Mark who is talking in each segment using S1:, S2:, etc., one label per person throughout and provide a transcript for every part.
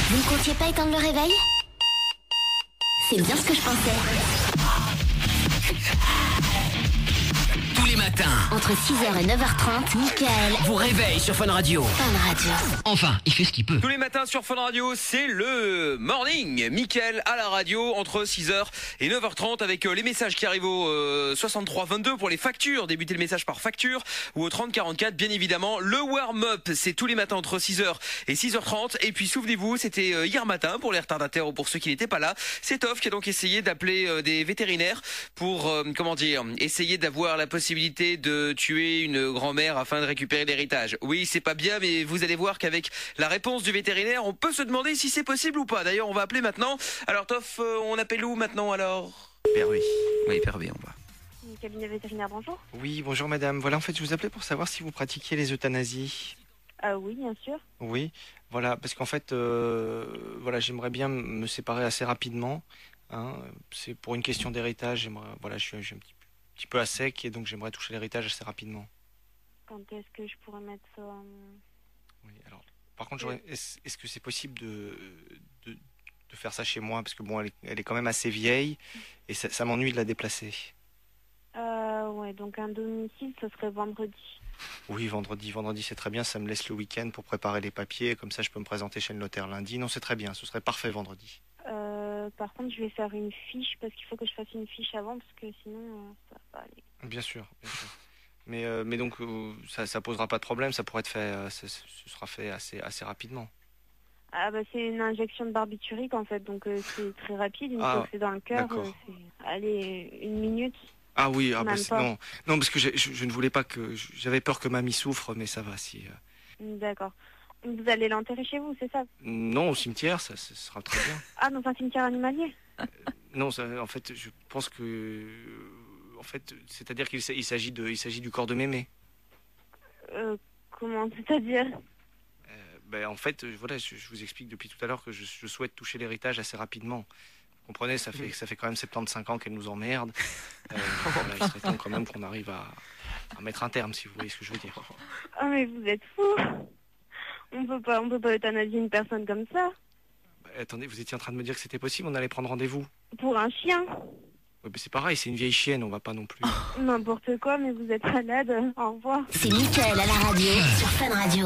S1: Vous ne comptiez pas éteindre le réveil? C'est bien ce que je pensais.
S2: Tous les matins,
S1: Entre 6h et 9h30, Mickaël
S2: vous réveille sur Fun Radio.
S1: Fun Radio.
S2: Enfin, il fait ce qu'il peut.
S3: Tous les matins sur Fun Radio, c'est le morning. Mickaël à la radio entre 6h et 9h30 avec les messages qui arrivent au 63 22 pour les factures. Débutez le message par facture ou au 30 44 bien évidemment. Le warm-up, c'est tous les matins entre 6h et 6h30. Et puis souvenez-vous, c'était hier matin pour les retardataires ou pour ceux qui n'étaient pas là. C'est Toff qui a donc essayé d'appeler des vétérinaires pour, essayer d'avoir la possibilité de tuer une grand-mère afin de récupérer l'héritage. Oui, c'est pas bien, mais vous allez voir qu'avec la réponse du vétérinaire, on peut se demander si c'est possible ou pas. D'ailleurs, on va appeler maintenant. Alors, Toff, on appelle où maintenant alors?
S4: Perruy.
S3: Oui, Perruy, on va.
S5: Cabinet vétérinaire, bonjour.
S4: Oui, bonjour madame. Voilà, en fait, je vous appelais pour savoir si vous pratiquiez les euthanasies.
S5: Oui, bien sûr.
S4: Oui, voilà, parce qu'en fait, j'aimerais bien me séparer assez rapidement. Hein. C'est pour une question d'héritage. Je suis un petit peu à sec et donc j'aimerais toucher l'héritage assez rapidement.
S5: Quand est-ce que je pourrais mettre ça
S4: Oui, alors, par contre, est-ce que c'est possible de faire ça chez moi? Parce que bon, elle est quand même assez vieille et ça m'ennuie de la déplacer.
S5: Ouais, donc un domicile, ce serait vendredi.
S4: Oui, vendredi c'est très bien, ça me laisse le week-end pour préparer les papiers, comme ça je peux me présenter chez le notaire lundi. Non, c'est très bien, ce serait parfait vendredi.
S5: Par contre, je vais faire une fiche, parce qu'il faut que je fasse une fiche avant, parce que sinon, ça va pas aller.
S4: Bien sûr. Mais donc, ça posera pas de problème, ça pourrait être fait, ce sera fait assez rapidement.
S5: Ah bah c'est une injection de barbiturique en fait, donc c'est très rapide, une fois que c'est dans le cœur, allez, 1 minute.
S4: Ah oui, non, parce que je ne voulais pas j'avais peur que mamie souffre, mais ça va si.
S5: D'accord. Vous allez l'enterrer chez vous, c'est ça?
S4: Non, au cimetière, ça sera très bien.
S5: Ah, dans un cimetière animalier?
S4: Non, en fait, je pense que, c'est-à-dire qu'il s'agit du corps de mémé.
S5: Comment, c'est-à-dire?
S4: En fait, je vous explique depuis tout à l'heure que je souhaite toucher l'héritage assez rapidement. Vous comprenez, ça fait quand même 75 ans qu'elle nous emmerde. Il serait temps quand même qu'on arrive à mettre un terme, si vous voyez ce que je veux dire.
S5: Ah, mais vous êtes fou! On peut pas euthanasier une personne comme ça.
S4: Attendez, vous étiez en train de me dire que c'était possible, on allait prendre rendez-vous.
S5: Pour un chien?
S4: Oui, c'est pareil, c'est une vieille chienne, on va pas non plus.
S5: N'importe quoi, mais vous êtes malade. Au revoir.
S1: C'est Mickaël à la radio sur Fun Radio.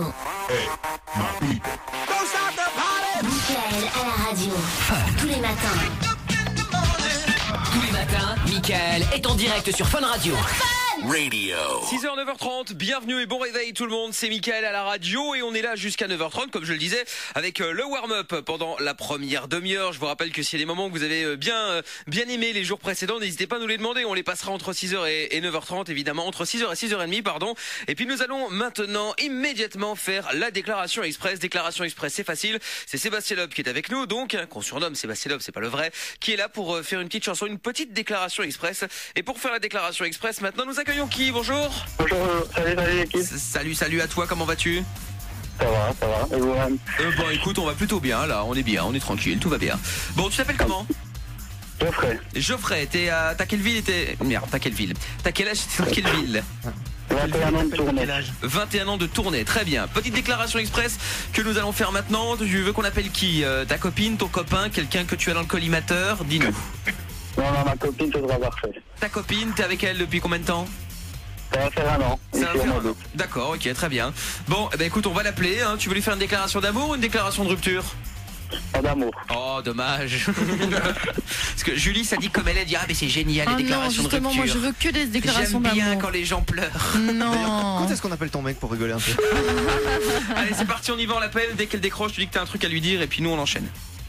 S1: Mickaël à la radio. Tous les matins.
S2: Tous les matins, Mickaël est en direct sur Fun Radio.
S3: Radio. 6h, 9h30, bienvenue et bon réveil tout le monde, c'est Mickaël à la radio et on est là jusqu'à 9h30 comme je le disais avec le warm-up pendant la première demi-heure. Je vous rappelle que s'il y a des moments que vous avez bien aimé les jours précédents, n'hésitez pas à nous les demander, on les passera entre 6h et 9h30 évidemment, entre 6h et 6h30 pardon. Et puis nous allons maintenant immédiatement faire la déclaration express. Déclaration express, c'est facile, c'est Sébastien Loeb qui est avec nous donc, qu'on surnomme Sébastien Loeb, c'est pas le vrai, qui est là pour faire une petite chanson, une petite déclaration express. Et pour faire la déclaration express, maintenant nous accueillons qui? Bonjour.
S6: Bonjour, salut l'équipe.
S3: Salut à toi, comment vas-tu?
S6: Ça va, et vous-même?
S3: Bon écoute, on va plutôt bien là, on est bien, on est tranquille, tout va bien. Bon, tu t'appelles comment? Geoffrey, t'as quelle ville? T'as quelle ville? T'as quel âge? T'es dans quelle ville?
S6: 21 ans de Tournai.
S3: 21 ans de Tournai, très bien. Petite déclaration express que nous allons faire maintenant. Tu veux qu'on appelle qui? Ta copine, ton copain, quelqu'un que tu as dans le collimateur? Dis-nous.
S6: Non, ma copine, ce sera parfait.
S3: Ta copine, t'es avec elle depuis combien de temps?
S6: Ça va faire 1 an.
S3: D'accord, ok, très bien. Bon, écoute, on va l'appeler. Hein. Tu veux lui faire une déclaration d'amour ou une déclaration de rupture?
S6: Pas d'amour.
S3: Oh, dommage. Parce que Julie, ça dit comme elle dit, ah mais c'est génial les déclarations de rupture.
S7: Moi je veux que des déclarations d'amour.
S3: J'aime bien quand les gens pleurent.
S7: Non.
S8: Quand est-ce qu'on appelle ton mec pour rigoler un peu?
S3: Allez, c'est parti, on y va, on l'appelle. Dès qu'elle décroche, tu dis que t'as un truc à lui dire et puis nous on enchaîne.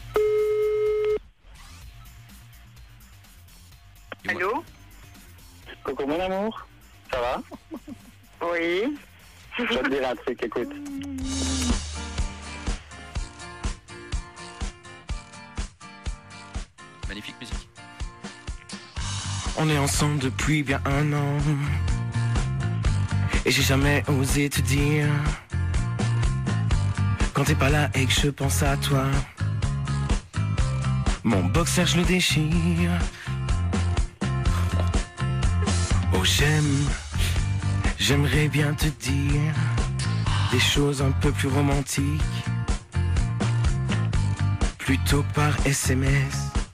S6: Allô? Coucou mon amour, ça va? Oui. Je vais te dire un truc, écoute.
S3: Magnifique musique.
S9: On est ensemble depuis bien 1 an et j'ai jamais osé te dire quand t'es pas là et que je pense à toi. Mon boxer je le déchire. Oh j'aimerais bien te dire des choses un peu plus romantiques. plutôt que par SMS.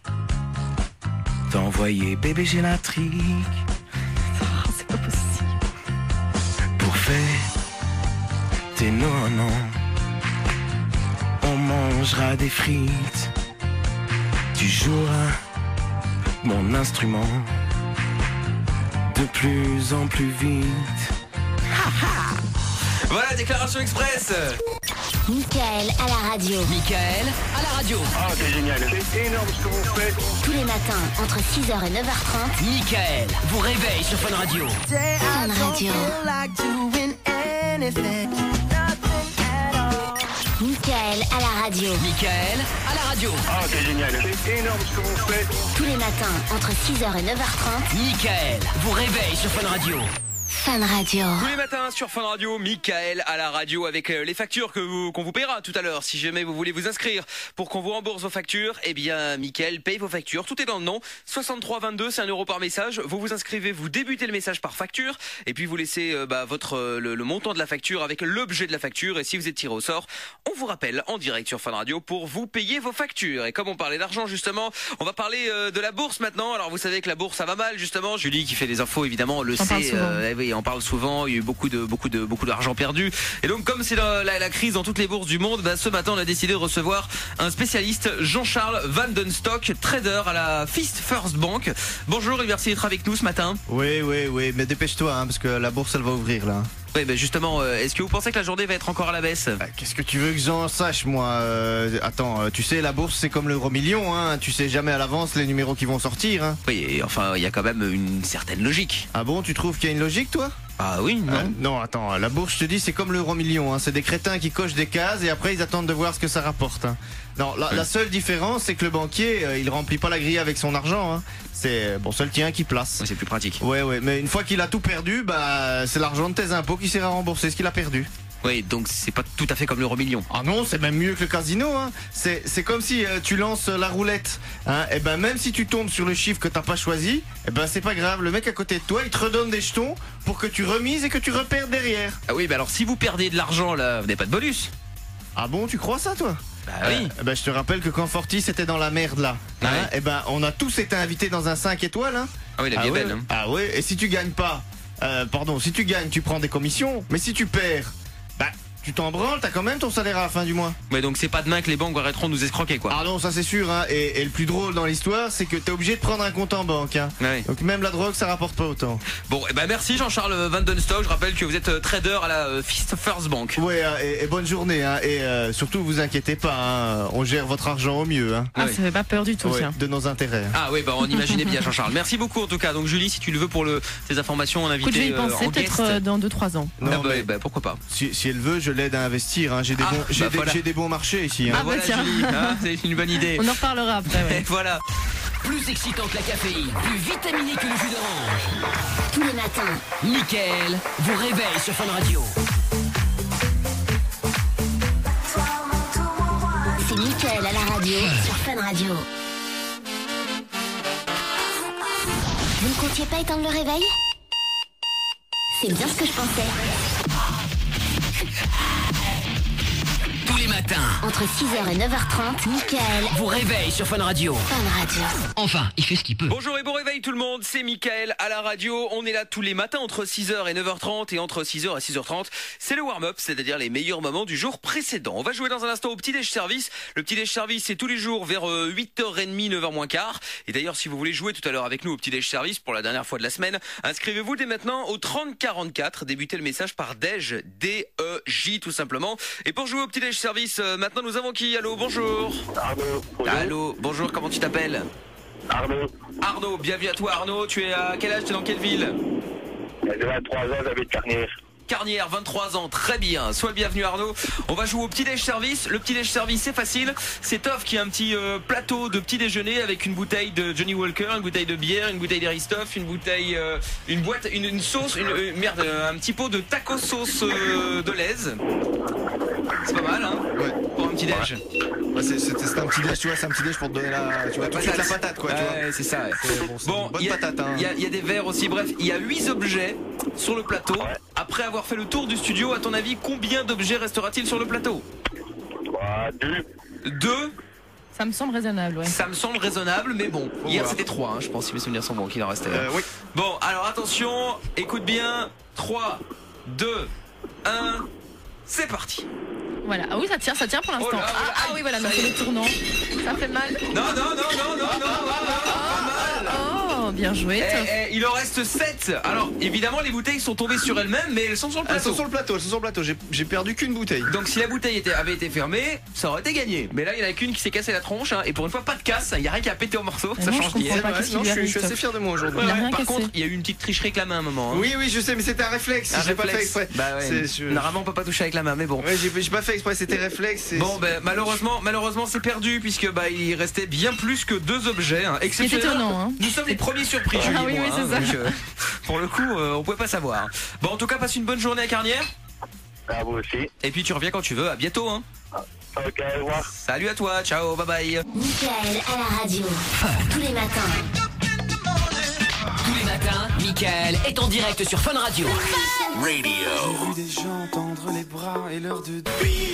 S9: T'envoyer bébé j'ai la trique.
S7: C'est pas possible.
S9: Pour faire tes non. On mangera des frites. Tu joueras mon instrument de plus en plus vite.
S3: Voilà, déclaration express.
S1: Mickaël à la radio.
S2: Mickaël à la radio.
S6: Ah, c'est génial. C'est énorme ce que vous faites.
S1: Tous les matins, entre 6h et 9h30.
S2: Mickaël vous réveille sur Fun Radio.
S1: Fun Radio. Mickaël à la radio.
S2: Mickaël à la radio.
S6: Ah, c'est génial. C'est énorme ce que vous faites.
S1: Tous les matins, entre 6h et 9h30.
S2: Mickaël vous réveille sur Fun Radio.
S1: Fun Radio.
S3: Tous les matins sur Fun Radio, Mickaël à la radio avec les factures qu'on vous paiera tout à l'heure. Si jamais vous voulez vous inscrire pour qu'on vous rembourse vos factures, eh bien Mickaël paye vos factures. Tout est dans le nom. 6322, c'est 1 € par message. Vous vous inscrivez, vous débutez le message par facture et puis vous laissez le montant de la facture avec l'objet de la facture. Et si vous êtes tiré au sort, on vous rappelle en direct sur Fun Radio pour vous payer vos factures. Et comme on parlait d'argent justement, on va parler de la bourse maintenant. Alors vous savez que la bourse ça va mal justement. Julie qui fait les infos évidemment le sait. Oui, on parle souvent, il y a eu beaucoup d'argent perdu. Et donc comme c'est la crise dans toutes les bourses du monde, ce matin on a décidé de recevoir un spécialiste, Jean-Charles Van Den Stock, trader à la Fifth First Bank. Bonjour et merci d'être avec nous ce matin.
S8: Oui, mais dépêche-toi parce que la bourse elle va ouvrir là.
S3: Oui, justement, est-ce que vous pensez que la journée va être encore à la baisse?
S8: Qu'est-ce que tu veux que j'en sache moi? Attends, tu sais la bourse c'est comme l'euro-million, tu sais jamais à l'avance les numéros qui vont sortir.
S3: Oui, et enfin il y a quand même une certaine logique.
S8: Ah bon, tu trouves qu'il y a une logique toi?
S3: Ah oui, non.
S8: Non, attends, la bourse, je te dis, c'est comme l'euro-million. C'est des crétins qui cochent des cases et après ils attendent de voir ce que ça rapporte. Non, la seule différence, c'est que le banquier, il remplit pas la grille avec son argent. C'est seul tien qui place.
S3: C'est plus pratique.
S8: Ouais, mais une fois qu'il a tout perdu, c'est l'argent de tes impôts qui sert à rembourser ce qu'il a perdu.
S3: Oui, donc c'est pas tout à fait comme l'euro-million.
S8: Ah non, c'est même mieux que le casino. C'est comme si tu lances la roulette. Et même si tu tombes sur le chiffre que t'as pas choisi, c'est pas grave. Le mec à côté de toi, il te redonne des jetons pour que tu remises et que tu reperdes derrière.
S3: Ah oui, alors si vous perdez de l'argent là, vous n'avez pas de bonus.
S8: Ah bon, tu crois ça toi?
S3: Oui.
S8: Je te rappelle que quand Fortis était dans la merde là, on a tous été invités dans un 5 étoiles.
S3: Ah oui, la vie est belle.
S8: Ah ouais, et si tu gagnes pas, si tu gagnes, tu prends des commissions, mais si tu perds, tu t'en branles, t'as quand même ton salaire à la fin du mois.
S3: Ouais, donc c'est pas demain que les banques arrêteront de nous escroquer quoi.
S8: Ah non, ça c'est sûr. Et le plus drôle dans l'histoire, c'est que t'es obligé de prendre un compte en banque.
S3: Ouais.
S8: Donc même la drogue, ça rapporte pas autant.
S3: Bon, merci Jean-Charles Van Den Stock. Je rappelle que vous êtes trader à la Fifth First Bank.
S8: Ouais, et bonne journée. Et surtout, vous inquiétez pas. On gère votre argent au mieux.
S7: Ça fait pas peur du tout, ça.
S8: De nos intérêts.
S3: Ah oui, on imaginait bien Jean-Charles. Merci beaucoup en tout cas. Donc Julie, si tu le veux pour ces informations, on invite.
S7: Je vais y penser peut-être dans 2-3 ans.
S8: Non,
S3: pourquoi pas.
S8: Si elle veut, je l'aide à investir. J'ai des bons marchés ici.
S3: Voilà Julie, c'est une bonne idée.
S7: On en reparlera après. Ouais.
S3: Voilà.
S2: Plus excitant que la caféine, plus vitaminé que le jus d'orange.
S1: Tous les matins.
S2: Mickaël vous réveille sur Fun Radio.
S1: C'est Mickaël à la radio sur Fun Radio. Vous ne comptiez pas éteindre le réveil? C'est bien ce que je pensais.
S2: Tous les matins,
S1: entre 6h et 9h30, Mickaël
S2: vous réveille sur Fun Radio.
S1: Fun Radio.
S2: Enfin, il fait ce qu'il peut.
S3: Bonjour et bon réveil tout le monde, c'est Mickaël à la radio. On est là tous les matins entre 6h et 9h30 et entre 6h et 6h30, c'est le warm-up, c'est-à-dire les meilleurs moments du jour précédent. On va jouer dans un instant au petit déj service. Le petit déj service, c'est tous les jours vers 8h30, 9h moins quart. Et d'ailleurs, si vous voulez jouer tout à l'heure avec nous au petit déj service pour la dernière fois de la semaine, inscrivez-vous dès maintenant au 3044. Débutez le message par DEJ, D-E-J tout simplement. Et pour jouer au petit déj service, maintenant nous avons qui? Allô, bonjour.
S6: Arnaud.
S3: Allô, bonjour, comment tu t'appelles?
S6: Arnaud.
S3: Arnaud, bienvenue à toi Arnaud. Tu es à quel âge? Tu es dans quelle ville?
S6: J'ai 23 ans, j'habite Carnière.
S3: Carnière, 23 ans, très bien. Sois le bienvenu Arnaud. On va jouer au petit déj service. Le petit déj service, c'est facile. C'est Toff qui a un petit plateau de petit déjeuner avec une bouteille de Johnny Walker, une bouteille de bière, une bouteille d'Aristoff, une bouteille, une sauce, un petit pot de taco sauce de l'aise. C'est pas mal,
S8: Ouais.
S3: Pour un petit déj.
S8: Ouais, c'est un petit déj, tu vois, c'est un petit déj pour te donner la patate, quoi. Tu vois.
S3: C'est ça. Ouais.
S8: Bon, bonne patate.
S3: Il y a des verres aussi. Bref, il y a 8 objets sur le plateau.
S6: Ouais.
S3: Après avoir fait le tour du studio, à ton avis, combien d'objets restera-t-il sur le plateau?
S6: 2.
S3: 2.
S7: Ça me semble raisonnable, ouais.
S3: Ça me semble raisonnable, mais bon. Hier c'était 3, je pense, si mes souvenirs sont bons, qu'il en restait.
S8: Oui.
S3: Bon, alors attention, écoute bien. 3, 2, 1, c'est parti.
S7: Voilà, ah oui, ça tient pour l'instant.
S3: Oh là, oh là,
S7: ah oui, voilà, non, c'est le tournant. Ça fait mal.
S3: Non.
S7: Oh, bien joué.
S3: Il en reste 7. Alors, évidemment, les bouteilles sont tombées sur elles-mêmes, mais elles sont sur le plateau.
S8: Elles sont sur le plateau. J'ai perdu qu'une bouteille.
S3: Donc, si la bouteille avait été fermée, ça aurait été gagné. Mais là, il y en a qu'une qui s'est cassée la tronche. Et pour une fois, pas de casse. Il n'y a rien qui a pété en morceaux. Ça change d'hier.
S8: Je suis assez fier de moi aujourd'hui.
S3: Par contre, il y a eu une petite tricherie avec la main à un moment.
S8: Oui, je sais, mais c'était un réflexe. J'ai pas fait exprès.
S3: Bah ouais. Normalement, on peut pas toucher avec la main, mais bon.
S8: Ouais, j'ai pas fait exprès, c'était réflexe.
S3: Bon, malheureusement, c'est perdu puisque il restait bien plus que 2 objets.
S7: C'est étonnant.
S3: Nous sommes les premiers surpris, Julie.
S7: Ah oui, c'est ça.
S3: Donc, pour le coup, on pouvait pas savoir. Bon, en tout cas, passe une bonne journée à Carnières.
S6: À vous aussi.
S3: Et puis tu reviens quand tu veux. À bientôt.
S6: Ok, au revoir.
S3: Salut à toi. Ciao. Bye bye.
S1: Mickaël à la radio. Tous les matins.
S2: Tous les matins, Mickaël est en direct sur Fun Radio.
S9: J'ai vu des gens tendre les bras et l'heure de...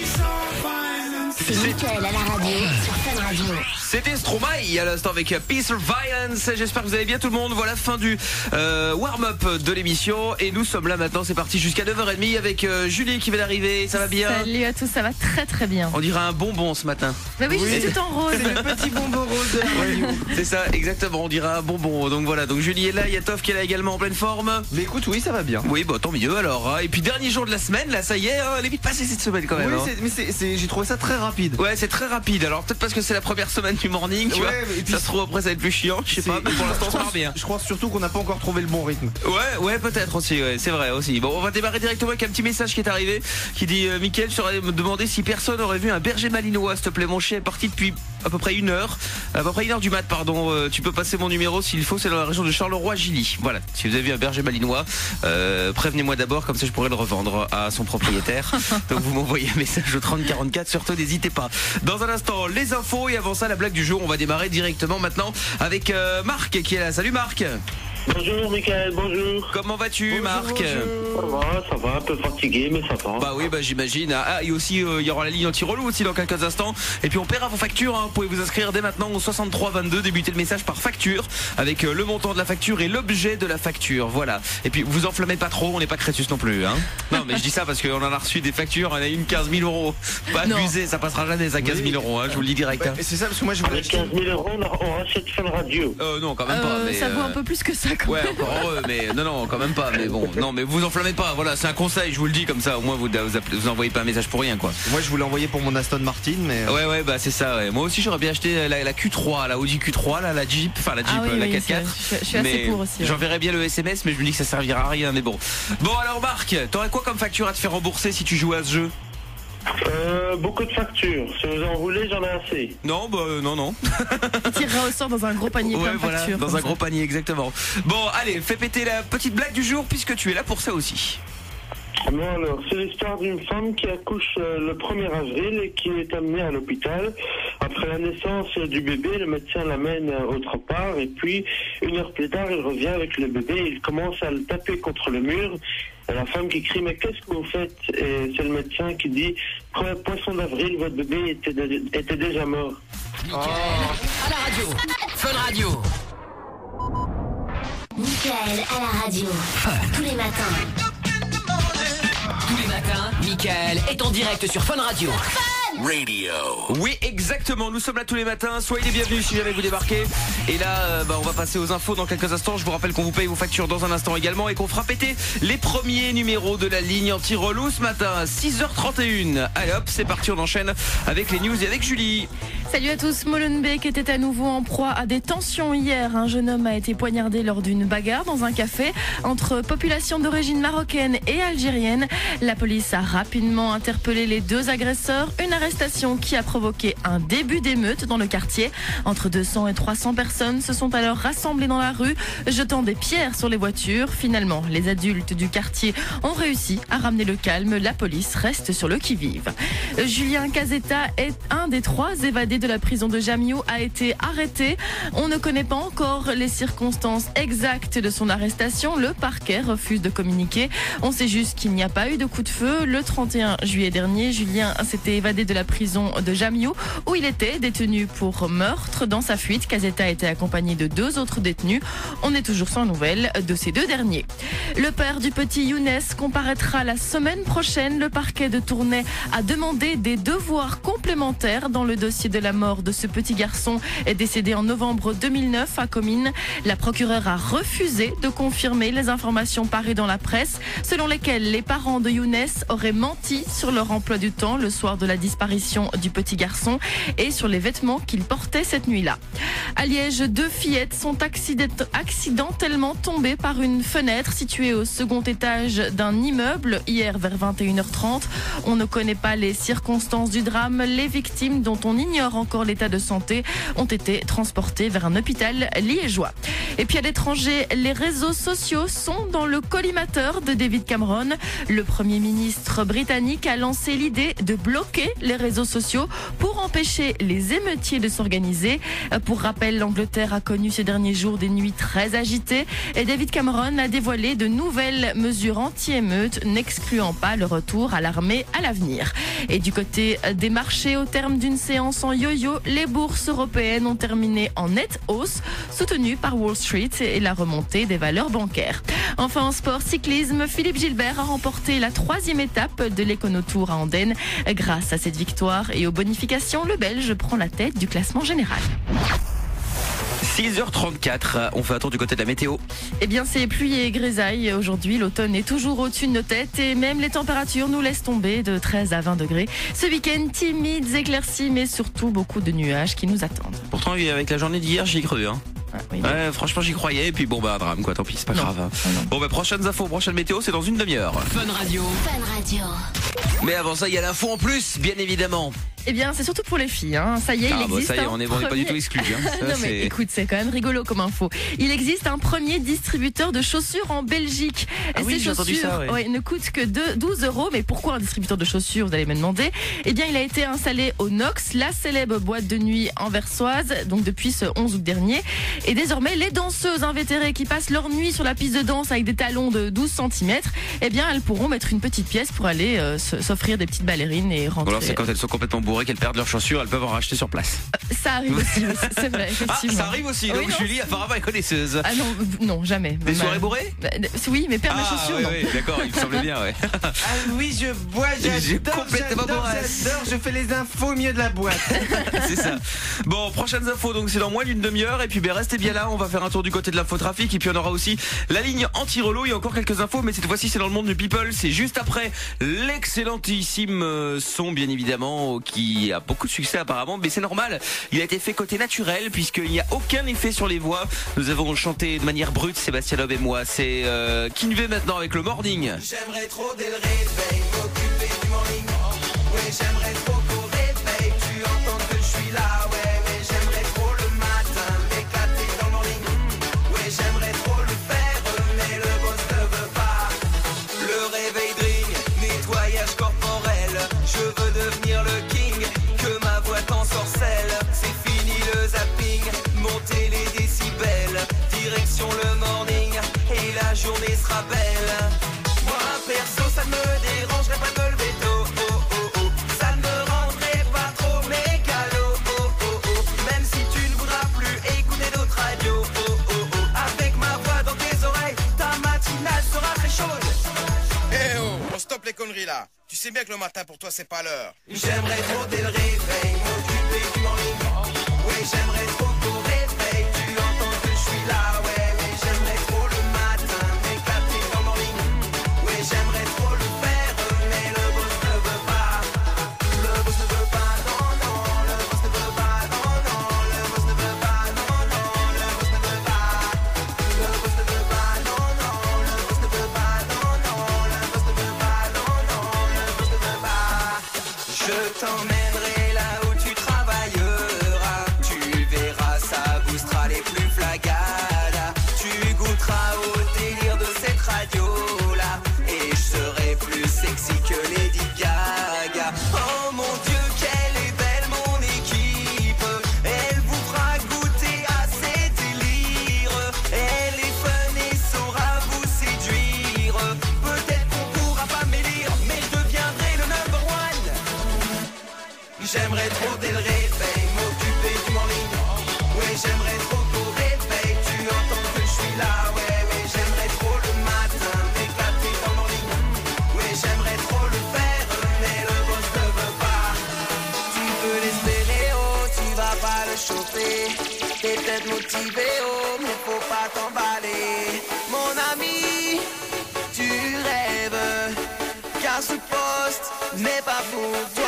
S1: C'est Mickaël à la radio sur Fun Radio.
S3: C'était Stromae à l'instant avec Peace or Violence. J'espère que vous allez bien tout le monde. Voilà, fin du warm-up de l'émission. Et nous sommes là maintenant, c'est parti jusqu'à 9h30 avec Julie qui vient d'arriver. Ça va bien?
S7: Salut à tous, ça va très très bien.
S3: On dirait un bonbon ce matin.
S7: Bah oui, c'est tout en rose.
S8: C'est le petit bonbon rose de la radio.
S3: C'est ça, exactement, on dirait un bonbon. Donc voilà, donc Julie est là, il y a Toff qui est là également en pleine forme.
S8: Mais écoute, oui, ça va bien.
S3: Oui, bah tant mieux alors. Et puis dernier jour de la semaine, là ça y est, elle est vite passée cette semaine quand même.
S8: Oui, mais j'ai trouvé ça très rapide.
S3: Ouais, c'est très rapide. Alors peut-être parce que c'est la première semaine du morning, tu vois. Et puis ça se trouve après ça va être plus chiant, je sais pas, mais pour l'instant on se marre bien.
S8: Je crois surtout qu'on n'a pas encore trouvé le bon rythme.
S3: Ouais, peut-être aussi, ouais, c'est vrai aussi. Bon, on va démarrer directement avec un petit message qui est arrivé qui dit Mickaël, je serais me demander si personne aurait vu un berger malinois, s'il te plaît, mon chien est parti depuis à peu près 1h du mat, pardon. Tu peux passer mon numéro s'il faut, c'est dans la région de Charleroi-Gilly. Voilà, si vous avez vu un berger malinois, prévenez-moi d'abord, comme ça je pourrais le revendre à son propriétaire. Donc vous m'envoyez un message au 3044, surtout n'hésitez pas. Dans un instant, les infos et avant ça la blague du jour. On va démarrer directement maintenant avec Marc qui est là. Salut Marc.
S6: Bonjour Mickaël, bonjour.
S3: Comment vas-tu Marc?
S6: Ça va, un peu fatigué mais ça va.
S3: Bah oui, j'imagine. Ah, et aussi il y aura la ligne anti-relou aussi dans quelques instants. Et puis on paiera vos factures, Vous pouvez vous inscrire dès maintenant au 6322, débuter le message par facture avec le montant de la facture et l'objet de la facture. Voilà. Et puis vous enflammez pas trop, on n'est pas Crétus non plus, Non, mais je dis ça parce qu'on en a reçu des factures, on a une 15 000 euros. Pas abusé, ça passera jamais ça 15 000 euros, je vous le dis direct.
S8: C'est ça, parce que moi je voulais...
S6: Avec 15 000 euros, on rachète Fun Radio.
S3: Non, quand même pas. Mais,
S7: ça vaut un peu plus que ça quand
S3: même.
S7: Ouais,
S3: encore heureux, mais non, quand même pas. Mais bon, non, mais vous enflammez pas. Voilà, c'est un conseil, je vous le dis comme ça. Au moins, vous envoyez pas un message pour rien, quoi.
S8: Moi, je voulais envoyer pour mon Aston Martin, mais.
S3: Ouais, bah c'est ça. Ouais. Moi aussi, j'aurais bien acheté la Q3, la Audi Q3, la Jeep, la 4x4.
S7: Je suis assez pour aussi.
S3: J'enverrai bien le SMS, mais je me dis que ça servira à rien. Mais bon. Bon, alors Marc, t'aurais quoi comme facture à te faire rembourser si tu jouais à ce jeu?
S6: Beaucoup de factures. Si vous en voulez, j'en ai assez.
S3: Non, non.
S7: Tu tireras au sort dans un gros panier plein de factures.
S3: Dans un gros panier, exactement. Bon, allez, fais péter la petite blague du jour puisque tu es là pour ça aussi.
S6: Bon alors, c'est l'histoire d'une femme qui accouche le 1er avril et qui est amenée à l'hôpital. Après la naissance du bébé, le médecin l'amène autre part et puis 1 heure plus tard, il revient avec le bébé, il commence à le taper contre le mur. Et la femme qui crie, mais qu'est-ce que vous faites? Et c'est le médecin qui dit, poisson d'avril, votre bébé était déjà mort.
S2: Mickaël à la radio. Fun Radio.
S1: Mickaël à la radio. Tous les matins.
S2: Tous les matins, Mickaël est en direct sur Fun Radio.
S3: Oui, exactement, nous sommes là tous les matins. Soyez les bienvenus si jamais vous débarquez. Et là, on va passer aux infos dans quelques instants. Je vous rappelle qu'on vous paye vos factures dans un instant également et qu'on fera péter les premiers numéros de la ligne anti-relou ce matin à 6h31. Allez hop, c'est parti, on enchaîne avec les news et avec Julie.
S7: Salut à tous. Molenbeek était à nouveau en proie à des tensions hier. Un jeune homme a été poignardé lors d'une bagarre dans un café entre populations d'origine marocaine et algérienne. La police a rapidement interpellé les 2 agresseurs. Une arrestation qui a provoqué un début d'émeute dans le quartier. Entre 200 et 300 personnes se sont alors rassemblées dans la rue, jetant des pierres sur les voitures. Finalement, les adultes du quartier ont réussi à ramener le calme. La police reste sur le qui-vive. Julien Casetta est un des 3 évadés de la prison de Jamio a été arrêté. On ne connaît pas encore les circonstances exactes de son arrestation. Le parquet refuse de communiquer. On sait juste qu'il n'y a pas eu de coup de feu. Le 31 juillet dernier, Julien s'était évadé de la prison de Jamio où il était détenu pour meurtre. Dans sa fuite, Casetta était accompagné de 2 autres détenus. On est toujours sans nouvelles de ces 2 derniers. Le père du petit Younes comparaîtra la semaine prochaine. Le parquet de Tournai a demandé des devoirs complémentaires dans le dossier de la mort de ce petit garçon décédé en novembre 2009 à Comines. La procureure a refusé de confirmer les informations parues dans la presse selon lesquelles les parents de Younes auraient menti sur leur emploi du temps le soir de la disparition du petit garçon et sur les vêtements qu'il portait cette nuit-là. À Liège, 2 fillettes sont accidentellement tombées par une fenêtre située au second étage d'un immeuble hier vers 21h30. On ne connaît pas les circonstances du drame. Les victimes, dont on ignore encore l'état de santé, ont été transportées vers un hôpital liégeois. Et puis à l'étranger, les réseaux sociaux sont dans le collimateur de David Cameron. Le Premier ministre britannique a lancé l'idée de bloquer les réseaux sociaux pour empêcher les émeutiers de s'organiser. Pour rappel, l'Angleterre a connu ces derniers jours des nuits très agitées et David Cameron a dévoilé de nouvelles mesures anti-émeutes, n'excluant pas le retour à l'armée à l'avenir. Et du côté des marchés, au terme d'une séance en yo-yo, les bourses européennes ont terminé en nette hausse, soutenues par Wall Street et la remontée des valeurs bancaires. Enfin en sport cyclisme, Philippe Gilbert a remporté la 3e étape de l'Econotour à Andenne. Grâce à cette victoire et aux bonifications, le Belge prend la tête du classement général.
S3: 6h34, on fait un tour du côté de la météo.
S7: Eh bien, c'est pluie et grisaille aujourd'hui. L'automne est toujours au-dessus de nos têtes et même les températures nous laissent tomber de 13 à 20 degrés. Ce week-end, timides éclaircies, mais surtout beaucoup de nuages qui nous attendent.
S3: Pourtant, avec la journée d'hier, j'y ai cru.
S7: Ah, oui,
S3: ouais, franchement j'y croyais et puis bon bah drame quoi, tant pis, c'est pas grave. Bon bah prochaines infos, prochaine météo, c'est dans une demi-heure.
S2: Fun Radio.
S1: Fun Radio.
S3: Mais avant ça, il y a l'info en plus, bien évidemment.
S7: Eh bien, c'est surtout pour les filles. Ça y est, il existe.
S3: Ça y est, on n'est pas du tout exclus.
S7: Non, mais écoute, c'est quand même rigolo comme info. Il existe un premier distributeur de chaussures en Belgique.
S3: Ah oui, j'ai entendu ça,
S7: ne coûtent que 12 €. Mais pourquoi un distributeur de chaussures, vous allez me demander? Eh bien, il a été installé au Nox, la célèbre boîte de nuit anversoise, donc depuis ce 11 août dernier. Et désormais, les danseuses invétérées qui passent leur nuit sur la piste de danse avec des talons de 12 cm, eh bien, elles pourront mettre une petite pièce pour aller s'offrir des petites ballerines et rentrer.
S3: Alors, c'est quand elles sont complètement bourrées qu'elles perdent leurs chaussures, elles peuvent en racheter sur place.
S7: Ça arrive aussi, c'est vrai, effectivement.
S3: Ah, ça arrive aussi, donc oui, Julie apparemment est connaisseuse.
S7: Ah non, jamais.
S3: Des soirées bourrées?
S7: Oui, mais perdre mes chaussures, non.
S3: Oui, d'accord, il me semblait bien, ouais.
S8: Ah oui, je bois, j'adore, je fais les infos au milieu de la boîte.
S3: C'est ça. Bon, prochaines infos, donc c'est dans moins d'une demi-heure, et puis restez bien là, on va faire un tour du côté de l'infotrafic, et puis on aura aussi la ligne anti-relou, il y a encore quelques infos, mais cette fois-ci c'est dans le monde du people, c'est juste après l'excellentissime son, bien évidemment, qui a beaucoup de succès apparemment, mais c'est normal, il a été fait côté naturel, puisqu'il n'y a aucun effet sur les voix, nous avons chanté de manière brute, Sébastien Loeb et moi, c'est Kinvé maintenant avec le morning.
S10: J'aimerais trop dès le réveil m'occuper du morning. Ouais, j'aimerais trop qu'au réveil tu entends que je suis là. Ouais, mais j'aimerais trop le matin m'éclater dans le morning. Ouais, j'aimerais trop le faire, mais le boss ne veut pas. Le réveil drink, nettoyage corporel. Je veux devenir le king, que ma voix t'ensorcelle. C'est fini le zapping, monter les décibels. Direction le morning, et la journée sera belle. Moi perso ça ne me dérangerait pas de me lever tôt, oh oh oh. Ça ne me rendrait pas trop mégalo, oh oh oh. Même si tu ne voudras plus écouter d'autres radios, oh oh oh. Avec ma voix dans tes oreilles, ta matinale sera très chaude.
S11: Eh oh, on stoppe les conneries là. Tu sais bien que le matin pour toi c'est pas l'heure.
S10: J'aimerais trop dès le réveil m'occuper du morning. Oui, j'aimerais trop qu'au réveil tu entends que je suis là, ouais. Mais j'aimerais trop le matin m'éclater dans le morning. Oui, j'aimerais trop le faire, mais le boss ne veut pas. Le boss ne veut pas, non, non. Le boss ne veut pas, non, non. Le boss ne veut pas, non, non. Le boss ne veut pas. Le boss ne veut pas, non, non. Le boss ne veut pas, non, non. Le boss ne veut pas, non, non. Le boss ne veut pas. Je t'emmènerai là où tu travailleras. Tu verras, ça boostera les plus flagadas. Tu goûteras au délire de cette radio-là. Et je serai plus sexy que Lady Gaga. Oh mon Dieu, quelle est belle mon équipe. j'aimerais trop dès le réveil m'occuper du morning. Ouais, j'aimerais trop qu'au réveil tu entends que je suis là. Ouais, mais j'aimerais trop le matin m'éclater dans le morning. Ouais, j'aimerais trop le faire, mais le boss ne veut pas. Tu peux l'espérer, oh, tu vas pas le choper. T'es peut-être motivé, oh, mais faut pas t'emballer. Mon ami, tu rêves, car ce poste n'est pas pour toi.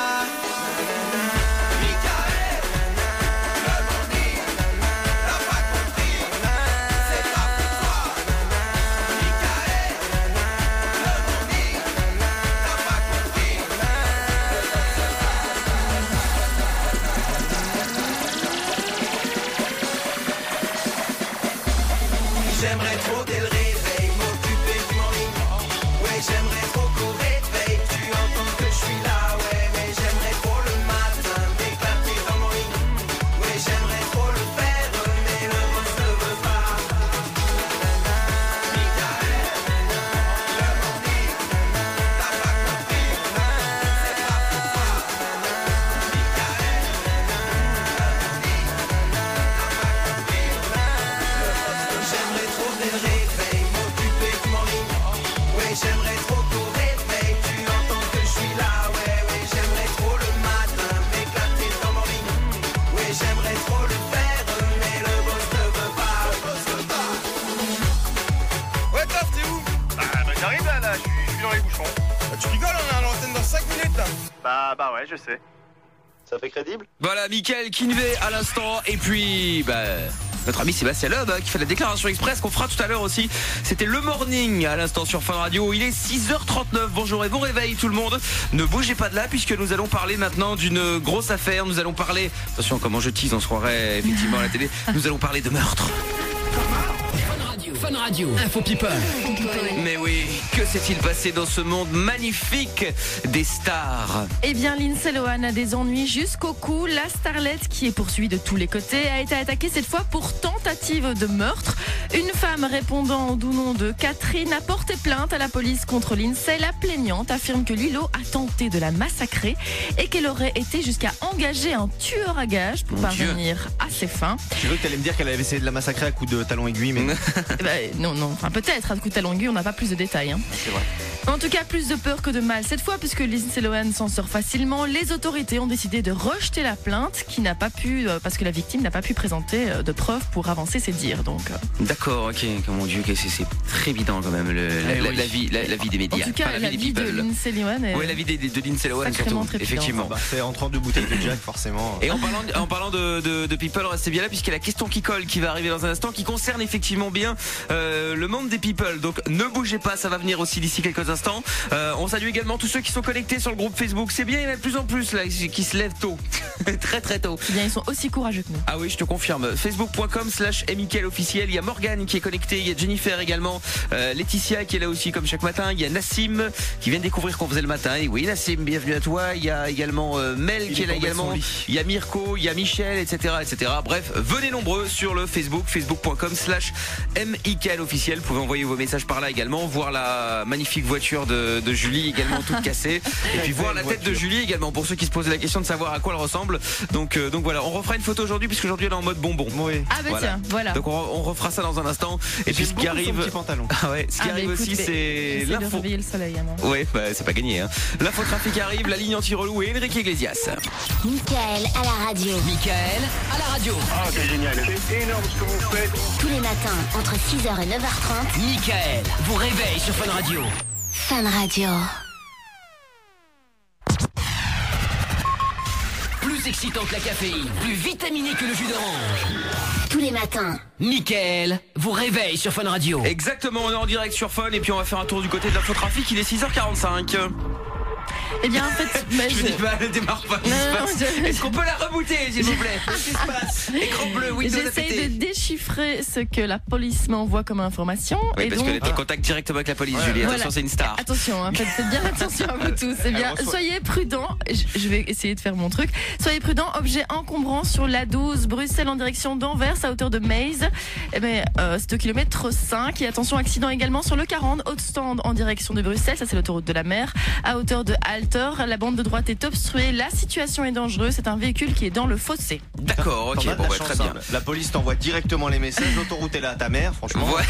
S10: J'aimerais trop dès le réveil m'occuper du morning. Ouais, j'aimerais trop qu'au réveil tu entends que je suis là. Ouais, mais j'aimerais trop le matin m'éclater dans le morning. Ouais, j'aimerais trop le faire, mais le boss ne veut pas. Michael, le morning, t'as pas compris, c'est pas pour toi. Michael, le morning, t'as pas compris, j'aimerais trop dès le réveil m'occuper du morning. Ouais, j'aimerais trop qu'au réveil tu entends que je suis là. Ouais, ouais, j'aimerais trop le matin m'éclater dans le morning. Ouais, j'aimerais trop le faire, mais le boss ne veut pas.
S11: Ouais, Taf, t'es où? Bah, j'arrive là, je suis dans les bouchons. Bah, tu rigoles, on est à l'antenne dans 5 minutes là. Bah ouais, je sais. Ça fait crédible?
S3: Voilà, Mickaël Kinvey à l'instant. Et puis, notre ami Sébastien Loeb qui fait la déclaration express qu'on fera tout à l'heure aussi. C'était le morning à l'instant sur Fun Radio. Il est 6h39. Bonjour et bon réveil tout le monde. Ne bougez pas de là puisque nous allons parler maintenant d'une grosse affaire. Nous allons parler, attention comment je tease, on se croirait effectivement à la télé. Nous allons parler de meurtre.
S2: Fun Radio, Info People.
S3: Mais oui, que s'est-il passé dans ce monde magnifique des stars?
S7: Eh bien, Lindsay Lohan a des ennuis jusqu'au cou. La starlette, qui est poursuivie de tous les côtés, a été attaquée cette fois pour tentative de meurtre. Une femme répondant au doux nom de Catherine a porté plainte à la police contre Lindsay. La plaignante affirme que Lilo a tenté de la massacrer et qu'elle aurait été jusqu'à engager un tueur à gages pour parvenir à ses fins.
S8: Tu veux que t'allais me dire qu'elle avait essayé de la massacrer à coups de talon aiguille, mais...
S7: non, enfin peut-être à coup de talon aiguille, on n'a pas plus de détails.
S8: C'est vrai.
S7: En tout cas, plus de peur que de mal cette fois, puisque Lindsay Lohan s'en sort facilement. Les autorités ont décidé de rejeter la plainte, qui n'a pas pu, parce que la victime n'a pas pu présenter de preuves pour avancer ses dires. Donc.
S3: D'accord, ok. Mon Dieu, c'est très évident quand même la vie des médias.
S7: En tout cas,
S3: enfin,
S7: la vie de Lindsay Lohan.
S3: Ouais, la vie de Lindsay Lohan surtout. Effectivement.
S8: C'est en 32 bouteilles de Jack, forcément.
S3: Et en parlant de people, restez bien là puisqu'il y a la question qui colle qui va arriver dans un instant, qui concerne effectivement bien le monde des people. Donc ne bougez pas, ça va venir aussi d'ici quelques instants. On salue également tous ceux qui sont connectés sur le groupe Facebook. C'est bien, il y en a de plus en plus là qui se lèvent tôt. très tôt.
S7: Eh bien, ils sont aussi courageux que nous.
S3: Ah oui, je te confirme. Facebook.com/MickaëlOfficiel. Il y a Morgane qui est connectée, il y a Jennifer également, Laetitia qui est là aussi comme chaque matin. Il y a Nassim qui vient de découvrir qu'on faisait le matin. Et oui, Nassim, bienvenue à toi. Il y a également Mel qui est là également. Il y a Mirko, il y a Michel, etc. Bref, venez nombreux sur le Facebook.com/MickaëlOfficiel. Vous pouvez envoyer vos messages par là également, voir la magnifique voiture de Julie également toute cassée, et puis voir la tête de Julie également pour ceux qui se posaient la question de savoir à quoi elle ressemble. Donc voilà, on refera une photo aujourd'hui puisqu'aujourd'hui elle est en mode bonbon.
S8: Oui.
S7: Ah bah voilà. Tiens, voilà.
S3: Donc on refera ça dans un instant. Et puis ce qui arrive,
S8: ah
S3: ouais, ce qui arrive aussi c'est
S7: l'info. De réveiller le soleil, hein.
S3: Ouais, c'est pas gagné. L'info trafic arrive, la ligne anti-relou et Enrique Iglesias.
S1: Mickaël à la radio.
S2: Mickaël à la radio.
S6: Ah, c'est génial. C'est énorme ce que vous faites.
S1: Tous les matins, entre 6h et 9h30.
S2: Mickaël vous réveille sur Fun Radio.
S1: Fun Radio.
S2: Plus excitant que la caféine, plus vitaminé que le jus d'orange.
S1: Tous les matins.
S2: Mickaël vous réveille sur Fun Radio.
S3: Exactement, on est en direct sur Fun et puis on va faire un tour du côté de l'infotrafic. Il est 6h45.
S7: Eh bien, en fait,
S3: je me dis pas, ne démarre pas. Est-ce qu'on peut la rebooter, s'il vous plaît? Qu'est-ce qui se passe? Écran bleu, Windows.
S7: J'essaye de déchiffrer ce que la police m'envoie comme information.
S3: Oui,
S7: et
S3: parce qu'elle est en contact directement avec la police, Julie. Attention, c'est une star.
S7: Attention, faites bien attention à vous tous. Eh bien, soyez prudents. Je vais essayer de faire mon truc. Soyez prudents. Objet encombrant sur l'A12 Bruxelles en direction d'Anvers à hauteur de Maze. Eh bien, c'est au kilomètre 5. Et attention, accident également sur le 40 Haute-Stand en direction de Bruxelles. Ça, c'est l'autoroute de la mer à hauteur de Alger. Altor. La bande de droite est obstruée. La situation est dangereuse. C'est un véhicule qui est dans le fossé.
S3: D'accord, ok, bon, bah, très bien.
S8: La police t'envoie directement les messages. L'autoroute est là à ta mère, franchement.
S3: Ouais.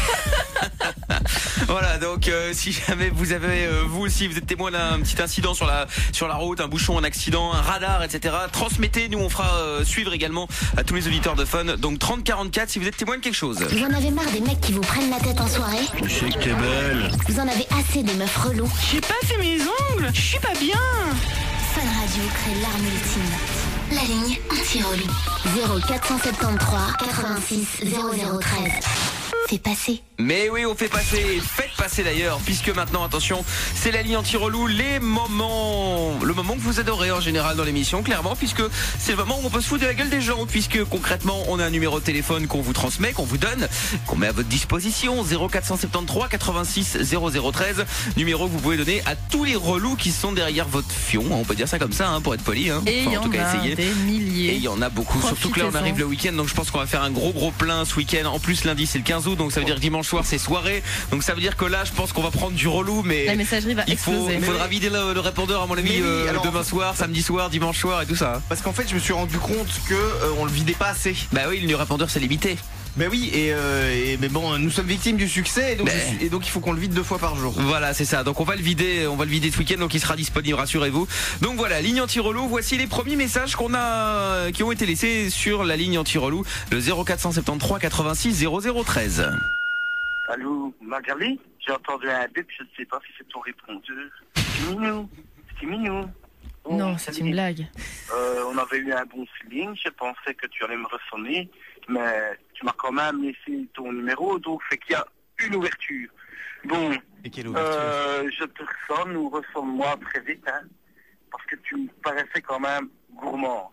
S3: Voilà, donc si jamais vous avez vous aussi vous êtes témoin d'un petit incident sur la route, un bouchon, un accident, un radar, etc. Transmettez, nous on fera suivre également à tous les auditeurs de Fun. Donc 3044 si vous êtes témoin de quelque chose.
S1: Vous en avez marre des mecs qui vous prennent la tête en soirée?
S8: Je sais que t'es belle.
S1: Vous en avez assez des meufs relous?
S9: J'ai pas fait mes ongles, je suis pas bien.
S1: Fun Radio crée l'arme ultime. La ligne anti-relou. 0473 86 0013. Fais passer.
S3: Mais oui, on fait passer, faites passer d'ailleurs, puisque maintenant, attention, c'est la ligne anti-relou, le moment que vous adorez en général dans l'émission, clairement, puisque c'est le moment où on peut se foutre de la gueule des gens, puisque concrètement, on a un numéro de téléphone qu'on vous transmet, qu'on vous donne, qu'on met à votre disposition, 0473 86 0013, numéro que vous pouvez donner à tous les relous qui sont derrière votre fion, on peut dire ça comme ça, hein, pour être poli, hein.
S7: Et
S3: enfin, en tout cas, essayez.
S7: Des milliers.
S3: Et il y en a beaucoup, surtout que là on arrive le week-end, donc je pense qu'on va faire un gros plein ce week-end. En plus lundi c'est le 15 août, donc ça veut dire que dimanche soir c'est soirée, donc ça veut dire que là je pense qu'on va prendre du relou, mais
S7: la messagerie va exploser.
S3: Il faudra vider le répondeur à mon avis demain soir, samedi soir, dimanche soir et tout ça.
S8: Parce qu'en fait je me suis rendu compte que on le vidait pas assez.
S3: Bah oui, le répondeur c'est limité.
S8: Ben oui, mais bon, nous sommes victimes du succès et donc il faut qu'on le vide 2 fois par jour.
S3: Voilà, c'est ça. Donc on va le vider ce week-end, donc il sera disponible, rassurez-vous. Donc voilà, ligne anti-relou. Voici les premiers messages qui ont été laissés sur la ligne anti-relou, le 0473 86 0013.
S12: Allô, Magali, j'ai entendu un bip, je ne sais pas si c'est ton répondeur. C'est mignon. Bon,
S7: non, c'est une blague.
S12: On avait eu un bon feeling, je pensais que tu allais me ressonner, mais tu m'as quand même laissé ton numéro, donc c'est qu'il y a une ouverture. Bon,
S8: et quelle ouverture
S12: je te ressonne ou ressonne-moi très vite, hein, parce que tu me paraissais quand même gourmand.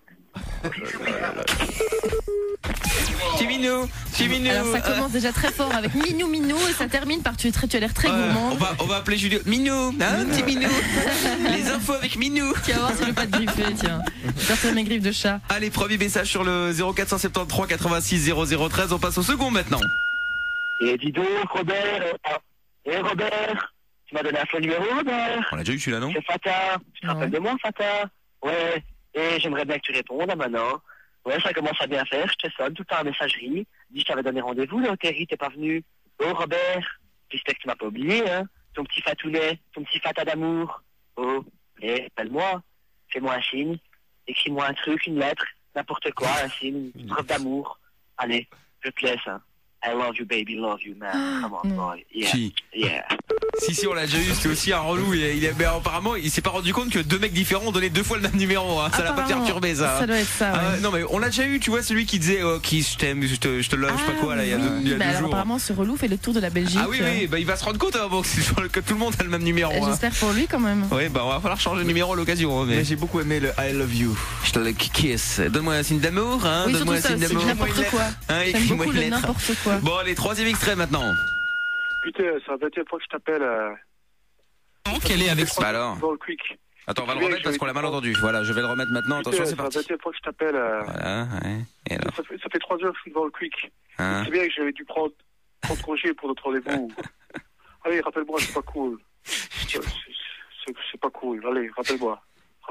S3: Minou.
S7: Alors ça commence déjà très fort avec Minou et ça termine par tu as l'air très gourmand.
S3: On va appeler Julio Minou, hein, petit Minou. Les infos avec Minou.
S7: Tu vas voir si je veux pas te griffer, tiens. Sortir mes griffes de chat.
S3: Allez, premier message sur le 0473 86 0013. On passe au second maintenant.
S12: Et dis donc, Robert. Robert, tu m'as donné un faux numéro, Robert.
S3: On l'a déjà eu celui-là, non?
S12: C'est Fata. Tu te rappelles de moi, Fata? Ouais. Et j'aimerais bien que tu répondes maintenant. Ouais, ça commence à bien faire. Je te sonne tout le temps à la messagerie. Dis, je t'avais donné rendez-vous, là, au Terry, t'es pas venu. Oh, Robert, j'espère que tu m'as pas oublié, hein. Ton petit fatounet, ton petit fata d'amour. Oh, appelle-moi. Fais-moi un signe. Écris-moi un truc, une lettre, n'importe quoi, un signe, une preuve d'amour. Allez, je te laisse, hein. I love you, baby, love you, man. Come on, boy. Yeah. Yeah.
S3: Si, on l'a déjà eu, c'était aussi un relou. Mais apparemment, il s'est pas rendu compte que 2 mecs différents ont donné 2 fois le même numéro. Hein. Ça l'a pas perturbé, ça.
S7: Ça doit être ça. Ouais.
S3: Non, mais on l'a déjà eu, tu vois, celui qui disait qui je t'aime, je te love, je sais pas quoi, là, il y a 2 jours.
S7: Apparemment, ce relou fait le tour de la Belgique.
S3: Ah oui, bah, il va se rendre compte que tout le monde a le même numéro.
S7: J'espère pour lui quand même.
S3: Oui, bah, on va falloir changer de numéro à l'occasion.
S8: Mais j'ai beaucoup aimé le I love you.
S3: Je te le kiss. Donne-moi un signe d'amour, hein.
S7: Oui,
S3: donne-moi un signe d'amour.
S7: N'importe quoi. J'aime beaucoup le n'importe quoi.
S3: Bon, allez, 3e extrait maintenant.
S6: Putain, c'est la 20e fois que je t'appelle.
S3: Quel est avec ça alors?
S6: Dans le quick.
S3: Attends, on va le remettre parce qu'on l'a mal entendu. Voilà, je vais le remettre maintenant. Attention, c'est parti.
S6: C'est la 20e fois que je t'appelle.
S3: Voilà, ouais. Et alors?
S6: Ça fait 3 heures que je suis devant le quick.
S3: Hein?
S6: C'est bien que j'avais dû prendre congé pour notre rendez-vous. Allez, rappelle-moi, c'est pas cool. C'est pas cool. Allez, rappelle-moi.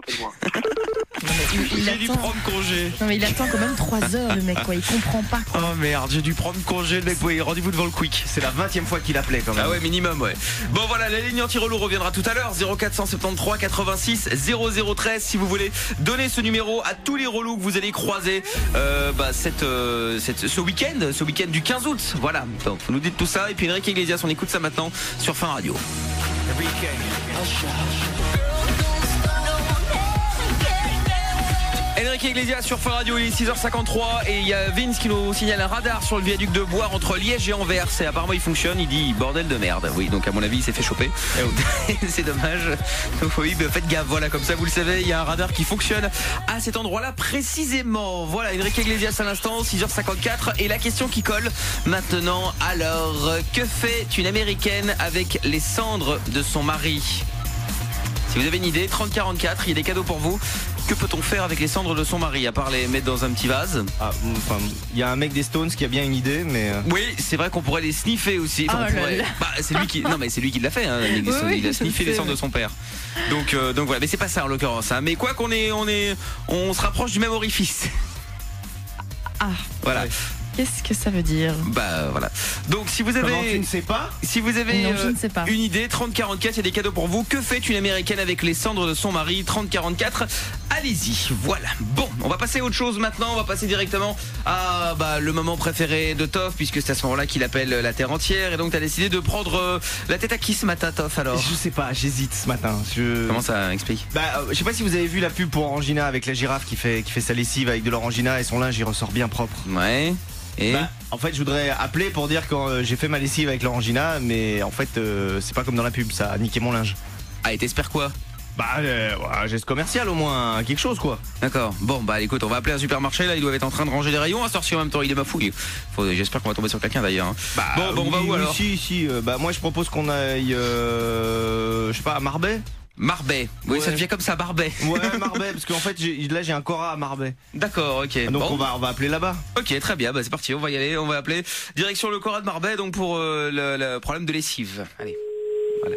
S3: J'ai dû prendre congé.
S7: Non mais il attend quand même 3 heures le mec quoi, il comprend pas quoi.
S3: Oh merde, j'ai dû prendre congé le mec, oui, rendez-vous devant le quick.
S8: C'est la 20e fois qu'il appelait quand même.
S3: Ah ouais, minimum, ouais. Bon voilà, la ligne anti-relou reviendra tout à l'heure, 0473 86 0013 si vous voulez donner ce numéro à tous les relous que vous allez croiser ce week-end du 15 août. Voilà, donc vous nous dites tout ça et puis Enrique Iglesias, on écoute ça maintenant sur Fun Radio. Enrique Iglesias sur Fun Radio, il est 6h53 et il y a Vince qui nous signale un radar sur le viaduc de Boire entre Liège et Anvers et apparemment il fonctionne, il dit bordel de merde. Oui, donc à mon avis il s'est fait choper. C'est dommage. Oui, mais faites gaffe, voilà, comme ça vous le savez, il y a un radar qui fonctionne à cet endroit-là précisément. Voilà, Enrique Iglesias à l'instant, 6h54 et la question qui colle maintenant. Alors, que fait une américaine avec les cendres de son mari? Si vous avez une idée, 30-44, il y a des cadeaux pour vous. que peut-on faire avec les cendres de son mari à part les mettre dans un petit vase?
S8: Il y a un mec des Stones qui a bien une idée, mais.
S3: Oui, c'est vrai qu'on pourrait les sniffer aussi. Enfin, c'est lui qui. Non, mais c'est lui qui l'a fait. Hein, il a sniffé les cendres de son père. Donc voilà, mais c'est pas ça en l'occurrence. Hein. Mais quoi qu'on on se rapproche du même orifice.
S7: Ah.
S3: Voilà.
S7: Ouais. Qu'est-ce que ça veut dire?
S3: Bah voilà. Donc si vous avez
S8: tu ne sais pas?
S3: Si vous avez
S7: non, je ne sais pas.
S3: Une idée, 3044, il y a des cadeaux pour vous. Que fait une américaine avec les cendres de son mari? 3044. Allez-y. Voilà. Bon, on va passer à autre chose maintenant, on va passer directement à le moment préféré de Toff, puisque c'est à ce moment-là qu'il appelle la terre entière, et donc tu as décidé de prendre la tête à qui ce matin, Toff? Alors
S8: je sais pas, j'hésite ce matin.
S3: Comment ça explique?
S8: Je sais pas si vous avez vu la pub pour Orangina avec la girafe qui fait sa lessive avec de l'Orangina et son linge il ressort bien propre.
S3: Ouais. Et
S8: en fait, je voudrais appeler pour dire que j'ai fait ma lessive avec l'Orangina, mais en fait, c'est pas comme dans la pub, ça a niqué mon linge.
S3: Ah, et t'espères quoi?
S8: Geste commercial au moins, quelque chose quoi.
S3: D'accord. Bon, écoute, on va appeler un supermarché, là, ils doivent être en train de ranger des rayons à sortir en même temps, il est ma fouille. J'espère qu'on va tomber sur quelqu'un d'ailleurs. Hein. On va où alors?
S8: Si, moi je propose qu'on aille, je sais pas, à Marbais.
S3: Marbais, oui, ouais. Ça devient comme ça, Marbais.
S8: Ouais, Marbais, parce qu'en fait là j'ai un Cora à Marbais.
S3: D'accord, ok.
S8: Donc on va appeler là-bas.
S3: Ok, très bien, c'est parti, on va y aller, on va appeler direction le Cora de Marbais, donc pour le problème de lessive. Allez, voilà.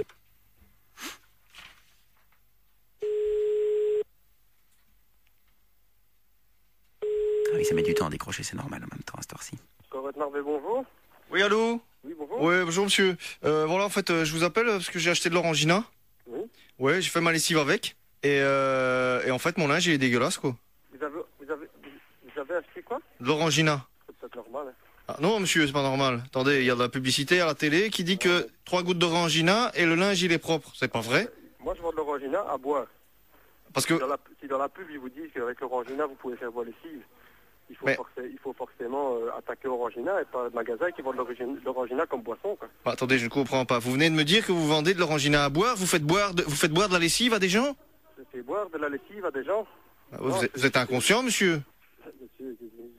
S3: Ah oui, ça met du temps à décrocher, c'est normal en même temps à cette heure-ci.
S11: Cora de Marbais, bonjour.
S8: Oui, allô?
S11: Oui, bonjour.
S8: Oui, bonjour monsieur. Voilà, en fait, je vous appelle parce que j'ai acheté de l'Orangina.
S11: Oui.
S8: Ouais, j'ai fait ma lessive avec. Et en fait, mon linge, il est dégueulasse, quoi.
S11: Vous avez acheté quoi?
S8: De l'Orangina.
S11: C'est peut-être normal. Hein.
S8: Ah, non, monsieur, c'est pas normal. Attendez, il y a de la publicité à la télé qui dit que 3 gouttes d'Orangina et le linge, il est propre. C'est pas vrai?
S11: Moi, je vends de l'Orangina à boire.
S8: Parce que...
S11: Si dans la pub, ils vous disent qu'avec l'Orangina, vous pouvez faire vos lessives, il faut forcément attaquer Orangina et pas le magasin qui vend de l'Orangina comme boisson, quoi.
S8: Attendez, je ne comprends pas. Vous venez de me dire que vous vendez de l'Orangina à boire, vous faites boire de la lessive à des gens?
S11: Je fais boire de la lessive à des gens.
S8: Vous êtes inconscient, monsieur?
S11: Monsieur,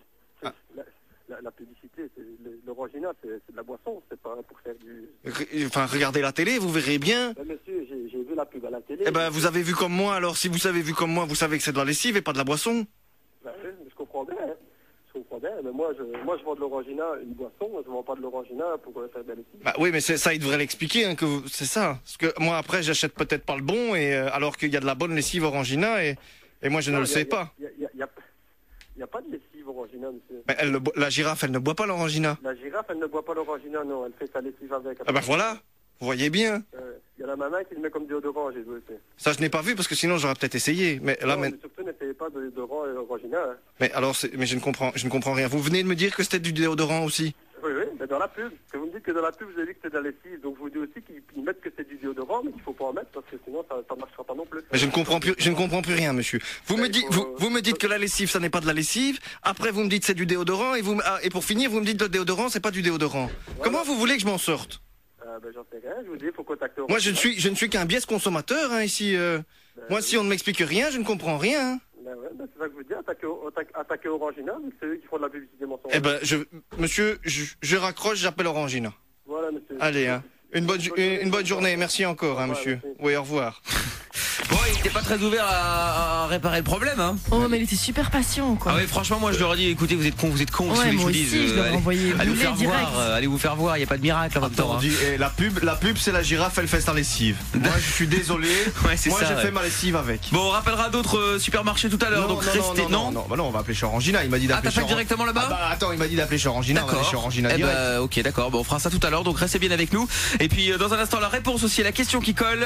S11: la publicité, l'Orangina, c'est de la boisson, c'est pas pour faire du...
S8: Enfin, regardez la télé, vous verrez bien.
S11: Monsieur, j'ai vu la pub à la télé.
S8: Eh ben, vous avez vu comme moi, alors si vous avez vu comme moi, vous savez que c'est de la lessive et pas de la boisson.
S11: Je comprends bien, hein. Je comprends bien, mais moi je vends de l'Orangina, une boisson, je vends pas de l'Orangina pour faire de la lessive.
S8: Oui, mais ça, il devrait l'expliquer, hein, c'est ça. Parce que moi, après, j'achète peut-être pas le bon, et alors qu'il y a de la bonne lessive Orangina, et moi, je ne le sais pas.
S11: Il n'y a pas de lessive Orangina, monsieur.
S8: Mais la girafe, elle ne boit pas l'Orangina.
S11: La girafe, elle ne boit pas l'Orangina, non. Elle fait sa lessive avec.
S8: Ah voilà, vous voyez bien.
S11: Il y a la maman qui le met comme déodorant, j'ai vu aussi.
S8: Ça, je n'ai pas vu, parce que sinon, j'aurais peut-être essayé. Mais là,
S11: mais surtout, n'essayez pas de déodorant Orangina. Hein.
S8: Mais alors, mais je ne comprends rien. Vous venez de me dire que c'était du déodorant aussi?
S11: Oui, mais dans la pub. Que vous me dites que dans la pub, vous avez dit que c'est de la lessive. Donc, je vous dis aussi qu'ils mettent que c'est du déodorant, mais qu'il ne faut pas en mettre, parce que sinon, ça ne marchera pas non plus.
S8: Mais je ne comprends plus rien, monsieur. Vous me dites que la lessive, ça n'est pas de la lessive. Après, vous me dites c'est du déodorant. Et pour finir, vous me dites le déodorant, c'est pas du déodorant. Voilà. Comment vous voulez que je m'en sorte?
S11: J'en sais rien. Je vous dis, il faut contacter...
S8: Moi, je ne suis qu'un biais consommateur, hein, ici. Moi, si on ne m'explique rien, je ne comprends rien.
S11: C'est ça que je vous dis, attaquer Orangina, vu que c'est eux qui font de la publicité mensongère.
S8: Eh ben, monsieur, je raccroche, j'appelle Orangina.
S11: Voilà, monsieur.
S8: Allez, hein. Une bonne journée, merci encore, hein, monsieur. Merci. Oui, au revoir.
S3: Bon, il était pas très ouvert à réparer le problème, hein.
S7: Oh, mais il était super patient, quoi.
S3: Ah oui, franchement, moi je leur ai dit, écoutez, vous êtes cons,
S7: ouais, moi aussi, je leur ai envoyé.
S3: Allez vous faire voir, il y a pas de miracle en même temps.
S8: Hein. La pub, c'est la girafe, elle fait sa lessive. Moi, je suis désolé.
S3: Ouais, moi,
S8: j'ai fait ma lessive avec.
S3: Bon, on rappellera d'autres supermarchés tout à l'heure, donc restez.
S8: Non, on va appeler chez Orangina. Il m'a dit d'appeler.
S3: Ah, t'as pas directement là-bas?
S8: Attends, il m'a dit d'appeler chez Orangina.
S3: D'accord.
S8: Chez Orangina direct.
S3: Ok, d'accord. Bon, on fera ça tout à l'heure, donc restez bien avec nous. Et puis, dans un instant, la réponse aussi à la question qui colle.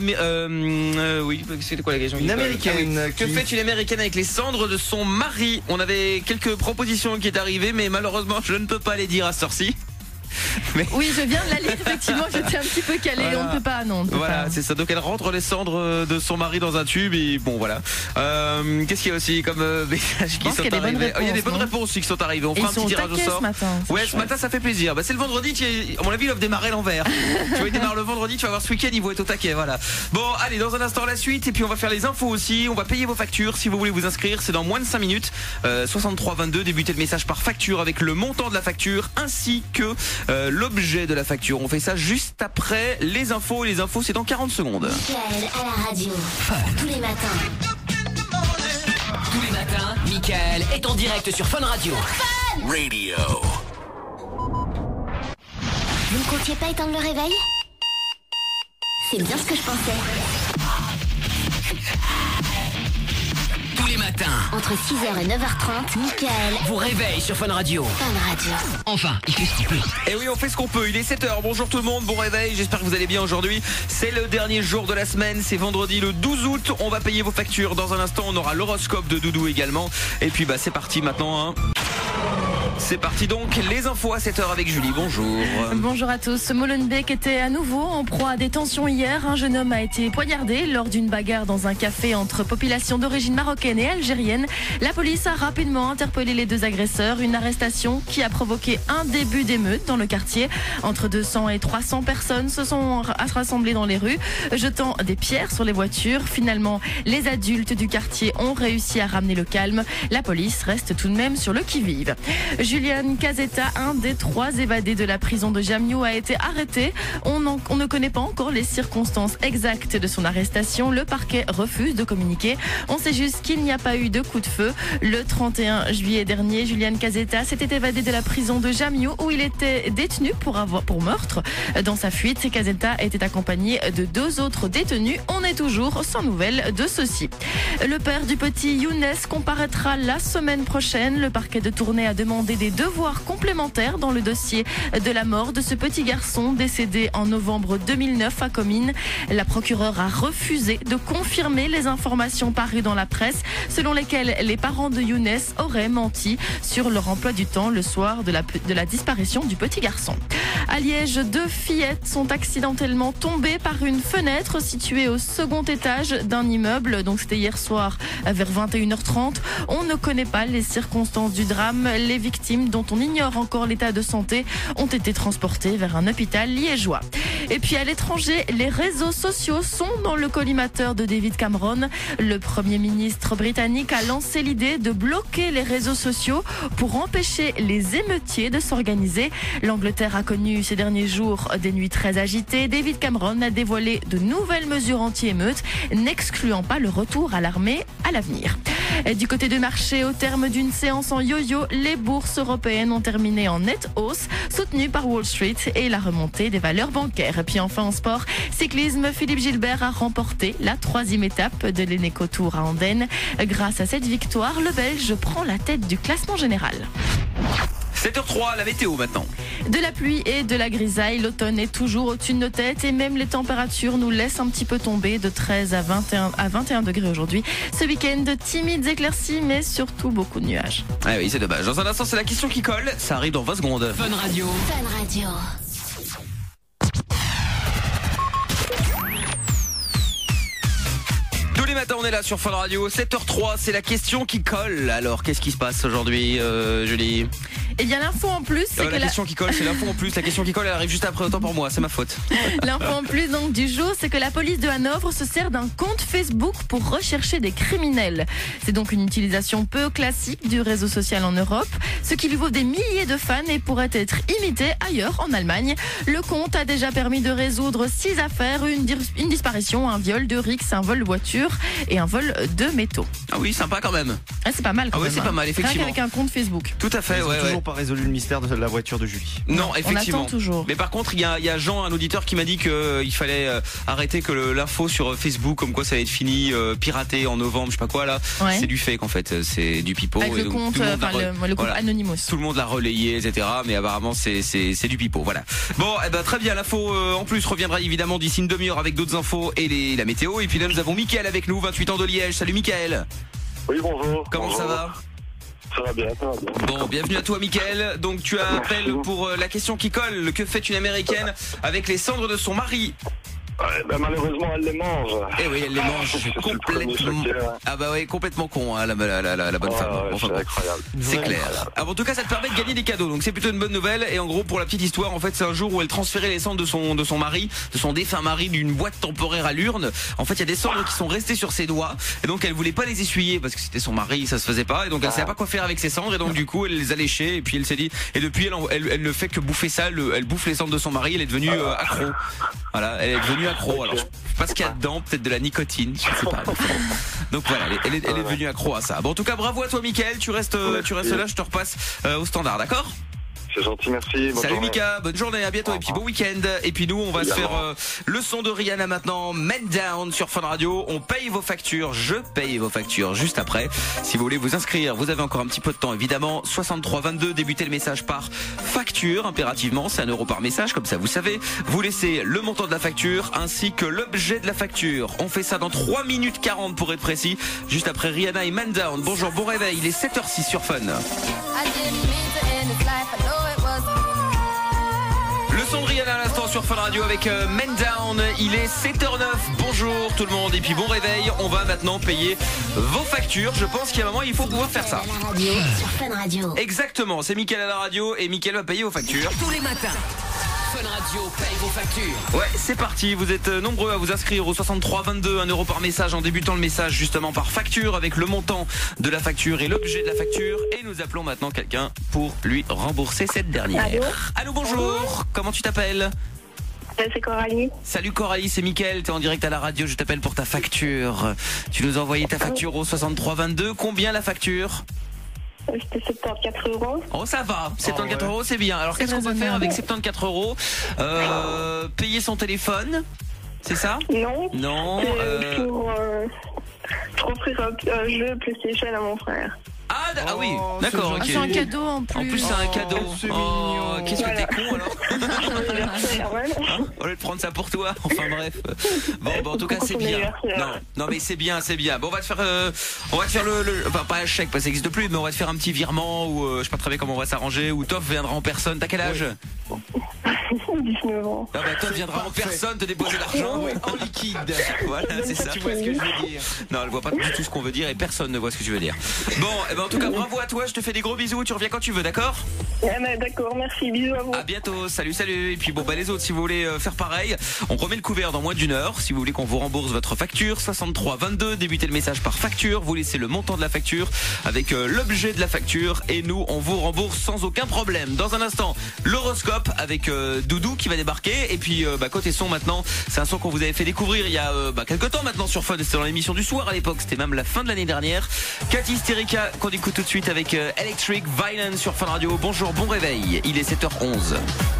S3: Oui, c'était quoi la question?
S8: Une américaine.
S3: Que fait une américaine avec les cendres de son mari? On avait quelques propositions qui est arrivées, mais malheureusement, je ne peux pas les dire à ce heure-ci.
S7: Mais... Oui, je viens de la lire, effectivement, j'étais un petit peu calé, voilà. On ne peut pas, non.
S3: Voilà, c'est ça, donc elle rentre les cendres de son mari dans un tube et bon, voilà. Qu'est-ce qu'il y a aussi comme messages qui sont arrivés? Il y a des bonnes réponses aussi qui sont arrivées, on fera un petit tirage au sort. Ouais, ce matin ça fait plaisir. C'est le vendredi, à mon avis, il offre démarrer l'envers. Tu vois, il démarre le vendredi, tu vas voir ce week-end, il va être au taquet, voilà. Bon, allez, dans un instant la suite, et puis on va faire les infos aussi, on va payer vos factures si vous voulez vous inscrire, c'est dans moins de 5 minutes. 6322, débutez le message par facture avec le montant de la facture ainsi que l'objet de la facture. On fait ça juste après les infos. Les infos, c'est dans 40 secondes.
S1: Mickaël à la radio, tous les matins.
S2: Tous les matins, Mickaël est en direct sur Fun Radio.
S1: Radio. Vous ne comptiez pas éteindre le réveil? C'est bien ce que je pensais.
S2: Tous les matins,
S1: entre 6h et 9h30, Mickaël
S2: vous réveille sur Fun Radio.
S1: Fun Radio.
S2: Enfin, il fait ce qu'il peut.
S3: Et oui, on fait ce qu'on peut. Il est 7h. Bonjour tout le monde. Bon réveil. J'espère que vous allez bien aujourd'hui. C'est le dernier jour de la semaine. C'est vendredi le 12 août. On va payer vos factures. Dans un instant, on aura l'horoscope de Doudou également. Et puis, c'est parti maintenant, hein. C'est parti donc, les infos à 7h avec Julie, bonjour.
S7: Bonjour à tous. Molenbeek était à nouveau en proie à des tensions hier. Un jeune homme a été poignardé lors d'une bagarre dans un café entre populations d'origine marocaine et algérienne. La police a rapidement interpellé les deux agresseurs. Une arrestation qui a provoqué un début d'émeute dans le quartier. Entre 200 et 300 personnes se sont rassemblées dans les rues, jetant des pierres sur les voitures. Finalement, les adultes du quartier ont réussi à ramener le calme. La police reste tout de même sur le qui-vive. Julian Casetta, un des 3 évadés de la prison de Jamniou, a été arrêté. On ne connaît pas encore les circonstances exactes de son arrestation. Le parquet refuse de communiquer. On sait juste qu'il n'y a pas eu de coup de feu. Le 31 juillet dernier, Julian Casetta s'était évadé de la prison de Jamniou où il était détenu pour meurtre. Dans sa fuite, Casetta était accompagné de 2 autres détenus. On est toujours sans nouvelles de ceux-ci. Le père du petit Younes comparaîtra la semaine prochaine. Le parquet de Tournai a demandé des devoirs complémentaires dans le dossier de la mort de ce petit garçon décédé en novembre 2009 à Comines. La procureure a refusé de confirmer les informations parues dans la presse selon lesquelles les parents de Younes auraient menti sur leur emploi du temps le soir de la disparition du petit garçon. À Liège, 2 fillettes sont accidentellement tombées par une fenêtre située au second étage d'un immeuble. Donc c'était hier soir vers 21h30. On ne connaît pas les circonstances du drame. Les victimes, dont on ignore encore l'état de santé, ont été transportées vers un hôpital liégeois. Et puis à l'étranger, les réseaux sociaux sont dans le collimateur de David Cameron. Le Premier ministre britannique a lancé l'idée de bloquer les réseaux sociaux pour empêcher les émeutiers de s'organiser. L'Angleterre a connu ces derniers jours des nuits très agitées. David Cameron a dévoilé de nouvelles mesures anti-émeutes, n'excluant pas le retour à l'armée à l'avenir. Et du côté du marché, au terme d'une séance en yo-yo, les bourses européennes ont terminé en nette hausse, soutenues par Wall Street et la remontée des valeurs bancaires. Et puis enfin en sport, cyclisme, Philippe Gilbert a remporté la 3e étape de l'Eneco Tour à Andenne. Grâce à cette victoire, le Belge prend la tête du classement général.
S3: 7h03, la météo maintenant.
S7: De la pluie et de la grisaille, l'automne est toujours au-dessus de nos têtes et même les températures nous laissent un petit peu tomber de 13 à 21 degrés aujourd'hui. Ce week-end, timides éclaircies mais surtout beaucoup de nuages.
S3: Ah oui, c'est dommage. Dans un instant, c'est la question qui colle. Ça arrive dans 20 secondes.
S2: Fun Radio.
S1: Fun Radio.
S3: Tous les matins, on est là sur Fun Radio. 7h03, c'est la question qui colle. Alors, qu'est-ce qui se passe aujourd'hui, Julie?
S7: Eh bien, l'info en plus, c'est que
S3: question qui colle, c'est l'info en plus. La question qui colle, elle arrive juste après, autant pour moi, c'est ma faute.
S7: L'info en plus donc du jour, c'est que la police de Hanovre se sert d'un compte Facebook pour rechercher des criminels. C'est donc une utilisation peu classique du réseau social en Europe, ce qui lui vaut des milliers de fans et pourrait être imité ailleurs en Allemagne. Le compte a déjà permis de résoudre 6 affaires, une disparition, un viol, 2 rixes, un vol de voiture et un vol de métaux.
S3: Ah oui, sympa quand même.
S7: Ah, c'est pas mal quand même.
S3: C'est pas mal, effectivement.
S7: Rien qu'avec un compte Facebook.
S3: Tout à fait,
S8: Ils ont toujours pas résolu le mystère de la voiture de Julie.
S3: Non, effectivement.
S7: On attend toujours.
S3: Mais par contre, il y a Jean, un auditeur, qui m'a dit qu'il fallait arrêter que l'info sur Facebook, comme quoi ça allait être fini, piraté en novembre, je sais pas quoi là.
S7: Ouais.
S3: C'est du fake en fait, c'est du pipeau.
S7: Avec le compte, le compte Anonymous.
S3: Tout le monde l'a relayé, etc. Mais apparemment c'est du pipeau, voilà. Bon, très bien, l'info en plus reviendra évidemment d'ici une demi-heure avec d'autres infos et la météo. Et puis là, nous avons Mickaël avec nous, 28 ans de Liège. Salut Mickaël.
S6: Oui, bonjour.
S3: Comment ça va?
S6: Ça va bien, ça va bien.
S3: Bon, bienvenue à toi Mickaël. Donc tu appelles pour la question qui colle. Que fait une Américaine avec les cendres de son mari?
S6: Ouais, malheureusement, elle les mange.
S3: Eh oui, elle les mange complètement. Ah bah ouais, complètement con, hein, la bonne femme.
S6: Enfin, c'est incroyable.
S3: C'est clair. Alors, en tout cas, ça te permet de gagner des cadeaux, donc c'est plutôt une bonne nouvelle. Et en gros, pour la petite histoire, en fait, c'est un jour où elle transférait les cendres de son mari, de son défunt mari, d'une boîte temporaire à l'urne. En fait, il y a des cendres qui sont restées sur ses doigts, et donc elle voulait pas les essuyer parce que c'était son mari, ça se faisait pas, et donc elle savait pas quoi faire avec ses cendres, et donc du coup, elle les a léchées, et puis elle s'est dit, et depuis, elle ne fait que bouffer ça, elle bouffe les cendres de son mari, elle est devenue accro. Voilà, elle est devenue accro. Alors, je sais pas ce qu'il y a dedans, peut-être de la nicotine, je sais pas. Donc voilà, elle est devenue accro à ça. Bon, en tout cas, bravo à toi, Mickaël. Tu restes là, je te repasse au standard, d'accord ?
S13: C'est gentil, merci.
S3: Salut Mika, bonne journée, à bientôt et puis bon week-end. Et puis nous, on va se faire le son de Rihanna maintenant, Men Down sur Fun Radio. On paye vos factures, je paye vos factures juste après. Si vous voulez vous inscrire, vous avez encore un petit peu de temps évidemment. 6322, débutez le message par facture impérativement, c'est 1 € par message, comme ça vous savez. Vous laissez le montant de la facture ainsi que l'objet de la facture. On fait ça dans 3 minutes 40 pour être précis, juste après Rihanna et Men Down. Bonjour, bon réveil, il est 7h06 sur Fun. Le son de Rihanna à l'instant sur Fun Radio avec Men Down. Il est 7h09. Bonjour tout le monde et puis bon réveil. On va maintenant payer vos factures. Je pense qu'il y a un moment il faut pouvoir faire ça.
S1: À la radio, sur Fun Radio.
S3: Exactement, c'est Mickaël à la radio et Mickaël va payer vos factures.
S2: Tous les matins, Fun Radio paye vos factures.
S3: Ouais, c'est parti. Vous êtes nombreux à vous inscrire au 6322, 1 € par message en débutant le message justement par facture avec le montant de la facture et l'objet de la facture. Et nous appelons maintenant quelqu'un pour lui rembourser cette dernière. Allô, bonjour. Comment tu t'appelles ?
S5: C'est Coralie.
S3: Salut Coralie, c'est Mickaël, t'es en direct à la radio, je t'appelle pour ta facture. Tu nous as envoyé ta facture au 6322. Combien la facture ?
S5: C'était 74 €.
S3: Oh ça va, 74 € c'est bien. Alors qu'est-ce qu'on peut faire avec 74 €? Payer son téléphone, c'est ça?
S5: Non.
S3: Non.
S5: Pour offrir un jeu PlayStation à mon frère.
S3: Ah oui, d'accord, ok.
S7: C'est un cadeau en plus.
S3: En plus c'est un cadeau. Oh, qu'est-ce que t'es con alors. Au lieu de prendre ça pour toi. Enfin bref. Bon, en tout cas c'est bien. Non mais c'est bien. Bon, on va te faire enfin pas un chèque parce que ça n'existe plus, mais on va te faire un petit virement ou je sais pas très bien comment on va s'arranger. Ou Toff viendra en personne. T'as quel âge?
S5: 19 ans.
S3: Ah bah Toff viendra en personne te déposer l'argent en liquide. Voilà, c'est ça.
S8: Tu vois ce que je veux dire.
S3: Non, elle voit pas du tout ce qu'on veut dire et personne ne voit ce que tu veux dire. Bon, et ben en tout cas bravo à toi, je te fais des gros bisous, tu reviens quand tu veux, d'accord?
S5: D'accord, merci, bisous à vous.
S3: À bientôt, salut. Et puis bon bah les autres, si vous voulez faire pareil, on remet le couvert dans moins d'1 heure. Si vous voulez qu'on vous rembourse votre facture, 6322, débutez le message par facture, vous laissez le montant de la facture avec l'objet de la facture et nous on vous rembourse sans aucun problème. Dans un instant, l'horoscope avec Doudou qui va débarquer et puis côté son maintenant, c'est un son qu'on vous avait fait découvrir il y a quelques temps maintenant sur Fun, c'était dans l'émission du soir à l'époque, c'était même la fin de l'année dernière. Katy Sterica qu'on écoute tout de suite avec Electric Violence sur Fun Radio. Bonjour, bon réveil, il est 7h11.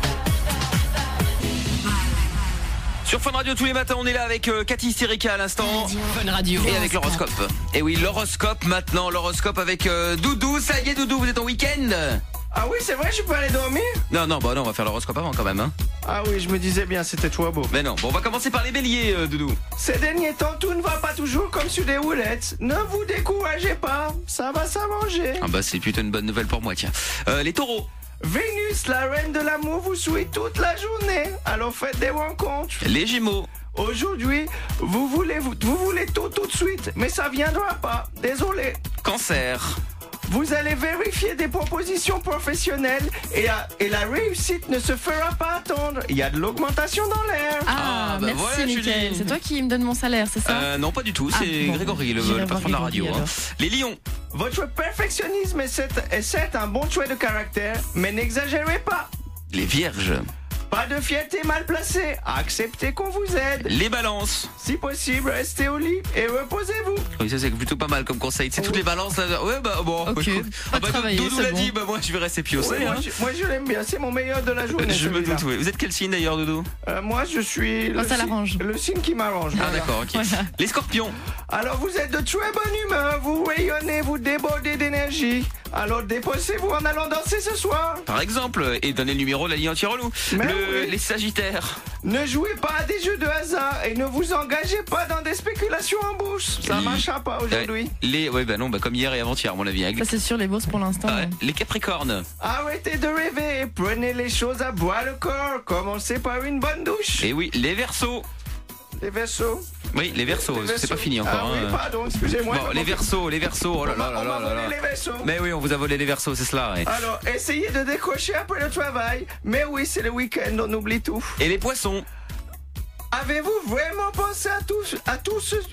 S3: Sur Fun Radio tous les matins, on est là avec Katy Sterica à l'instant.
S2: Fun Radio.
S3: Et avec l'horoscope. Et oui, l'horoscope maintenant, l'horoscope avec Doudou. Ça y est Doudou, vous êtes en week-end?
S8: Ah oui, c'est vrai, je peux aller dormir?
S3: Non, on va faire l'horoscope avant quand même. Hein.
S8: Ah oui, je me disais bien, c'était toi beau.
S3: Mais non, bon, on va commencer par les béliers, Doudou.
S8: Ces derniers temps, tout ne va pas toujours comme sur des roulettes. Ne vous découragez pas, ça va s'arranger.
S3: Ah bah c'est plutôt une bonne nouvelle pour moi, tiens. Les taureaux.
S8: Vénus, la reine de l'amour, vous sourit toute la journée. Alors faites des rencontres.
S3: Les gémeaux.
S8: Aujourd'hui, vous voulez tout de suite, mais ça viendra pas. Désolé.
S3: Cancer.
S8: Vous allez vérifier des propositions professionnelles et la réussite ne se fera pas attendre. Il y a de l'augmentation dans l'air.
S7: Merci
S3: voilà,
S7: Mickaël. C'est toi qui me donne mon salaire, c'est ça?
S3: Non, pas du tout. C'est Grégory, le patron de la radio. Hein. Les lions.
S8: Votre perfectionnisme est certes un bon trait de caractère, mais n'exagérez pas.
S3: Les vierges.
S8: Pas de fierté mal placée, acceptez qu'on vous aide.
S3: Les balances.
S8: Si possible, restez au lit et reposez-vous.
S3: Oui, ça c'est plutôt pas mal comme conseil. C'est toutes les balances là. Ouais, bah bon.
S7: Ok,
S3: Doudou l'a dit, moi je vais rester piossé.
S8: Ouais, moi je l'aime bien, c'est mon meilleur de la journée.
S3: Je me doute, oui. Vous êtes quel signe d'ailleurs, Doudou?
S8: Moi je suis le signe qui m'arrange.
S3: Ah d'accord, ok. Voilà. Les scorpions.
S8: Alors vous êtes de très bonne humeur, vous rayonnez, vous débordez d'énergie. Alors déposez-vous en allant danser ce soir.
S3: Par exemple, et donnez le numéro de la ligne anti-relou. Les sagittaires.
S8: Ne jouez pas à des jeux de hasard et ne vous engagez pas dans des spéculations en bourse. Ça marchera pas aujourd'hui.
S3: Comme hier et avant-hier, à mon avis.
S7: Ça c'est sûr, les bourses pour l'instant.
S3: Les capricornes.
S8: Arrêtez de rêver et prenez les choses à bras le corps. Commencez par une bonne douche.
S3: Et oui, les verseaux.
S8: Les verseaux.
S3: Oui, les verseaux, c'est pas fini encore.
S8: Oui, pardon, excusez-moi.
S3: Bon, les verseaux, oh là là là là.
S8: Les verseaux.
S3: Mais oui, on vous a volé les verseaux, c'est cela. Ouais.
S8: Alors, essayez de décrocher après le travail. Mais oui, c'est le week-end, on oublie tout.
S3: Et les poissons.
S8: Avez-vous vraiment pensé à tout ce...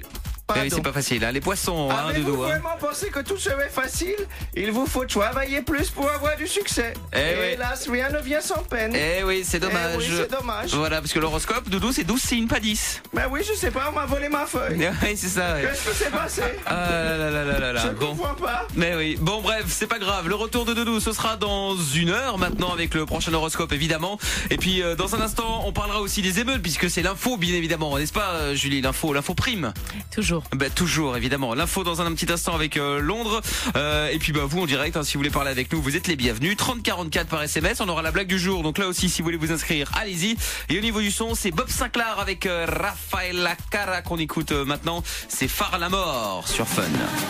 S8: pas.
S3: C'est pas facile, hein. Les poissons, hein,
S8: Avez-vous
S3: Doudou.
S8: vraiment pensé que tout serait facile? Il vous faut travailler plus pour avoir du succès. Et hélas, rien ne vient sans peine.
S3: Eh oui, c'est dommage.
S8: Oui, c'est dommage.
S3: Voilà, parce que l'horoscope, Doudou, c'est 12 signes, pas 10.
S8: Ben oui, je sais pas, on m'a volé ma feuille.
S3: Oui, c'est ça, ouais.
S8: Qu'est-ce que c'est passé?
S3: Ah là.
S8: Je comprends pas.
S3: Mais oui, bon bref, c'est pas grave. Le retour de Doudou, ce sera dans 1 heure maintenant avec le prochain horoscope évidemment. Et puis dans un instant, on parlera aussi des émeutes puisque c'est l'info bien évidemment, n'est-ce pas Julie? L'info prime.
S7: Toujours.
S3: Bah toujours évidemment. L'info dans un petit instant avec Londres. Et puis bah vous en direct, hein, si vous voulez parler avec nous, vous êtes les bienvenus. 3044 par SMS. On aura la blague du jour. Donc là aussi, si vous voulez vous inscrire, allez-y. Et au niveau du son, c'est Bob Sinclair avec Rafael Cara qu'on écoute maintenant. C'est Phare la mort sur Fun.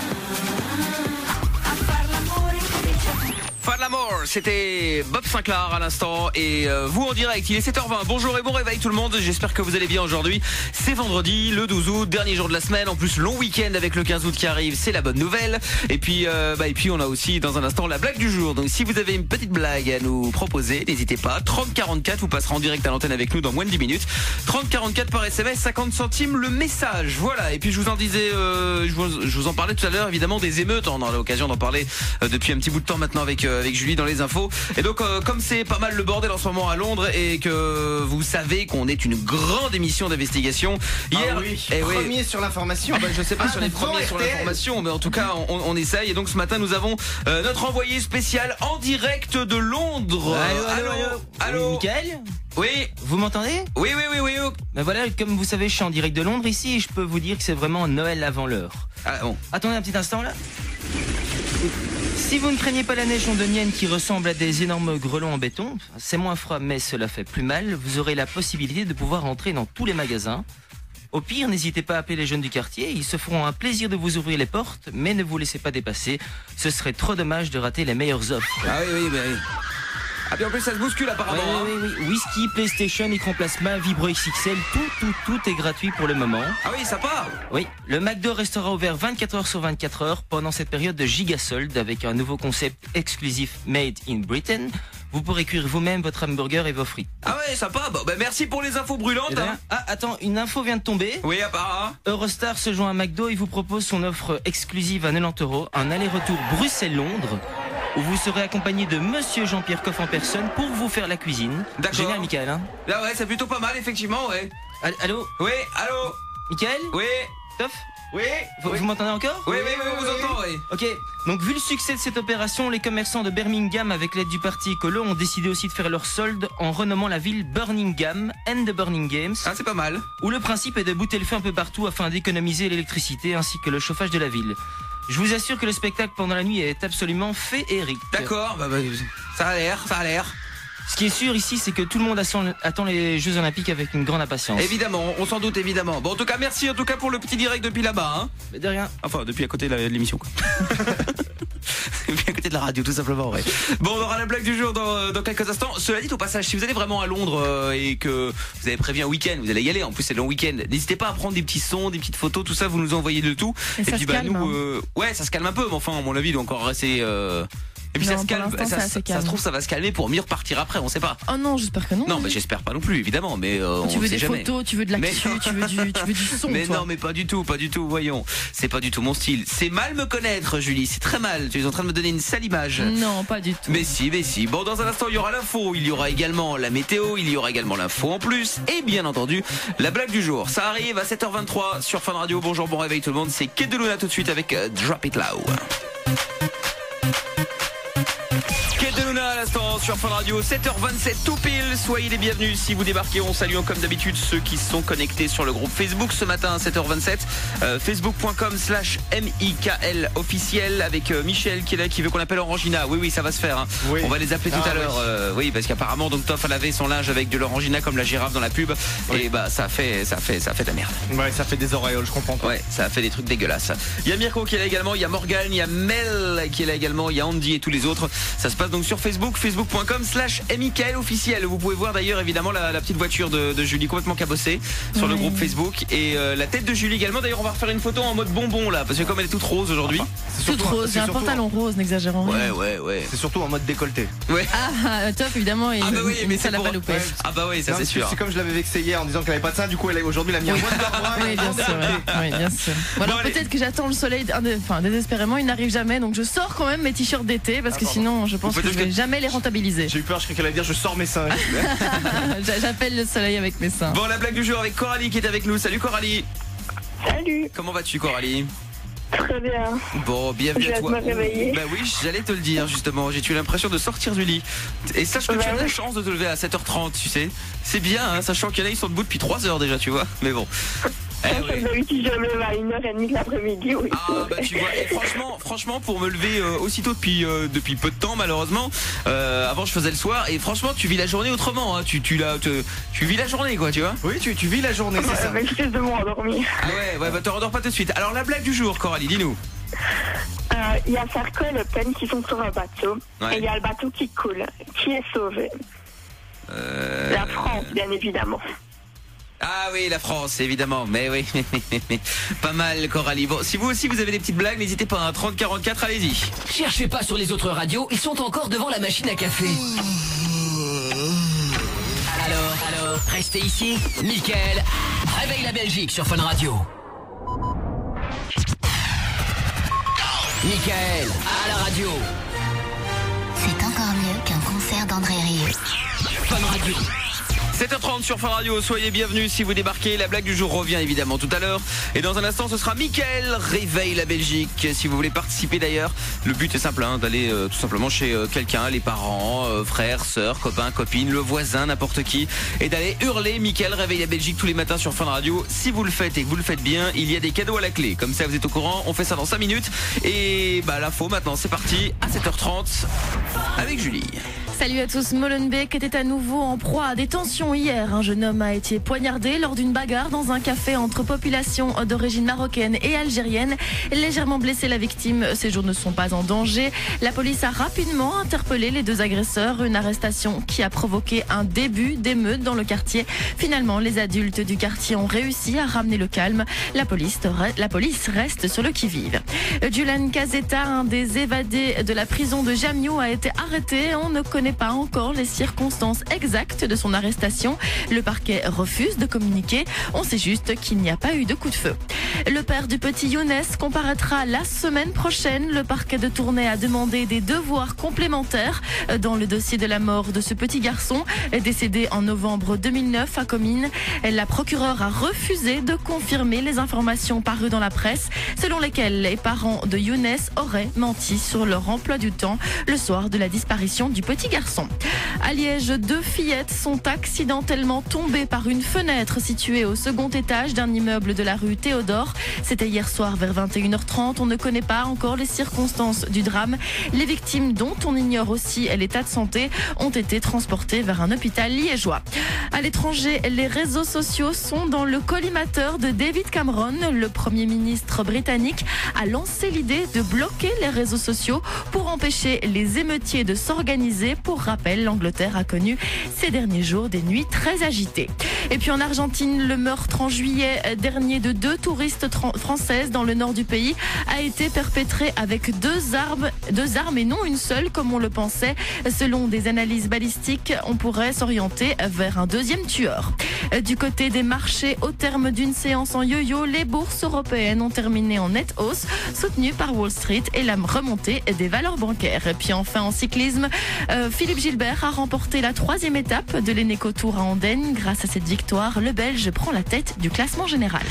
S3: Phare l'amour, c'était Bob Sinclair à l'instant et vous en direct, il est 7h20. Bonjour et bon réveil tout le monde, j'espère que vous allez bien aujourd'hui. C'est vendredi, le 12 août, dernier jour de la semaine, en plus long week-end avec le 15 août qui arrive, c'est la bonne nouvelle. Et puis on a aussi dans un instant la blague du jour. Donc si vous avez une petite blague à nous proposer, n'hésitez pas. 3044, vous passerez en direct à l'antenne avec nous dans moins de 10 minutes. 3044 par SMS, 50 centimes le message. Voilà, et puis je vous en disais, je vous en parlais tout à l'heure évidemment des émeutes. On a l'occasion d'en parler depuis un petit bout de temps maintenant avec Julie dans les infos. Et donc comme c'est pas mal le bordel en ce moment à Londres et que vous savez qu'on est une grande émission d'investigation hier,
S8: premier sur l'information.
S3: Je sais pas sur les premiers sur l'information, mais en tout cas on essaye. Et donc ce matin nous avons notre envoyé spécial en direct de Londres. Allô
S13: Mickaël?
S3: Oui.
S13: Vous m'entendez?
S3: Oui.
S13: Ben voilà, comme vous savez, je suis en direct de Londres ici et je peux vous dire que c'est vraiment Noël avant l'heure.
S3: Ah bon.
S13: Attendez un petit instant là. Si vous ne craignez pas la neige londonienne qui ressemble à des énormes grelons en béton, c'est moins froid mais cela fait plus mal, vous aurez la possibilité de pouvoir entrer dans tous les magasins. Au pire, n'hésitez pas à appeler les jeunes du quartier, ils se feront un plaisir de vous ouvrir les portes, mais ne vous laissez pas dépasser, ce serait trop dommage de rater les meilleures offres.
S3: Ah oui. Ah puis en plus ça se bouscule apparemment.
S13: Oui. Whisky, PlayStation, écran plasma, Vibro XXL, tout est gratuit pour le moment.
S3: Ah oui, sympa.
S13: Oui, le McDo restera ouvert 24h sur 24h pendant cette période de gigasolde avec un nouveau concept exclusif Made in Britain. Vous pourrez cuire vous-même votre hamburger et vos frites.
S3: Ah ouais, sympa. Bon, merci pour les infos brûlantes. Hein.
S13: Ah, attends, une info vient de tomber.
S3: Oui, apparemment.
S13: Eurostar se joint à McDo et vous propose son offre exclusive à 90 €, un aller-retour Bruxelles-Londres, où vous serez accompagné de Monsieur Jean-Pierre Coff en personne pour vous faire la cuisine.
S3: D'accord.
S13: Génial, Mickaël, hein?
S3: Là ouais, c'est plutôt pas mal, effectivement, ouais.
S13: Allô?
S3: Oui, allô?
S13: Mickaël?
S3: Oui.
S13: Coff?
S3: Oui.
S13: Vous m'entendez encore?
S3: Oui, on vous entend, oui.
S13: Ok, donc vu le succès de cette opération, les commerçants de Birmingham, avec l'aide du parti écolo, ont décidé aussi de faire leur solde en renommant la ville Birmingham and the Burning Games.
S3: Ah, c'est pas mal.
S13: Où le principe est de bouter le feu un peu partout afin d'économiser l'électricité ainsi que le chauffage de la ville. Je vous assure que le spectacle pendant la nuit est absolument féerique.
S3: D'accord, ça a l'air.
S13: Ce qui est sûr ici, c'est que tout le monde attend les Jeux Olympiques avec une grande impatience.
S3: Évidemment, on s'en doute évidemment. Bon, en tout cas, merci pour le petit direct depuis là-bas. Hein.
S13: Mais de rien.
S3: Enfin, depuis à côté de l'émission, quoi. Depuis à côté de la radio, tout simplement, ouais. Bon, on aura la blague du jour dans quelques instants. Cela dit, au passage, si vous allez vraiment à Londres et que vous avez prévu un week-end, vous allez y aller. En plus, c'est le long week-end. N'hésitez pas à prendre des petits sons, des petites photos, tout ça. Vous nous envoyez de tout.
S7: Et puis,
S3: nous, ouais, ça se calme un peu. Mais enfin, à mon avis, il doit encore rester. Et puis ça se calme, ça se trouve ça va se calmer pour mieux repartir après, on sait pas.
S7: Oh non, j'espère que non.
S3: Non, mais j'espère pas non plus, évidemment, mais
S7: tu veux des
S3: jamais.
S7: photos, tu veux de l'actu, tu veux du son.
S3: Mais
S7: toi.
S3: non, mais pas du tout, voyons. C'est pas du tout mon style. C'est mal me connaître, Julie, c'est très mal. Tu es en train de me donner une sale image.
S7: Non, pas du tout.
S3: Mais si. Bon, dans un instant, il y aura l'info, il y aura également la météo, il y aura également l'info en plus, et bien entendu, la blague du jour. Ça arrive à 7h23 sur Fun Radio. Bonjour, bon réveil tout le monde. C'est Kate de Luna tout de suite avec Drop It Low. À l'instant sur Fun Radio, 7h27 tout pile. Soyez les bienvenus si vous débarquez. On salue comme d'habitude ceux qui sont connectés sur le groupe Facebook ce matin à 7h27. Facebook.com/MIKL officiel avec Michel qui est là, qui veut qu'on appelle Orangina. Oui, ça va se faire. Hein. Oui. On va les appeler tout à l'heure. Oui, parce qu'apparemment donc Toff a lavé son linge avec de l'Orangina comme la girafe dans la pub. Oui. Et bah ça fait de la merde.
S8: Ouais, ça fait des auréoles, je comprends pas.
S3: Ouais, ça a fait des trucs dégueulasses. Il y a Mirko qui est là également, il y a Morgane, il y a Mel qui est là également, il y a Andy et tous les autres. Ça se passe donc sur sur Facebook, facebook.com/Mickaël officiel. Vous pouvez voir d'ailleurs évidemment la petite voiture de Julie complètement cabossée sur le groupe Facebook et la tête de Julie également. D'ailleurs on va refaire une photo en mode bonbon là, parce que comme elle est toute rose aujourd'hui.
S7: Toute rose, j'ai un pantalon rose, n'exagérons rien.
S3: Ouais.
S8: C'est surtout en mode décolleté.
S3: Ouais.
S7: Ah, top évidemment. Et
S3: bah oui, mais
S7: ça l'a pas loupé.
S3: Ah bah oui, ça c'est sûr.
S8: C'est comme je l'avais vexé hier en disant qu'elle avait pas de sein, du coup aujourd'hui elle a mis un Wonder Bra.
S7: Oui, bien sûr. Bon, alors peut-être que j'attends le soleil, désespérément, il n'arrive jamais, donc je sors quand même mes t-shirts d'été parce que sinon je pense que je vais jamais les rentabiliser.
S8: J'ai eu peur, je croyais qu'elle allait dire je sors mes seins.
S7: J'appelle le soleil avec mes seins.
S3: Bon, la blague du jour avec Coralie qui est avec nous. Salut Coralie.
S5: Salut.
S3: Comment vas-tu Coralie?
S5: Très bien.
S3: Bon, bienvenue à toi.
S5: Je vais me réveiller.
S3: Bah oui, j'allais te le dire justement. J'ai eu l'impression de sortir du lit. Et sache que tu as la chance de te lever à 7h30, tu sais. C'est bien, hein, sachant qu'il y en a, ils sont debout depuis 3h déjà, tu vois. Mais bon.
S5: D'habitude, je me lève à 1h30 de l'après-midi. Oui,
S3: ah bah tu vois, et franchement pour me lever aussitôt depuis peu de temps malheureusement, avant je faisais le soir et franchement tu vis la journée autrement, hein. tu vis la journée quoi, tu vois.
S8: Oui, tu vis la journée, c'est ça.
S5: Je de me rendormir.
S3: Ah ouais, bah te rendors pas tout de suite. Alors la blague du jour Coralie, dis-nous.
S5: Il y a Sarko et Le Pen qui sont sur un bateau et il y a le bateau qui coule. Qui est sauvé? La France, bien évidemment.
S3: Ah oui, la France, évidemment. Mais oui, pas mal, Coralie. Bon, si vous aussi vous avez des petites blagues, n'hésitez pas. 3044, allez-y.
S2: Cherchez pas sur les autres radios, ils sont encore devant la machine à café. Alors, restez ici. Mickaël, réveille la Belgique sur Fun Radio. Mickaël, à la radio.
S1: C'est encore mieux qu'un concert d'André Rieu.
S2: Fun Radio.
S3: 7h30 sur Fun Radio, soyez bienvenus si vous débarquez. La blague du jour revient évidemment tout à l'heure. Et dans un instant, ce sera Mickaël réveille la Belgique. Si vous voulez participer d'ailleurs, le but est simple, hein, d'aller tout simplement chez quelqu'un, les parents, frères, sœurs, copains, copines, le voisin, n'importe qui, et d'aller hurler Mickaël réveille la Belgique tous les matins sur Fun Radio. Si vous le faites et que vous le faites bien, il y a des cadeaux à la clé. Comme ça, vous êtes au courant. On fait ça dans 5 minutes. Et bah l'info maintenant, c'est parti à 7h30 avec Julie.
S7: Salut à tous, Molenbeek était à nouveau en proie à des tensions hier. Un jeune homme a été poignardé lors d'une bagarre dans un café entre populations d'origine marocaine et algérienne. Légèrement blessé, la victime, ses jours ne sont pas en danger. La police a rapidement interpellé les deux agresseurs. Une arrestation qui a provoqué un début d'émeute dans le quartier. Finalement, les adultes du quartier ont réussi à ramener le calme. La police reste sur le qui-vive. Julian Casetta, un des évadés de la prison de Jamio, a été arrêté. On ne connaît pas encore les circonstances exactes de son arrestation. Le parquet refuse de communiquer. On sait juste qu'il n'y a pas eu de coup de feu. Le père du petit Younes comparaîtra la semaine prochaine. Le parquet de Tournai a demandé des devoirs complémentaires dans le dossier de la mort de ce petit garçon décédé en novembre 2009 à Comines. La procureure a refusé de confirmer les informations parues dans la presse selon lesquelles les parents de Younes auraient menti sur leur emploi du temps le soir de la disparition du petit garçon. À Liège, 2 fillettes sont accidentellement tombées par une fenêtre située au second étage d'un immeuble de la rue Théodore. C'était hier soir vers 21h30. On ne connaît pas encore les circonstances du drame. Les victimes, dont on ignore aussi l'état de santé, ont été transportées vers un hôpital liégeois. À l'étranger, les réseaux sociaux sont dans le collimateur de David Cameron. Le Premier ministre britannique a lancé l'idée de bloquer les réseaux sociaux pour empêcher les émeutiers de s'organiser. Pour rappel, l'Angleterre a connu ces derniers jours des nuits très agitées. Et puis en Argentine, le meurtre en juillet dernier de 2 touristes françaises dans le nord du pays a été perpétré avec 2 armes et non une seule comme on le pensait. Selon des analyses balistiques, on pourrait s'orienter vers un deuxième tueur. Du côté des marchés, au terme d'une séance en yo-yo, les bourses européennes ont terminé en nette hausse, soutenues par Wall Street et la remontée des valeurs bancaires. Et puis enfin en cyclisme, Philippe Gilbert a remporté la 3e étape de l'Eneco Tour à Andenne. Grâce à cette victoire, le Belge prend la tête du classement général.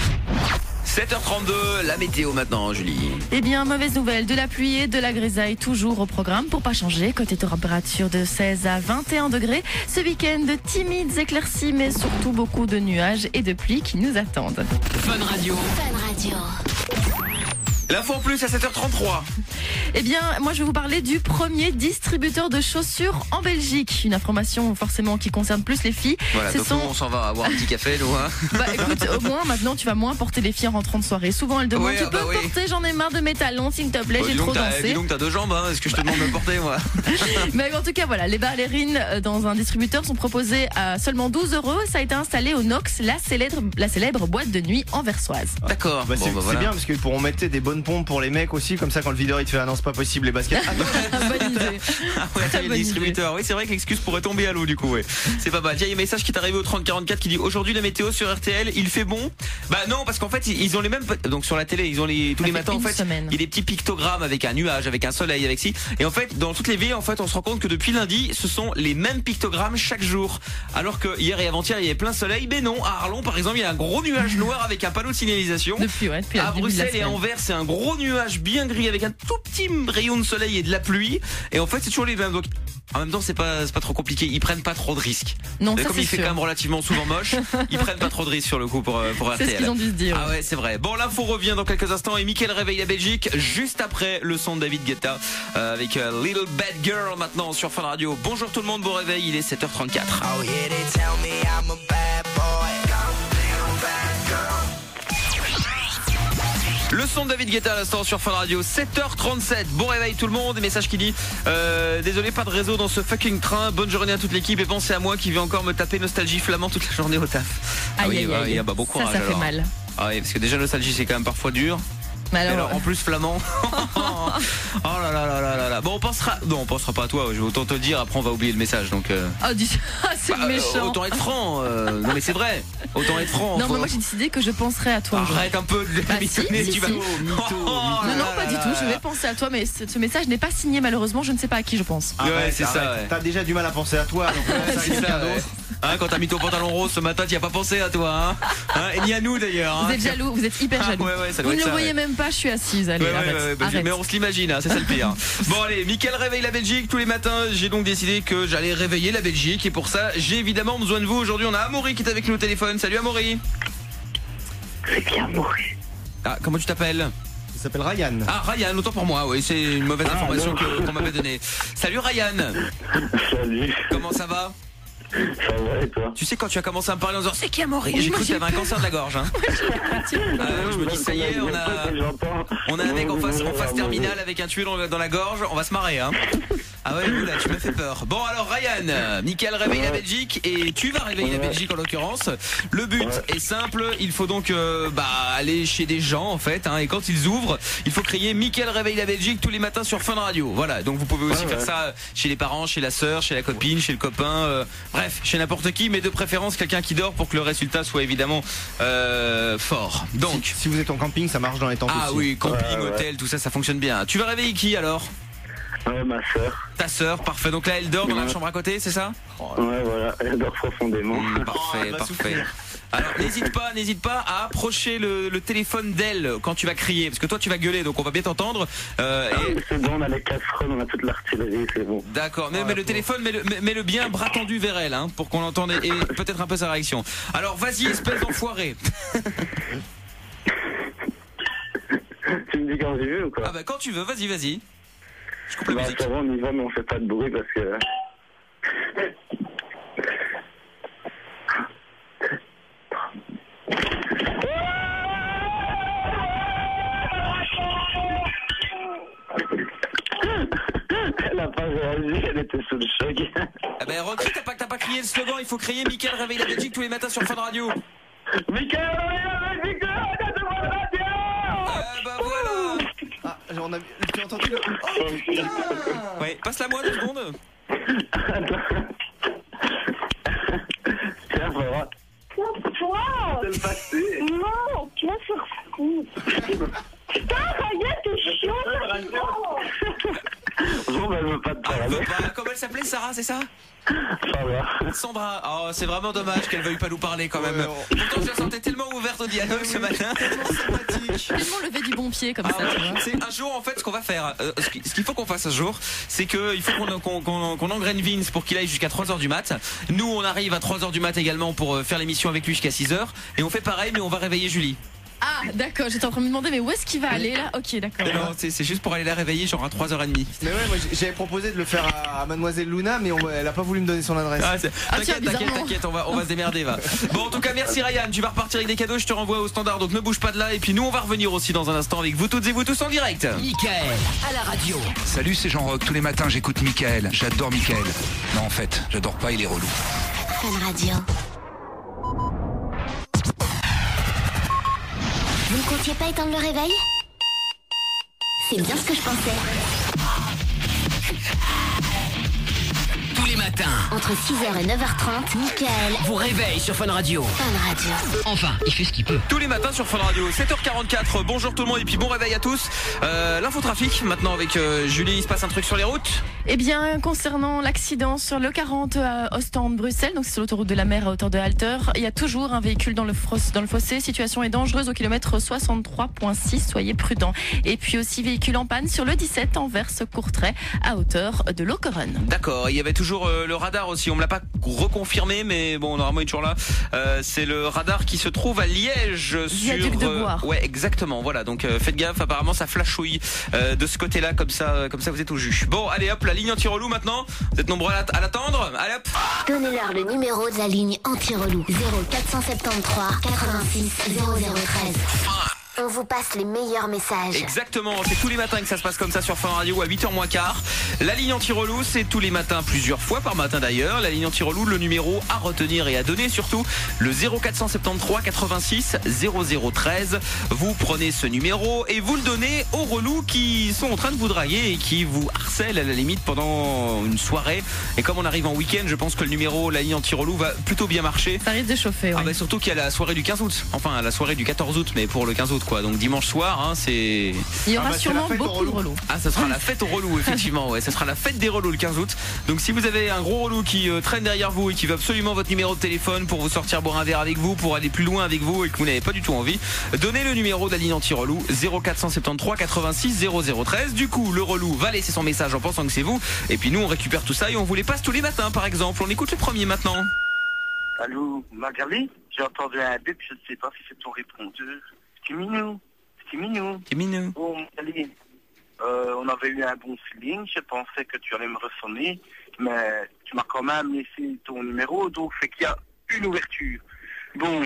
S3: 7h32, la météo maintenant, Julie.
S7: Eh bien, mauvaise nouvelle, de la pluie et de la grisaille toujours au programme pour pas changer. Côté température de 16 à 21 degrés. Ce week-end, de timides éclaircies, mais surtout beaucoup de nuages et de pluie qui nous attendent.
S2: Fun Radio.
S1: Fun Radio.
S3: L'info en plus à 7h33.
S7: Eh bien, moi je vais vous parler du premier distributeur de chaussures en Belgique. Une information forcément qui concerne plus les filles.
S3: Voilà, donc nous, on s'en va avoir un petit café, nous. Hein.
S7: Bah écoute, au moins maintenant tu vas moins porter les filles en rentrant de soirée. Souvent elles demandent, tu peux me porter, j'en ai marre de mes talons, s'il te plaît, j'ai trop dansé.
S3: Dis donc t'as 2 jambes, hein. Est-ce que je te demande de me porter, moi?
S7: Mais en tout cas, voilà, les ballerines dans un distributeur sont proposées à seulement 12 €. Ça a été installé au Nox, la célèbre boîte de nuit anversoise.
S3: D'accord.
S8: Bah, c'est
S3: voilà.
S8: bien parce qu'ils pourront mettre des bonnes pompes pour les mecs aussi, comme ça quand le videur il te fait ah non c'est pas possible les baskets.
S7: Bonne idée.
S3: Ah ouais, le distributeur. Oui, c'est vrai que l'excuse pourrait tomber à l'eau du coup. Ouais. C'est pas mal. Tiens, il y a un message qui est arrivé au 3044 qui dit aujourd'hui la météo sur RTL, il fait bon. Bah non, parce qu'en fait ils ont les mêmes. Donc sur la télé, ils ont tous les matins en fait, il y a des petits pictogrammes avec un nuage, avec un soleil, avec ci. Et en fait, dans toutes les villes, en fait, on se rend compte que depuis lundi, ce sont les mêmes pictogrammes chaque jour. Alors que hier et avant-hier, il y avait plein soleil. Mais non, à Arlon, par exemple, il y a un gros nuage noir avec un panneau de signalisation.
S7: Depuis
S3: à Bruxelles et à Anvers, c'est un gros nuage bien gris avec un tout petit rayon de soleil et de la pluie. Et en fait, c'est toujours les mêmes. Donc, en même temps, c'est pas trop compliqué. Ils prennent pas trop de risques.
S7: Non, ça,
S3: comme il fait
S7: sûr.
S3: quand même relativement souvent moche, ils prennent pas trop de risques sur le coup pour RTL.
S7: C'est ce qu'ils ont dû se dire.
S3: Ah ouais, c'est vrai. Bon, l'info revient dans quelques instants et Mickaël réveille la Belgique juste après le son de David Guetta avec Little Bad Girl maintenant sur Fun Radio. Bonjour tout le monde, bon réveil, il est 7h34.
S10: Oh yeah, they tell me I'm a bad boy.
S3: Le son de David Guetta à l'instant sur Fun Radio, 7h37. Bon réveil tout le monde. Message qui dit désolé, pas de réseau dans ce fucking train. Bonne journée à toute l'équipe et pensez à moi qui vais encore me taper Nostalgie Flamand toute la journée au taf.
S7: Aïe.
S3: Bah, bon courage.
S7: Ça fait
S3: alors.
S7: mal.
S3: Ah oui, parce que déjà Nostalgie c'est quand même parfois dur.
S7: Mais
S3: alors en plus Flamand. Oh là là. Bon, on pensera pas à toi. Je vais autant te le dire. Après on va oublier le message. Donc.
S7: C'est méchant.
S3: Autant être franc. Non mais c'est vrai. Autant être franc.
S7: Non, mais moi j'ai décidé que je penserai à toi.
S3: Arrête un peu de m'étonner.
S7: Si.
S3: Tu vas.
S7: Non, pas du tout. Je vais penser à toi, mais ce message n'est pas signé malheureusement. Je ne sais pas à qui je pense.
S3: Ouais, c'est ça. Ouais.
S8: T'as déjà du mal à penser à toi. Donc
S3: c'est ça. Ouais. Hein, quand t'as mis ton pantalon rose ce matin, t'y as pas pensé à toi, hein, et ni à nous d'ailleurs.
S7: Vous êtes jaloux, vous êtes hyper jaloux.
S3: Ouais, ça
S7: vous
S3: doit
S7: ne
S3: être
S7: le
S3: ça,
S7: voyez même pas, je suis assise. Allez, arrête.
S3: Mais on se l'imagine, hein, c'est ça le pire. Bon allez, Mickaël réveille la Belgique tous les matins. J'ai donc décidé que j'allais réveiller la Belgique et pour ça, j'ai évidemment besoin de vous. Aujourd'hui, on a Amaury qui est avec nous au téléphone. Salut Amaury.
S12: C'est bien Amaury.
S3: Ah, comment tu t'appelles?
S8: Il s'appelle Ryan.
S3: Ah, Ryan, autant pour moi, oui, c'est une mauvaise information qu'on m'avait donnée. Salut Ryan.
S6: Salut.
S3: Comment ça va?
S6: Ça va et toi?
S3: Tu sais, quand tu as commencé à me parler en disant c'est qui Amaury, j'ai cru que tu avais un cancer de la gorge. Hein. Je me dis ça y est, on a un mec en phase terminale avec un tuyau dans la gorge, on va se marrer. Hein. Ah ouais, là tu m'as fait peur. Bon alors Ryan, Mickaël réveille la Belgique et tu vas réveiller la Belgique en l'occurrence. Le but est simple, il faut donc aller chez des gens en fait, hein, et quand ils ouvrent, il faut crier Mickaël réveille la Belgique tous les matins sur Fun Radio. Voilà, donc vous pouvez aussi faire ça chez les parents, chez la sœur, chez la copine, chez le copain, bref, chez n'importe qui, mais de préférence quelqu'un qui dort pour que le résultat soit évidemment fort. Donc,
S8: si vous êtes en camping, ça marche dans les temps aussi.
S3: Ah oui, camping, hôtel, tout ça, ça fonctionne bien. Tu vas réveiller qui alors?
S6: Ma sœur.
S3: Ta sœur, parfait. Donc là, elle dort dans la chambre à côté, c'est ça?
S6: Ouais, voilà, elle dort profondément.
S3: Parfait. Alors n'hésite pas à approcher le téléphone d'elle quand tu vas crier, parce que toi tu vas gueuler, donc on va bien t'entendre.
S6: C'est bon, on a les casseroles, on a toute l'artillerie, c'est bon.
S3: D'accord, mais le téléphone, mets-le bien bras tendu vers elle, hein, pour qu'on l'entende et peut-être un peu sa réaction. Alors vas-y, espèce d'enfoiré.
S6: Tu me dis quand tu veux ou quoi?
S3: Ah bah quand tu veux, vas-y. Je coupe la musique.
S6: Ça va, on y va, mais on fait pas de bruit parce que... Elle a pas réagi, elle était sous le choc.
S3: Ah ben Rocky, t'as pas crié le slogan, il faut crier Mickaël réveille la Belgique tous les matins sur Fun Radio.
S6: Mickaël réveille la Belgique tous les matins sur Fun Radio.
S3: Bah voilà.
S8: Tu as entendu le... Oh putain.
S3: Ouais, passe-la moi 2 secondes.
S6: Tiens, voilà.
S5: Quoi?
S6: C'est le passé.
S5: Non, tu vas faire fou. Putain, Ryan, t'es chiant.
S6: Bon, elle veut pas te parler.
S3: Comment elle s'appelait, Sarah, c'est ça?
S6: Sarah.
S3: Sandra. Oh, c'est vraiment dommage qu'elle veuille pas nous parler quand même. Pourtant, je la sentais tellement ouverte au dialogue ce matin.
S7: Tellement sympathique. Tellement levé du bon pied comme ça. Tu vois.
S3: C'est un jour en fait ce qu'on va faire. Ce qu'il faut qu'on fasse un jour, c'est qu'il faut qu'on engraine Vince pour qu'il aille jusqu'à 3h du mat. Nous, on arrive à 3h du mat également pour faire l'émission avec lui jusqu'à 6h. Et on fait pareil, mais on va réveiller Julie.
S7: Ah, d'accord, j'étais en train de me demander, mais où est-ce qu'il va aller là? Ok, d'accord.
S3: Non, c'est juste pour aller la réveiller, genre à 3h30.
S8: Mais ouais, moi j'avais proposé de le faire à Mademoiselle Luna, mais elle a pas voulu me donner son adresse.
S3: T'inquiète, on va se démerder, va. Bon, en tout cas, merci Ryan, tu vas repartir avec des cadeaux, je te renvoie au standard, donc ne bouge pas de là. Et puis nous, on va revenir aussi dans un instant avec vous toutes et vous tous en direct.
S2: Mickaël, à la radio.
S14: Salut, c'est Jean-Roch. Tous les matins, j'écoute Mickaël. J'adore Mickaël. Non, en fait, j'adore pas, il est relou.
S1: Fun Radio. Vous ne comptiez pas éteindre le réveil? C'est bien ce que je pensais.
S2: Tous les matins,
S1: entre 6h et 9h30, Mickaël
S2: vous réveille sur Fun Radio.
S1: Fun Radio.
S2: Enfin, il fait ce qu'il peut.
S3: Tous les matins sur Fun Radio, 7h44. Bonjour tout le monde et puis bon réveil à tous. L'infotrafic maintenant avec Julie, il se passe un truc sur les routes?
S7: Eh bien, concernant l'accident sur le 40 à Ostende-Bruxelles, donc c'est sur l'autoroute de la mer à hauteur de Halter, il y a toujours un véhicule dans le fossé. Situation est dangereuse au kilomètre 63.6, soyez prudents. Et puis aussi véhicule en panne sur le 17 Anvers-Courtrai à hauteur de Lokeren.
S3: D'accord, il y avait toujours le radar aussi, on me l'a pas reconfirmé, mais bon, normalement il est toujours là. C'est le radar qui se trouve à Liège
S7: Viaduc de Boire.
S3: Ouais, exactement, voilà, donc faites gaffe, apparemment ça flashouille de ce côté-là, comme ça vous êtes au jus. Bon, allez hop, la ligne anti-relou maintenant, vous êtes nombreux à l'attendre, allez hop.
S1: Donnez-leur le numéro de la ligne anti-relou. 0473 86 0013. On vous passe les meilleurs messages.
S3: Exactement, c'est tous les matins que ça se passe comme ça sur Fun Radio à 8h moins quart. La ligne anti-relou, c'est tous les matins, plusieurs fois par matin d'ailleurs. La ligne anti-relou, le numéro à retenir et à donner surtout, le 0473 86 0013. Vous prenez ce numéro et vous le donnez aux relous qui sont en train de vous draguer et qui vous harcèlent à la limite pendant une soirée. Et comme on arrive en week-end, je pense que le numéro, la ligne anti-relou va plutôt bien marcher.
S7: Ça risque de chauffer, ouais.
S3: Ah bah surtout qu'il y a la soirée du 15 août. Enfin, la soirée du 14 août, mais pour le 15 août. Donc dimanche soir, hein, c'est...
S7: Il y aura sûrement beaucoup de relous.
S3: Ah, ça sera la fête aux relous, effectivement. Ouais, ça sera la fête des relous le 15 août. Donc si vous avez un gros relou qui traîne derrière vous et qui veut absolument votre numéro de téléphone pour vous sortir boire un verre avec vous, pour aller plus loin avec vous et que vous n'avez pas du tout envie, donnez le numéro de la ligne anti-relou 0473 86 0013. Du coup, le relou va laisser son message en pensant que c'est vous. Et puis nous, on récupère tout ça et on vous les passe tous les matins, par exemple. On écoute le premier maintenant.
S15: Allô, Magali? J'ai entendu un bip, je ne sais pas si c'est ton répondeur. C'est mignon. Bon, allez, on avait eu un bon feeling, je pensais que tu allais me ressonner, mais tu m'as quand même laissé ton numéro, donc c'est qu'il y a une ouverture. Bon,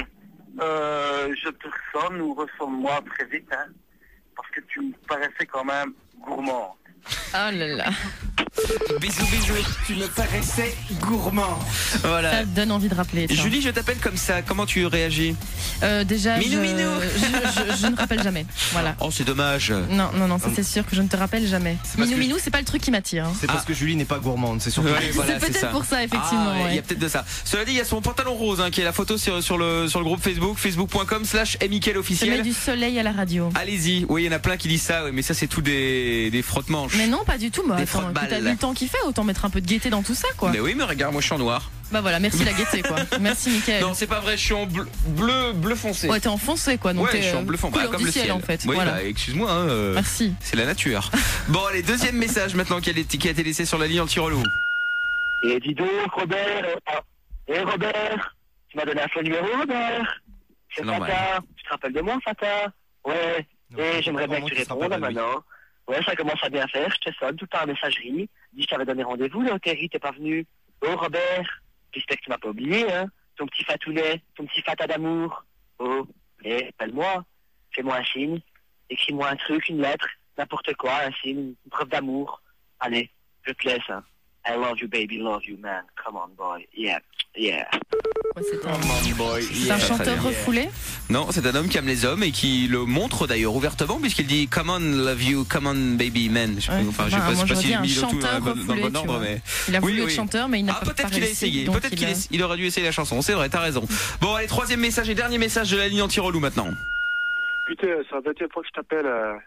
S15: je te ressonne ou ressonne-moi très vite, hein, parce que tu me paraissais quand même gourmand.
S7: Oh là là.
S3: Bisous.
S8: Tu me paraissais gourmand.
S3: Voilà.
S7: Ça donne envie de rappeler. Tiens.
S3: Julie, je t'appelle comme ça. Comment tu réagis?
S7: Déjà,
S3: Minou.
S7: je ne rappelle jamais. Voilà.
S3: Oh, c'est dommage.
S7: Non, ça c'est sûr que je ne te rappelle jamais. Minou, c'est pas le truc qui m'attire. Hein.
S8: C'est parce que Julie n'est pas gourmande, c'est surtout.
S3: Ouais, voilà,
S7: c'est peut-être pour ça, effectivement.
S3: Il y a peut-être de ça. Cela dit, il y a son pantalon rose, hein, qui est la photo sur le groupe Facebook, facebook.com/mickaël-officiel.
S7: Je mets du soleil à la radio.
S3: Allez-y. Oui, il y en a plein qui disent ça, mais ça c'est tout des frotte-manches.
S7: Mais non, pas du tout. Moi,
S3: des
S7: attends, t'as vu le temps qu'il fait, autant mettre un peu de gaieté dans tout ça, quoi.
S3: Mais oui, mais regarde, moi je suis en noir.
S7: Bah voilà, merci la gaieté, quoi. Merci Mickaël.
S3: Non, c'est pas vrai, je suis en bleu foncé.
S7: Ouais, t'es en foncé, quoi. Donc
S3: ouais, je suis en bleu foncé, comme le ciel
S7: en fait.
S3: Oui,
S7: voilà.
S3: bah, excuse-moi. Hein,
S7: merci.
S3: C'est la nature. Bon, allez, deuxième message maintenant qui a été laissé sur la ligne anti-relou.
S12: Et dis donc, Robert. Robert, tu m'as donné un faux numéro, Robert. C'est Fata. Tu te rappelles de moi, Fata? Ouais. Et j'aimerais bien que tu répondes maintenant. Ouais, ça commence à bien faire, je te sonne tout par messagerie. Dis, je t'avais donné rendez-vous, là, Terry, t'es pas venu. Oh, Robert, j'espère que tu m'as pas oublié, hein. Ton petit fatounet, ton petit fata d'amour. Oh, appelle-moi. Fais-moi un signe. Écris-moi un truc, une lettre, n'importe quoi, un signe, une preuve d'amour. Allez, je te laisse, hein. I love you, baby, love you, man. Come on, boy. Yeah.
S7: Ouais, c'est un chanteur refoulé?
S3: Non, c'est un homme qui aime les hommes et qui le montre d'ailleurs ouvertement puisqu'il dit come on love you, come on baby man. Je sais pas si j'ai mis le tout dans le bon ordre, mais
S7: il a voulu être chanteur mais il n'a pas
S3: peut-être qu'il a essayé, peut-être qu'il aurait dû essayer la chanson. C'est vrai, t'as raison. Bon, allez, troisième message et dernier message de la ligne anti-relou maintenant.
S6: Putain, c'est la 20e fois que je t'appelle.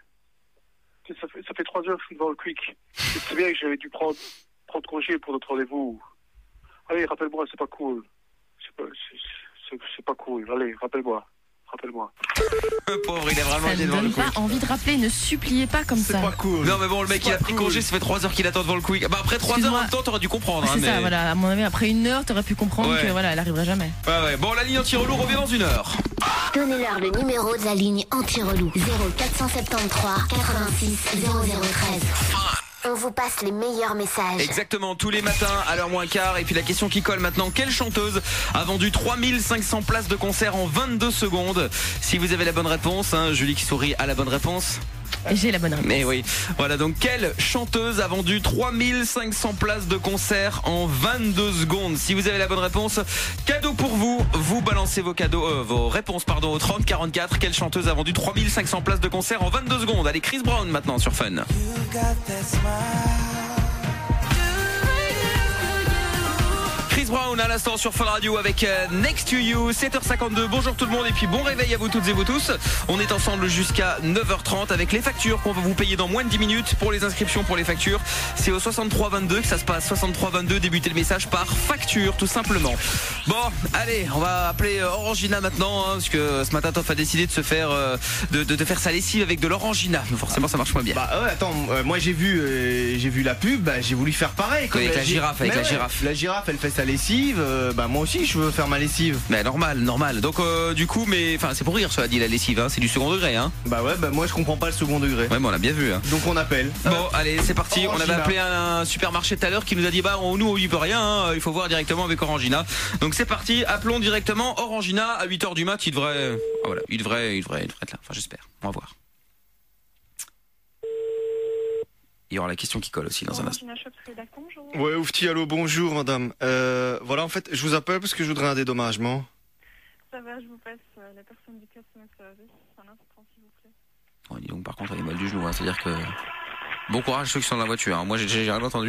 S6: Ça fait 3 heures que je suis devant le quick. C'est bien que j'avais dû prendre congé pour notre rendez-vous. Allez, rappelle-moi, c'est pas cool. C'est pas cool. Allez, rappelle-moi.
S3: Pauvre, il a vraiment
S7: été devant le quick. Ça ne donne pas envie de rappeler, ne suppliez pas comme ça.
S8: C'est pas cool.
S3: Non mais bon, le mec il a pris congé, ça fait 3 heures qu'il attend devant le quick. Bah après 3 heures en même temps, t'aurais dû comprendre.
S7: C'est ça, voilà. À mon avis, après 1 heure, t'aurais pu comprendre que voilà, elle arriverait jamais.
S3: Ouais. Bon, la ligne anti-relou revient dans 1 heure.
S1: Donnez-leur le numéro de la ligne anti-relou. 0473 86 0013. On vous passe les meilleurs messages.
S3: Exactement, tous les matins à l'heure moins quart. Et puis la question qui colle maintenant, quelle chanteuse a vendu 3500 places de concert en 22 secondes? Si vous avez la bonne réponse, Julie qui sourit a la bonne réponse.
S7: J'ai la bonne réponse.
S3: Mais oui, voilà, donc quelle chanteuse a vendu 3500 places de concert en 22 secondes? Si vous avez la bonne réponse, cadeau pour vous. Vous balancez vos réponses au 3044. Quelle chanteuse a vendu 3500 places de concert en 22 secondes? Allez, Chris Brown maintenant sur Fun. Chris Brown à l'instant sur Fun Radio avec Next to You, 7h52. Bonjour tout le monde et puis bon réveil à vous toutes et vous tous. On est ensemble jusqu'à 9h30 avec les factures qu'on va vous payer dans moins de 10 minutes. Pour les inscriptions pour les factures, c'est au 6322 que ça se passe. 6322, débutez le message par facture tout simplement. Bon, allez, on va appeler Orangina maintenant parce que ce matin Toff a décidé de se faire de faire sa lessive avec de l'Orangina. Forcément ça marche moins bien.
S8: Bah ouais, attends, moi j'ai vu la pub, j'ai voulu faire pareil.
S3: Avec la girafe,
S8: La girafe, elle fait sa lessive, moi aussi je veux faire ma lessive.
S3: Mais normal. Donc du coup, c'est pour rire cela dit la lessive, c'est du second degré.
S8: Bah ouais, moi je comprends pas le second degré.
S3: Ouais, on l'a bien vu.
S8: Donc on appelle.
S3: Bon, allez, c'est parti.
S8: Orangina.
S3: On avait appelé un supermarché tout à l'heure qui nous a dit nous on y peut rien, il faut voir directement avec Orangina. Donc c'est parti, appelons directement Orangina à 8h du mat, il devrait être là. Enfin j'espère. On va voir. Il y aura la question qui colle aussi dans un instant.
S16: Ouais, Oufti, allô, bonjour madame. Voilà, en fait, je vous appelle parce que je voudrais un dédommagement.
S5: Ça va, je vous passe la personne du customer service. Un instant, s'il vous plaît.
S3: Oh, dis donc, par contre, elle est mal du genou, c'est-à-dire que... Bon courage ceux qui sont dans la voiture, Moi, j'ai rien entendu.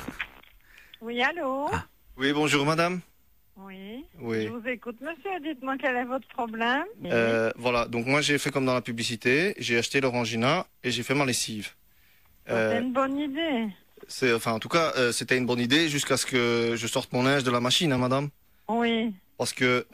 S5: Oui, allô?
S16: Oui, bonjour madame.
S5: Oui.
S16: Oui.
S5: Je vous écoute, monsieur. Dites-moi quel est votre problème.
S16: Voilà, donc moi j'ai fait comme dans la publicité, j'ai acheté l'Orangina et j'ai fait ma lessive.
S5: C'est une bonne idée.
S16: En tout cas, c'était une bonne idée jusqu'à ce que je sorte mon linge de la machine, madame.
S5: Oui.
S16: Parce que,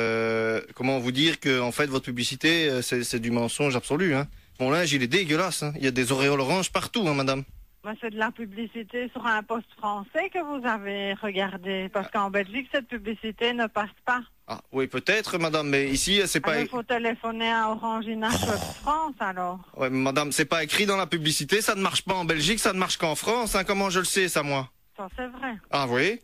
S16: comment vous dire que, en fait, votre publicité, c'est du mensonge absolu, Mon linge, il est dégueulasse, Il y a des auréoles oranges partout, madame.
S5: C'est de la publicité sur un poste français que vous avez regardé. Parce qu'en Belgique, cette publicité ne passe pas.
S16: Ah, oui, peut-être, madame, mais ici, c'est pas...
S5: Il faut téléphoner à Orangina France, alors.
S16: Ouais, madame, c'est pas écrit dans la publicité, ça ne marche pas en Belgique, ça ne marche qu'en France, Comment je le sais, ça, moi?
S5: Ça, c'est vrai.
S16: Ah oui.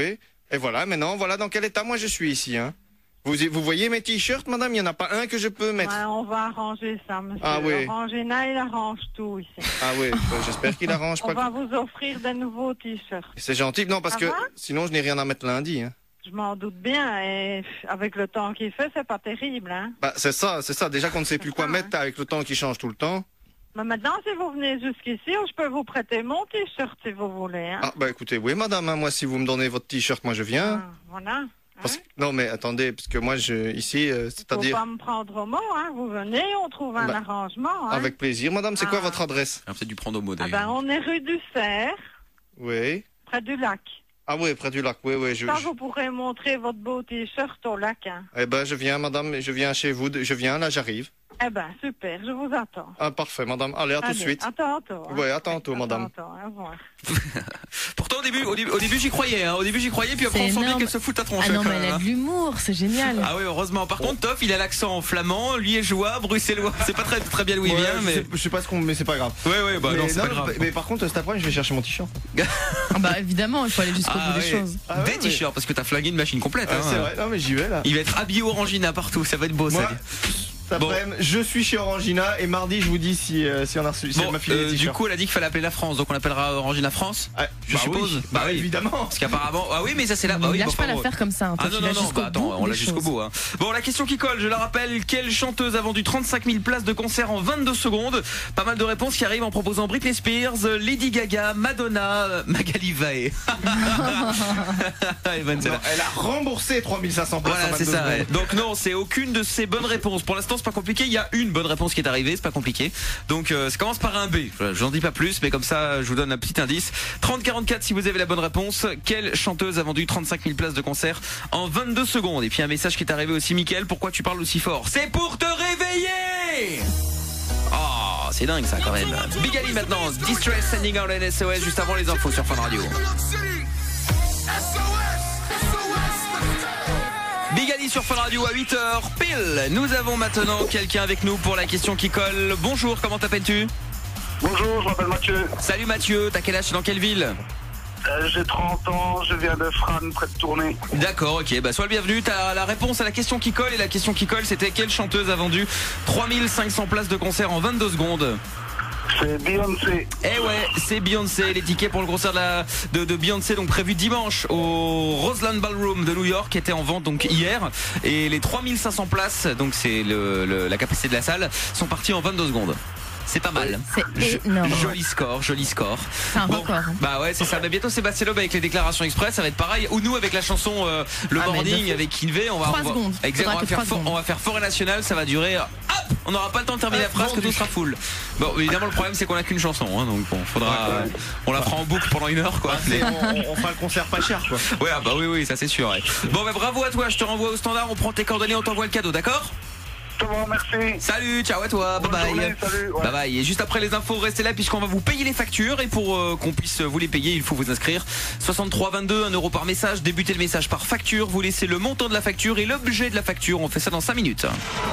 S16: Et voilà, maintenant, voilà dans quel état moi je suis ici, Vous voyez mes t-shirts, madame? Il n'y en a pas un que je peux mettre.
S5: Ouais, on va arranger ça, monsieur.
S16: Ah oui.
S5: Orangina, il arrange tout ici.
S16: Ah oui, j'espère qu'il arrange pas.
S5: On va vous offrir de nouveaux t-shirts.
S16: C'est gentil, non, parce que sinon je n'ai rien à mettre lundi,
S5: Je m'en doute bien, et avec le temps qu'il fait, c'est pas terrible,
S16: Bah, c'est ça. Déjà qu'on ne sait plus quoi mettre avec le temps qui change tout le temps.
S5: Mais maintenant, si vous venez jusqu'ici, je peux vous prêter mon t-shirt si vous voulez,
S16: Ah, bah écoutez, oui, madame, moi, si vous me donnez votre t-shirt, moi je viens.
S5: Voilà.
S16: Non, mais attendez, parce que moi, ici, c'est-à-dire...
S5: Faut pas me prendre au mot, Vous venez, on trouve un arrangement,
S16: Avec plaisir, madame. C'est quoi votre adresse?
S3: On peut peut-être dû prendre au mot, d'ailleurs.
S5: On est rue du Cerf.
S16: Oui.
S5: Près du lac.
S16: Ah oui, près du lac, oui.
S5: Vous pourrez montrer votre beau t-shirt au lac,
S16: Eh ben, je viens, madame, je viens chez vous, là, j'arrive.
S5: Eh ben, super, je vous attends.
S16: Ah, parfait, madame. Allez, à tout de suite.
S5: À tantôt.
S16: Oui, à tantôt, madame.
S5: Au revoir.
S3: Pourtant, au début, j'y croyais, Au début, j'y croyais, puis après, on sent bien qu'elle se fout ta tronche.
S7: Ah non, mais elle a de l'humour, c'est génial.
S3: Ah oui, heureusement. Par contre, Toff, il a l'accent flamand, liégeois, bruxellois. C'est pas très bien d'où il vient, mais...
S8: Je sais pas mais c'est pas grave.
S3: Ouais, bah non, c'est pas grave.
S8: Mais par contre, cet après-midi, je vais chercher mon t-shirt.
S7: Bah évidemment, il faut aller jusqu'au bout des choses.
S3: Des t-shirts, parce que t'as flingué une machine complète.
S8: C'est vrai, non mais j'y vais là.
S3: Il va être habillé Orangina partout, ça va être beau, ça.
S8: Je suis chez Orangina et mardi je vous dis si on a reçu.
S3: Du coup elle a dit qu'il fallait appeler la France, donc on appellera Orangina France. Je suppose.
S8: Bah oui, évidemment.
S3: Parce qu'apparemment, oui, mais ça c'est là.
S7: Il lâche pas l'affaire comme ça.
S3: Non, attends, on l'a jusqu'au bout. Bon, la question qui colle, je la rappelle, quelle chanteuse a vendu 35 000 places de concert en 22 secondes? Pas mal de réponses qui arrivent en proposant Britney Spears, Lady Gaga, Madonna, Magali Vae.
S8: Elle a remboursé 3500 places.
S3: Voilà, c'est ça. Donc non, c'est aucune de ces bonnes réponses. Pour l'instant, c'est pas compliqué. Il y a une bonne réponse qui est arrivée, c'est pas compliqué. Donc ça commence par un B. Je vous en dis pas plus, mais comme ça, je vous donne un petit indice. 3044 si vous avez la bonne réponse. Quelle chanteuse a vendu 35 000 places de concert en 22 secondes? Et puis un message qui est arrivé aussi, Mickaël. Pourquoi tu parles aussi fort? C'est pour te réveiller. Oh, c'est dingue ça quand même. Big Ali maintenant. Distress sending out an SOS juste avant les infos sur Fun Radio. Big Ali sur Fun Radio à 8h pile. Nous avons maintenant quelqu'un avec nous pour la question qui colle. Bonjour, comment t'appelles-tu?
S6: Bonjour, je m'appelle Mathieu.
S3: Salut Mathieu, t'as quel âge, dans quelle ville?
S6: J'ai 30 ans, je viens de Fran, près de Tournai.
S3: D'accord, ok, bah sois le bienvenu. T'as la réponse à la question qui colle, et la question qui colle, c'était quelle chanteuse a vendu 3500 places de concert en 22 secondes?
S6: C'est Beyoncé.
S3: Eh ouais, c'est Beyoncé. Les tickets pour le concert de Beyoncé, donc prévu dimanche au Roseland Ballroom de New York, étaient en vente donc hier. Et les 3500 places, donc c'est la capacité de la salle, sont partis en 22 secondes. C'est pas mal.
S7: C'est énorme.
S3: Joli score.
S7: C'est un record.
S3: Bah ouais, c'est ça. Mais bientôt Sébastien Loeb avec les déclarations express, ça va être pareil. Ou nous avec la chanson Le Morning avec Kinvey, on va
S7: 3 secondes.
S3: Exactement, on va faire Forêt Nationale, ça va durer. Hop, on n'aura pas le temps de terminer la phrase, que tout sera full. Bon, évidemment le problème c'est qu'on a qu'une chanson, hein, donc bon, faudra, on la fera en boucle pendant 1 heure, quoi.
S8: On fera le concert pas cher, quoi.
S3: Ouais, bah oui, ça c'est sûr. Ouais. Bon, bah bravo à toi. Je te renvoie au standard. On prend tes coordonnées, on t'envoie le cadeau, d'accord?
S6: Bon, merci.
S3: Salut, ciao à toi, bye bye.
S6: Journée, salut, ouais.
S3: Bye bye. Et juste après les infos, restez là puisqu'on va vous payer les factures. Et pour qu'on puisse vous les payer, il faut vous inscrire. 6322, 1 euro par message. Débutez le message par facture. Vous laissez le montant de la facture et l'objet de la facture. On fait ça dans 5 minutes.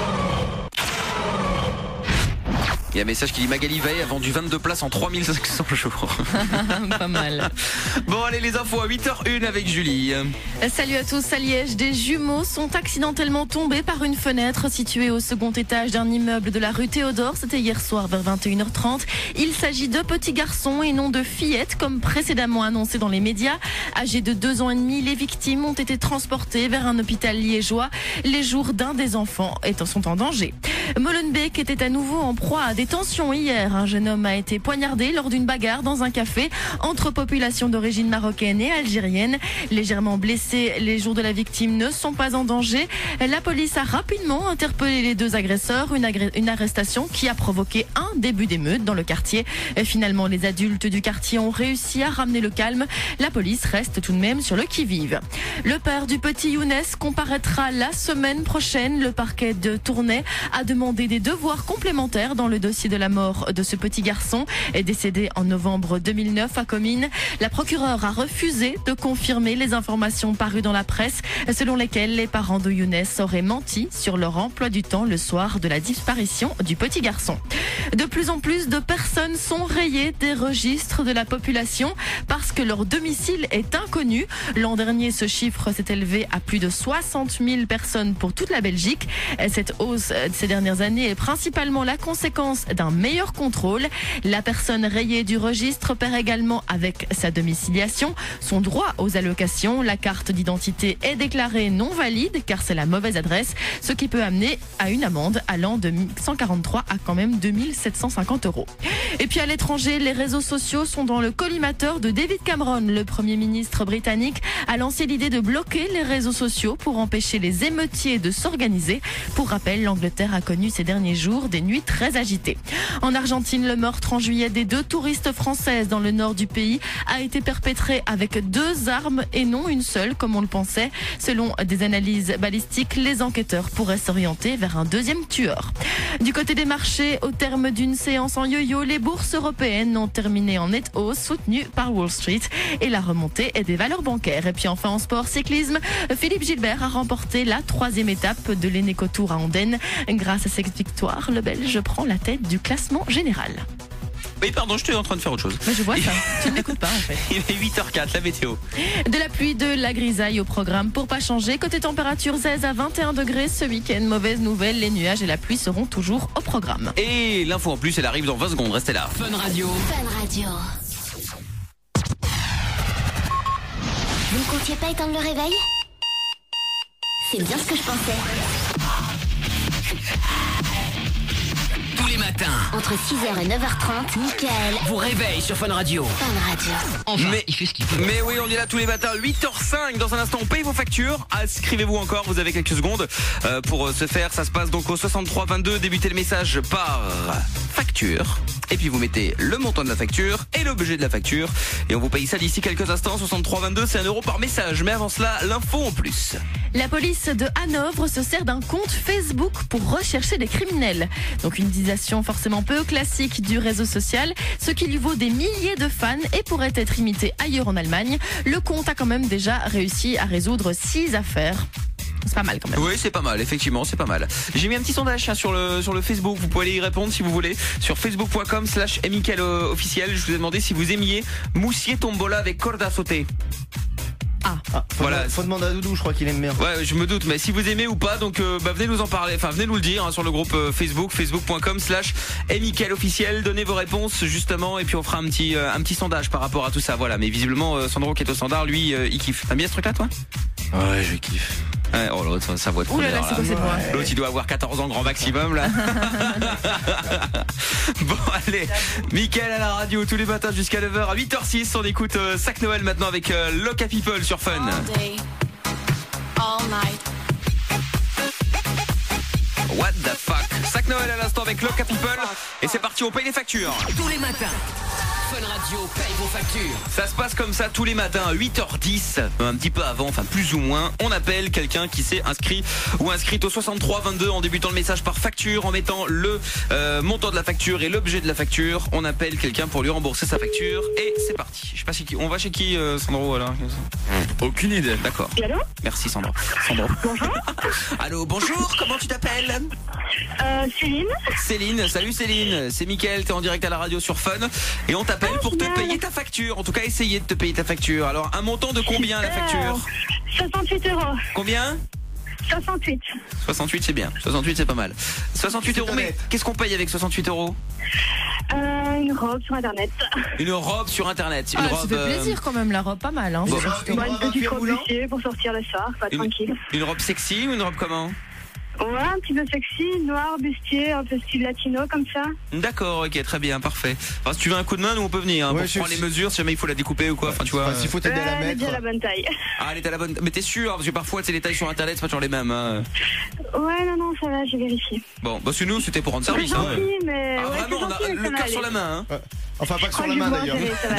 S3: Il y a un message qui dit Magali Veil a vendu 22 places en 3500 jours.
S7: Pas mal.
S3: Bon, allez, les infos à 8h01 avec Julie.
S7: Salut à tous, à Liège, des jumeaux sont accidentellement tombés par une fenêtre située au second étage d'un immeuble de la rue Théodore. C'était hier soir vers 21h30. Il s'agit de petits garçons et non de fillettes, comme précédemment annoncé dans les médias. Âgés de 2 ans et demi, les victimes ont été transportées vers un hôpital liégeois. Les jours d'un des enfants sont en danger. Molenbeek était à nouveau en proie à des tensions hier. Un jeune homme a été poignardé lors d'une bagarre dans un café entre populations d'origine marocaine et algérienne. Légèrement blessés, les jours de la victime ne sont pas en danger. La police a rapidement interpellé les 2 agresseurs. Une arrestation qui a provoqué un début d'émeute dans le quartier. Finalement, les adultes du quartier ont réussi à ramener le calme. La police reste tout de même sur le qui-vive. Le père du petit Younes comparaîtra la semaine prochaine. Le parquet de Tournai a demandé des devoirs complémentaires dans le dossier de la mort de ce petit garçon décédé en novembre 2009 à Comines. La procureure a refusé de confirmer les informations parues dans la presse selon lesquelles les parents de Younes auraient menti sur leur emploi du temps le soir de la disparition du petit garçon. De plus en plus de personnes sont rayées des registres de la population parce que leur domicile est inconnu. L'an dernier, ce chiffre s'est élevé à plus de 60 000 personnes pour toute la Belgique. Cette hausse ces dernières années est principalement la conséquence d'un meilleur contrôle. La personne rayée du registre perd également avec sa domiciliation son droit aux allocations. La carte d'identité est déclarée non valide car c'est la mauvaise adresse, ce qui peut amener à une amende allant de 143 à quand même 2750 €. Et puis à l'étranger, les réseaux sociaux sont dans le collimateur de David Cameron. Le Premier ministre britannique a lancé l'idée de bloquer les réseaux sociaux pour empêcher les émeutiers de s'organiser. Pour rappel, l'Angleterre a connu ces derniers jours des nuits très agitées. En Argentine, le meurtre en juillet des 2 touristes françaises dans le nord du pays a été perpétré avec 2 armes et non une seule comme on le pensait. Selon des analyses balistiques, les enquêteurs pourraient s'orienter vers un 2e tueur. Du côté des marchés, au terme d'une séance en yo-yo, les bourses européennes ont terminé en nette hausse soutenues par Wall Street et la remontée des valeurs bancaires. Et puis enfin en sport cyclisme, Philippe Gilbert a remporté la 3e étape de l'Eneco Tour à Andenne. Grâce à cette victoire, le Belge prend la tête du classement général.
S3: Oui, pardon, j'étais en train de faire autre chose.
S7: Mais je vois ça, tu ne m'écoutes pas en fait.
S3: Il est 8h04, la météo.
S7: De la pluie, de la grisaille au programme pour pas changer. Côté température, 16 à 21 degrés ce week-end. Mauvaise nouvelle, les nuages et la pluie seront toujours au programme.
S3: Et l'info en plus, elle arrive dans 20 secondes, restez là.
S2: Fun Radio.
S1: Fun Radio. Vous ne comptiez pas éteindre le réveil? C'est bien ce que je pensais.
S2: Tous les matins,
S1: entre 6h et 9h30, Mickaël
S2: vous réveille sur Fun Radio.
S1: Fun Radio.
S2: Enfin, il fait ce qu'il peut.
S3: Mais oui, on est là tous les matins, 8h05. Dans un instant, on paye vos factures. Inscrivez-vous encore, vous avez quelques secondes pour ce faire. Ça se passe donc au 6322. Débutez le message par facture. Et puis vous mettez le montant de la facture et l'objet de la facture. Et on vous paye ça d'ici quelques instants. 6322, c'est 1 euro par message. Mais avant cela, l'info en plus.
S7: La police de Hanovre se sert d'un compte Facebook pour rechercher des criminels. Donc une utilisation forcément peu classique du réseau social, ce qui lui vaut des milliers de fans et pourrait être imité ailleurs en Allemagne. Le compte a quand même déjà réussi à résoudre 6 affaires. C'est pas mal quand même.
S3: Oui, c'est pas mal, effectivement, c'est pas mal. J'ai mis un petit sondage sur le Facebook, vous pouvez aller y répondre si vous voulez, sur facebook.com/Mickaël officiel. Je vous ai demandé si vous aimiez Moussier Tombola avec corde à sauter.
S8: Faut demander à Doudou, je crois qu'il aime bien.
S3: Ouais, je me doute, mais si vous aimez ou pas, donc venez nous en parler, enfin venez nous le dire sur le groupe Facebook, facebook.com/Mickaël officiel. Donnez vos réponses justement, et puis on fera un petit sondage par rapport à tout ça. Voilà, mais visiblement Sandro qui est au standard, lui, il kiffe. T'aimes bien ce truc-là, toi?
S8: Ouais, je kiffe.
S3: Ouais, oh l'autre, sa voix de première, là. L'autre, il doit avoir 14 ans grand maximum là. Bon allez, Mickaël à la radio tous les matins jusqu'à 9h. À 8h06, on écoute Sac Noël maintenant avec Loca People sur Fun. What the fuck. Sac Noël à l'instant avec Loca People. Et c'est parti, on paye les factures.
S2: Tous les matins, Fun Radio paye vos factures.
S3: Ça se passe comme ça tous les matins, 8h10, un petit peu avant, enfin plus ou moins. On appelle quelqu'un qui s'est inscrit ou inscrite au 6322 en débutant le message par facture, en mettant le montant de la facture et l'objet de la facture. On appelle quelqu'un pour lui rembourser sa facture et c'est parti. Je sais pas si on va chez qui, Sandro, alors? Aucune idée. D'accord.
S5: Allô?
S3: Merci Sandro.
S5: Bonjour.
S3: Allô, bonjour, comment tu t'appelles?
S5: Céline.
S3: Céline, salut Céline, c'est Mickaël, t'es en direct à la radio sur Fun et on t'appelle pour te payer ta facture, en tout cas essayer de te payer ta facture. Alors un montant de combien la facture?
S5: 68 €.
S3: Combien?
S5: 68.
S3: 68 c'est bien, 68 c'est pas mal. 68 €, mais qu'est-ce qu'on paye avec 68 €?
S5: Une robe sur internet.
S3: Une robe sur internet.
S7: Ça fait plaisir quand même, la robe, pas mal. Hein.
S5: Une petite robe bustier pour sortir le soir, pas tranquille.
S3: Une robe sexy ou une robe comment?
S5: Ouais, un petit peu sexy, noir, bustier, un peu style latino comme ça.
S3: D'accord, ok, très bien, parfait. Enfin, si tu veux un coup de main, nous on peut venir, hein, pour prendre les mesures, si jamais il faut la découper ou quoi. Enfin, tu vois.
S8: S'il faut t'aider à la mettre.
S5: Elle est bien la bonne taille.
S3: Ah, elle est à la bonne. Mais t'es sûr? Parce que parfois, c'est les tailles sur internet, c'est pas toujours les mêmes. Hein.
S5: Ouais, non, ça va, j'ai vérifié.
S3: Bon, bah c'est nous, c'était pour rendre service.
S5: C'est gentil,
S3: hein.
S5: mais.
S3: Ah,
S5: ouais,
S3: vraiment, on a le cœur sur la main. Hein.
S8: Enfin, pas que sur la main d'ailleurs.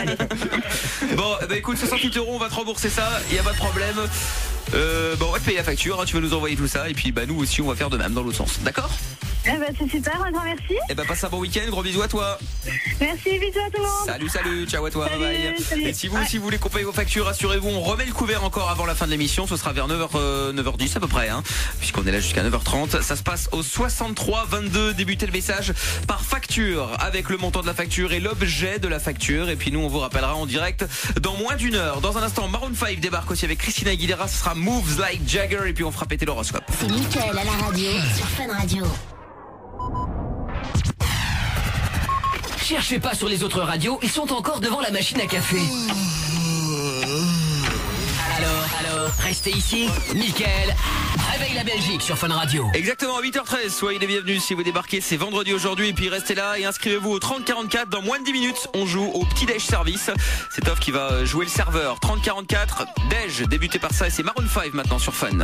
S3: Bon, bah écoute, 68 €, on va te rembourser ça, y a pas de problème. Bon, on va te payer la facture, hein, tu vas nous envoyer tout ça, et puis bah nous aussi, on va faire de même dans l'autre sens. D'accord?
S5: Eh ben, c'est super, un grand merci.
S3: Eh ben, passe un bon week-end, gros bisous à toi.
S5: Merci, bisous à tout le monde.
S3: Salut, ciao à toi,
S5: salut,
S3: bye bye.
S5: salut.
S3: Et si vous voulez qu'on paye vos factures, rassurez-vous, on remet le couvert encore avant la fin de l'émission, ce sera vers 9h10 à peu près, hein, puisqu'on est là jusqu'à 9h30. Ça se passe au 6322, débutez le message par facture, avec le montant de la facture et l'objet de la facture, et puis nous on vous rappellera en direct dans moins d'une heure. Dans un instant, Maroon 5 débarque aussi avec Christina Aguilera, ce sera Moves Like Jagger, et puis on fera péter l'horoscope.
S1: C'est Mickaël à la radio sur Fun Radio.
S2: Cherchez pas sur les autres radios, ils sont encore devant la machine à café. Alors, restez ici. Mickaël, réveille la Belgique sur Fun Radio.
S3: Exactement, 8h13, soyez les bienvenus si vous débarquez, c'est vendredi aujourd'hui, et puis restez là et inscrivez-vous au 3044. Dans moins de 10 minutes, on joue au petit déj service. C'est Toff qui va jouer le serveur. 3044, déj, débuté par ça, et c'est Maroon 5 maintenant sur Fun.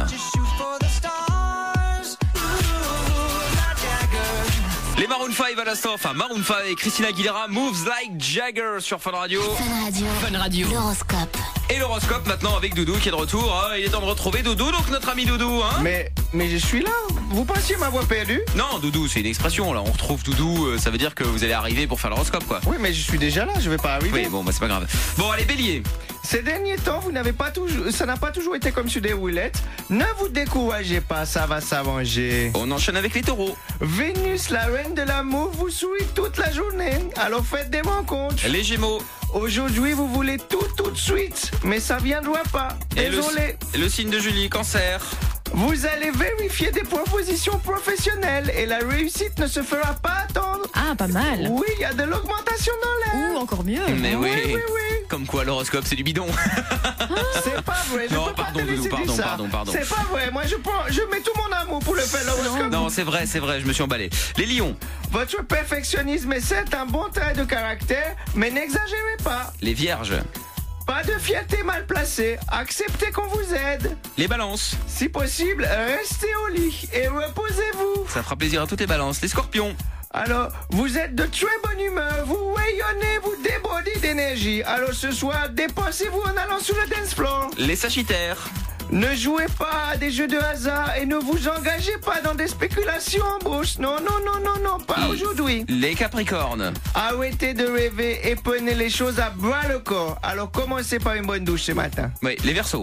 S3: Les Maroon 5 à l'instant, enfin Maroon 5 et Christina Aguilera, Moves Like Jagger sur Fun Radio.
S1: Fun Radio. L'horoscope.
S3: Et l'horoscope maintenant avec Doudou qui est de retour. Hein. Il est temps de retrouver Doudou, donc notre ami Doudou. Hein.
S8: Mais je suis là. Vous pensiez m'avoir perdu?
S3: Non, Doudou, c'est une expression. Là, on retrouve Doudou. Ça veut dire que vous allez arriver pour faire l'horoscope, quoi.
S8: Oui, mais je suis déjà là. Je vais pas arriver.
S3: Oui, bon, bah c'est pas grave. Bon, allez, Bélier.
S8: Ces derniers temps, ça n'a pas toujours été comme sur des roulettes. Ne vous découragez pas, ça va s'arranger.
S3: On enchaîne avec les taureaux.
S8: Vénus, la reine de l'amour, vous sourit toute la journée. Alors faites des rencontres.
S3: Les Gémeaux.
S8: Aujourd'hui, vous voulez tout de suite, mais ça viendra pas. Désolé.
S3: Le signe de Julie, Cancer.
S8: Vous allez vérifier des propositions professionnelles et la réussite ne se fera pas attendre.
S7: Ah, pas mal.
S8: Oui, il y a de l'augmentation dans l'air.
S7: Ouh, encore mieux.
S3: Mais oui.
S17: Comme quoi l'horoscope c'est du bidon.
S8: C'est pas vrai, je peux pas te laisser dire ça.
S17: Pardon.
S8: C'est pas vrai, moi je mets tout mon amour pour le faire l'horoscope.
S17: Non, c'est vrai, je me suis emballé. Les lions.
S8: Votre perfectionnisme est certes un bon trait de caractère, mais n'exagérez pas.
S17: Les vierges.
S8: Pas de fierté mal placée, acceptez qu'on vous aide.
S17: Les balances.
S8: Si possible, restez au lit et reposez-vous.
S17: Ça fera plaisir à toutes les balances. Les scorpions.
S8: Alors, vous êtes de très bonne humeur, vous rayonnez, vous débordez d'énergie. Alors ce soir, dépensez-vous en allant sur le dance floor.
S17: Les sagittaires.
S8: Ne jouez pas à des jeux de hasard et ne vous engagez pas dans des spéculations en bourse. Non, pas aujourd'hui.
S17: Les capricornes.
S8: Arrêtez de rêver et prenez les choses à bras le corps. Alors commencez par une bonne douche ce matin.
S17: Oui, les verseaux.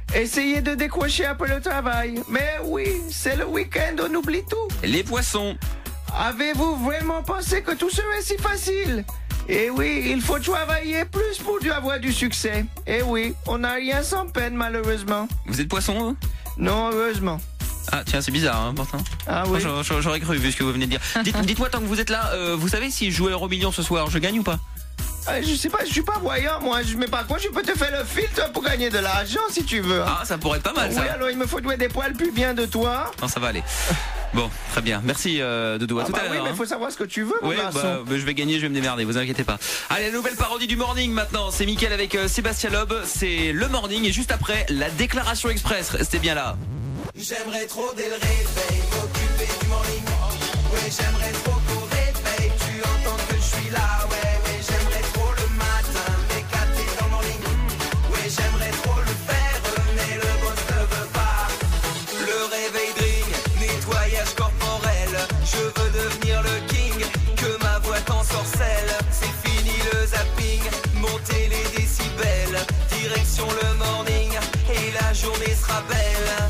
S9: Essayez de décrocher un peu le travail. Mais oui, c'est le week-end, on oublie tout.
S17: Les poissons.
S9: Avez-vous vraiment pensé que tout serait si facile? Eh oui, il faut travailler plus pour avoir du succès. Eh oui, on n'a rien sans peine, malheureusement.
S17: Vous êtes poisson,
S9: Non, heureusement.
S17: Ah tiens, c'est bizarre, hein, pourtant.
S9: Ah oui.
S17: J'aurais cru, vu ce que vous venez de dire. Dites-moi, tant que vous êtes là, vous savez si je joue à Euromillions ce soir, je gagne ou pas?
S9: Je sais pas, je suis pas voyant, moi. Mais par contre, je peux te faire le filtre pour gagner de l'argent, si tu veux.
S17: Ah, ça pourrait être pas mal, ça.
S9: Oui, alors il me faudrait des poils plus bien de toi.
S17: Non, ça va aller. Bon, très bien. Merci, Doudou. À tout à l'heure.
S9: Oui, mais il faut savoir ce que tu veux, mon garçon.
S17: Je vais gagner, je vais me démerder, vous inquiétez pas. Allez, la nouvelle parodie du Morning maintenant. C'est Mickaël avec Sébastien Loeb. C'est le Morning et juste après, la déclaration express. Restez bien là.
S10: J'aimerais trop dès le réveil m'occuper du morning. Ouais, j'aimerais trop qu'au réveil tu entends que je suis là. Ouais, j'aimerais trop le matin m'éclater dans le morning. Ouais, j'aimerais trop le faire, mais le boss ne veut pas. Le réveil drink, nettoyage corporel. Je veux devenir le king, que ma voix t'ensorcelle. C'est fini le zapping, monter les décibels. Direction le morning, et la journée sera belle.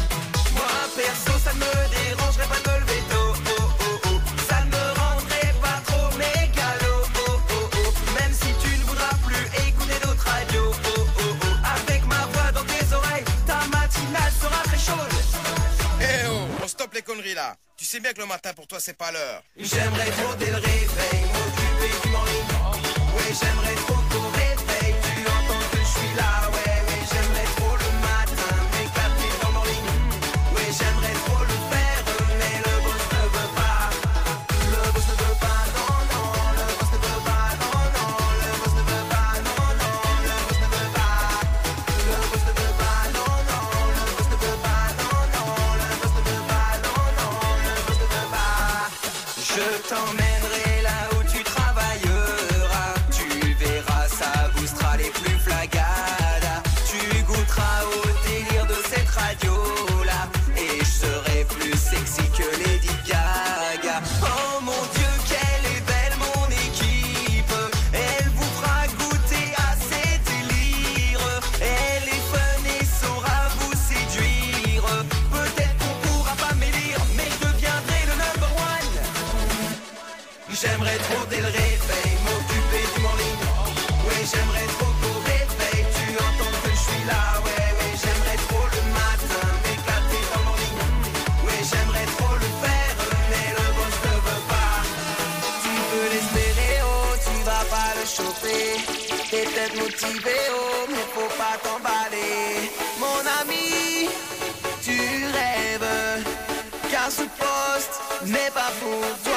S10: Perso, ça ne me dérangerait pas de me lever tôt, Ça ne me rendrait pas trop mégalo, Même si tu ne voudras plus écouter d'autres radios, Avec ma voix dans tes oreilles, ta matinale sera très chaude.
S11: Eh on stoppe les conneries là. Tu sais bien que le matin pour toi c'est pas l'heure.
S10: J'aimerais trop dès le réveil m'occuper du morning. Ouais, j'aimerais trop qu'au réveil tu entends que je suis là. Ouais, j'aimerais trop le matin m'éclater dans le morning. Ouais, j'aimerais trop le faire, mais le boss ne veut pas. Le boss ne veut pas, non, non. Le boss ne veut pas, non, non. Le boss ne veut pas, non, non. Le boss ne veut pas. Le boss ne veut pas, non, non. Le boss ne veut pas, non, non. Le boss ne veut pas, non, non. Le boss ne veut pas. Je t'emmènerai là où tu travailleras. Tu verras, ça boostera les plus flagadas. Tu goûteras au délire de cette radio là. Et je serai plus sexy que Lady Gaga. Oh mon Dieu, qu'elle est belle mon équipe. Elle vous fera goûter à ses délires. Elle est fun et saura vous séduire. Peut-être qu'on pourra pas m'élire, mais je deviendrai le number one. J'aimerais trop dès le réveil m'occuper du morning. Ouais, j'aimerais trop qu'au réveil tu entends que je suis là. Ouais, j'aimerais trop le matin m'éclater dans le morning. Ouais, j'aimerais trop le faire, mais le boss ne veut pas. Tu peux l'espérer, oh, tu vas pas le choper. T'es peut-être motivé, oh, mais faut pas t'emballer. Mon ami, tu rêves, car ce poste n'est pas pour toi.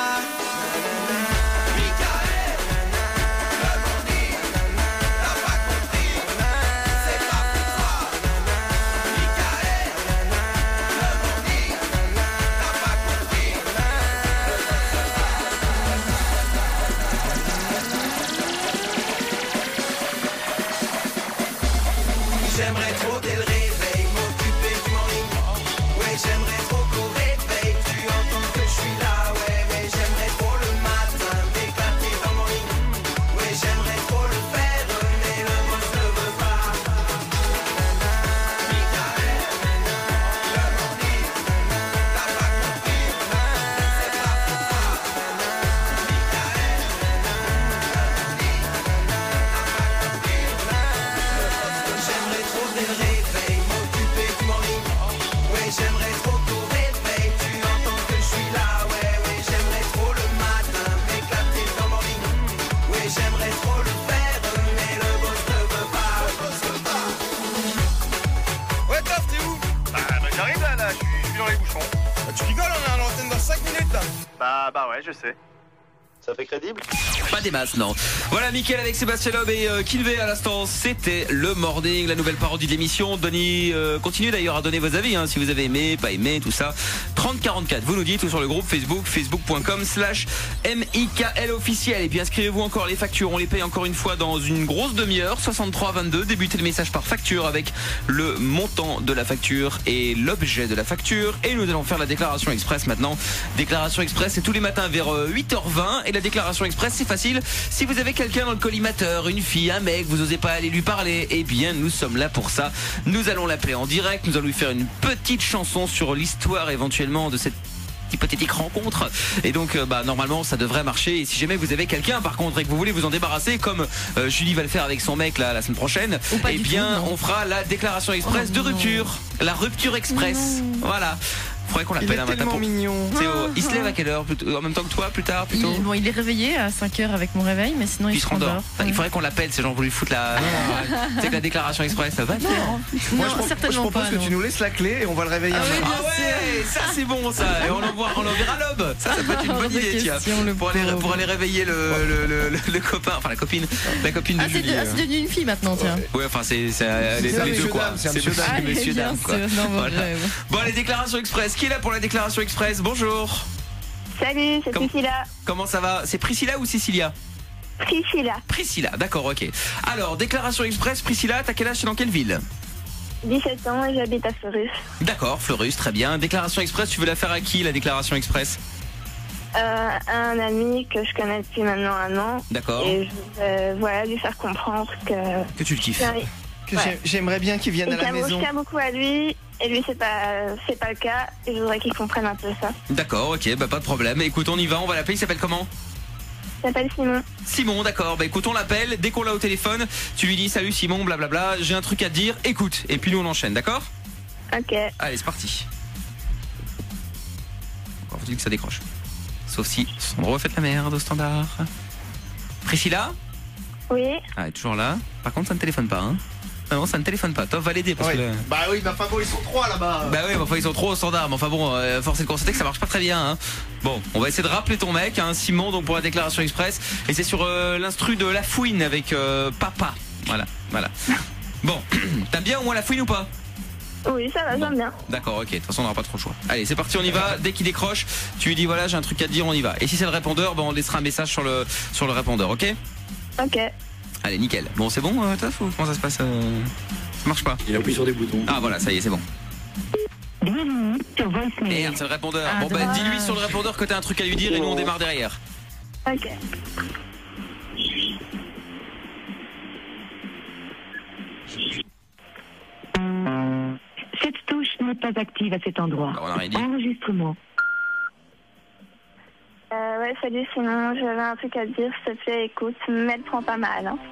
S10: J'aimerais trop dès le réveil m'occuper du morning. Ouais, j'aimerais trop qu'au réveil tu entends que je suis là. Ouais, j'aimerais trop le matin m'éclater dans le morning. Ouais, j'aimerais trop le faire, mais le boss ne veut pas. Mickaël, le morning, t'as pas compris, c'est pas pour toi. Mickaël, j'aimerais trop dès le réveil m'occuper du morning. Ouais, j'aimerais trop qu'au réveil tu entends que je suis là. Ouais, j'aimerais trop le matin m'éclater dans le morning. Ouais, j'aimerais trop le faire, mais le boss ne veut pas.
S11: Ouais, Taf, t'es où? J'arrive là, je suis dans les bouchons. Tu rigoles, on est à l'antenne dans 5 minutes là. Bah ouais, je sais. Ça fait crédible?
S17: Pas des masses, non. Voilà, Mickaël avec Sébastien Loeb et Kinvé à l'instant. C'était le Morning, la nouvelle parodie de l'émission. Continuez d'ailleurs à donner vos avis, hein, si vous avez aimé, pas aimé, tout ça. 3044, vous nous dites, ou sur le groupe Facebook, facebook.com/MIKL officiel. Et puis inscrivez-vous encore les factures. On les paye encore une fois dans une grosse demi-heure. 6322. Débutez le message par facture avec le montant de la facture et l'objet de la facture. Et nous allons faire la déclaration express maintenant. Déclaration express, c'est tous les matins vers 8h20. Et la la déclaration express, c'est facile. Si vous avez quelqu'un dans le collimateur, une fille, un mec, vous n'osez pas aller lui parler, eh bien nous sommes là pour ça. Nous allons l'appeler en direct, nous allons lui faire une petite chanson sur l'histoire éventuellement de cette hypothétique rencontre, et donc normalement ça devrait marcher. Et si jamais vous avez quelqu'un par contre et que vous voulez vous en débarrasser comme Julie va le faire avec son mec là la semaine prochaine, eh bien on fera la déclaration express de rupture, la rupture express. Voilà. Faudrait qu'on l'appelle un matin pour...
S8: mignon.
S17: Il se lève à quelle heure en même temps que toi, plus tard, plutôt
S7: il est réveillé à 5h avec mon réveil, mais sinon il se rendort.
S17: Enfin, il faudrait qu'on l'appelle, ces gens voulu foutre la... C'est que la déclaration express, ça va faire.
S8: Moi je propose que tu nous laisses la clé et on va le réveiller.
S17: Ah ouais, ça c'est bon ça. Et on l'enverra à l'aube. Ça peut être une bonne idée, tiens. Pour aller réveiller le copain, enfin la copine de Julie.
S7: C'est devenu une fille maintenant, tiens.
S17: Ouais, enfin c'est les deux quoi.
S8: C'est monsieur dame
S17: quoi. Bon, les déclarations express. Qui est là pour la déclaration express? Bonjour.
S5: Salut, c'est Priscilla.
S17: Comment ça va? C'est Priscilla ou Cécilia? Priscilla, d'accord, ok. Alors, déclaration express, Priscilla, t'as quel âge, c'est dans quelle ville?
S5: 17 ans et j'habite à Fleurus.
S17: D'accord, Fleurus, très bien. Déclaration express, tu veux la faire à qui, la déclaration express?
S5: Un ami que je connais depuis maintenant 1 an.
S17: D'accord.
S5: Et je vais lui faire comprendre que
S17: tu le kiffes.
S8: J'aimerais bien qu'il vienne à la maison.
S5: Je tiens beaucoup à lui. Et lui, c'est pas le cas. Et je voudrais qu'il comprenne un peu ça.
S17: D'accord, ok, pas de problème. Écoute, on y va, on va l'appeler. Il s'appelle comment?
S5: Il s'appelle Simon.
S17: Simon, d'accord. Écoute, on l'appelle. Dès qu'on l'a au téléphone, tu lui dis salut Simon, blablabla. J'ai un truc à te dire. Écoute. Et puis nous, on enchaîne, d'accord?
S5: Ok.
S17: Allez, c'est parti. Encore faut-il que ça décroche. Sauf si son refait la merde au standard. Priscilla?
S5: Oui.
S17: Ah, elle est toujours là. Par contre, ça ne téléphone pas, hein. Non, ça ne téléphone pas. Top va l'aider parce que...
S8: Bah oui, mais enfin bon, ils sont 3 là-bas.
S17: Bah oui, mais enfin ils sont 3 au standard. Mais enfin bon, force est de constater que ça marche pas très bien, hein. Bon, on va essayer de rappeler ton mec, hein, Simon, donc pour la déclaration express. Et c'est sur l'instru de La Fouine avec Papa. Voilà. Bon, t'aimes bien au moins La Fouine ou pas?
S5: Oui, ça va, j'aime bien.
S17: D'accord, ok, de toute façon on n'aura pas trop le choix. Allez, c'est parti, on y va. Dès qu'il décroche, tu lui dis voilà, j'ai un truc à te dire, on y va. Et si c'est le répondeur, on laissera un message sur le répondeur, ok?
S5: Ok.
S17: Allez, nickel. Bon, c'est bon, Toff, ou comment ça se passe? Ça marche pas?
S18: Il appuie sur des boutons.
S17: Ah voilà, ça y est, c'est bon. Merde, c'est le répondeur.
S7: Ah,
S17: bon, dis-lui sur le répondeur que t'as un truc à lui dire et nous on démarre derrière.
S5: Ok.
S19: Cette touche n'est pas active à cet endroit.
S17: On a rien dit.
S19: Enregistrement.
S5: Ouais, salut Simon, j'avais un truc à te dire, s'il te plaît, écoute, mais elle prend pas mal, hein.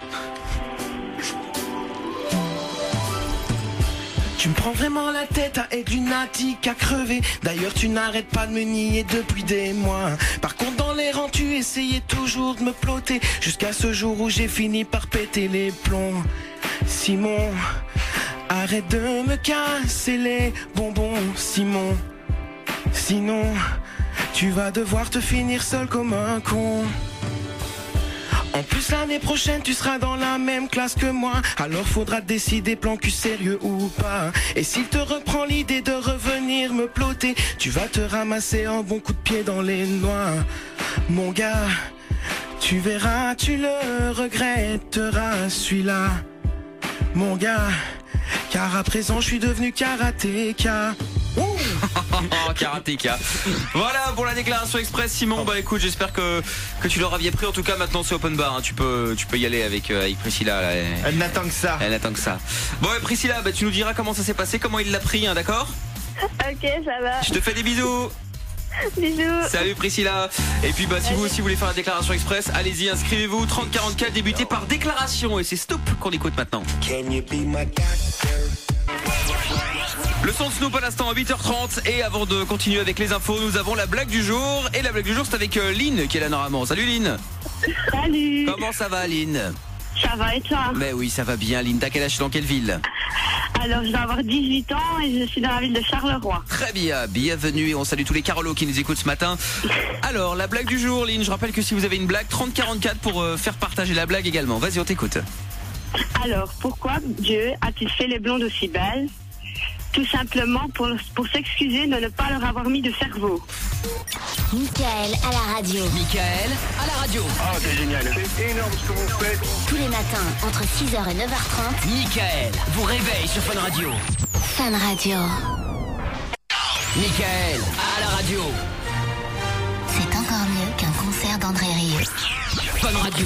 S20: Tu me prends vraiment la tête à être lunatique, à crever. D'ailleurs tu n'arrêtes pas de me nier depuis des mois. Par contre dans les rangs tu essayais toujours de me plotter, jusqu'à ce jour où j'ai fini par péter les plombs. Simon, arrête de me casser les bonbons, Simon. Sinon, tu vas devoir te finir seul comme un con. En plus l'année prochaine tu seras dans la même classe que moi. Alors faudra décider plan cul sérieux ou pas. Et s'il te reprend l'idée de revenir me ploter, tu vas te ramasser un bon coup de pied dans les noix. Mon gars, tu verras, tu le regretteras celui-là. Mon gars, car à présent je suis devenu karatéka.
S17: Karatéka. Voilà pour la déclaration express, Simon. Bah écoute, j'espère que tu l'auras bien pris. En tout cas maintenant c'est open bar, hein. Tu peux y aller avec Priscilla là.
S8: Elle n'attend que ça.
S17: Bon et Priscilla, tu nous diras comment ça s'est passé, comment il l'a pris, hein, d'accord?
S5: Ok, ça va.
S17: Je te fais des bisous.
S5: Bisous.
S17: Salut Priscilla. Et puis si vous aussi voulez faire la déclaration express, allez-y, inscrivez-vous. 3044, débutez par déclaration. Et c'est Snoop qu'on écoute maintenant. Le son de Snoop à l'instant à 8h30. Et avant de continuer avec les infos, nous avons la blague du jour. Et la blague du jour c'est avec Lynn qui est là normalement. Salut Lynn.
S5: Salut.
S17: Comment ça va Lynn?
S5: Ça va et toi?
S17: Mais oui, ça va bien Lynn. T'as quel âge, dans quelle ville?
S5: Alors je vais avoir 18 ans et je suis dans la ville de Charleroi.
S17: Très bien, bienvenue et on salue tous les Carolos qui nous écoutent ce matin. Alors la blague du jour Lynn, je rappelle que si vous avez une blague, 3044 pour faire partager la blague également. Vas-y, on t'écoute.
S5: Alors pourquoi Dieu a-t-il fait les blondes aussi belles? Tout simplement pour s'excuser de ne pas leur avoir mis de cerveau.
S1: Mickaël à la radio.
S2: Mickaël à la radio.
S11: Ah, c'est génial. C'est énorme ce que vous faites.
S1: Tous les matins, entre 6h et 9h30.
S2: Mickaël vous réveille sur Fun Radio.
S1: Fun Radio.
S2: Mickaël à la radio.
S1: C'est encore mieux qu'un concert d'André
S2: Fun Radio.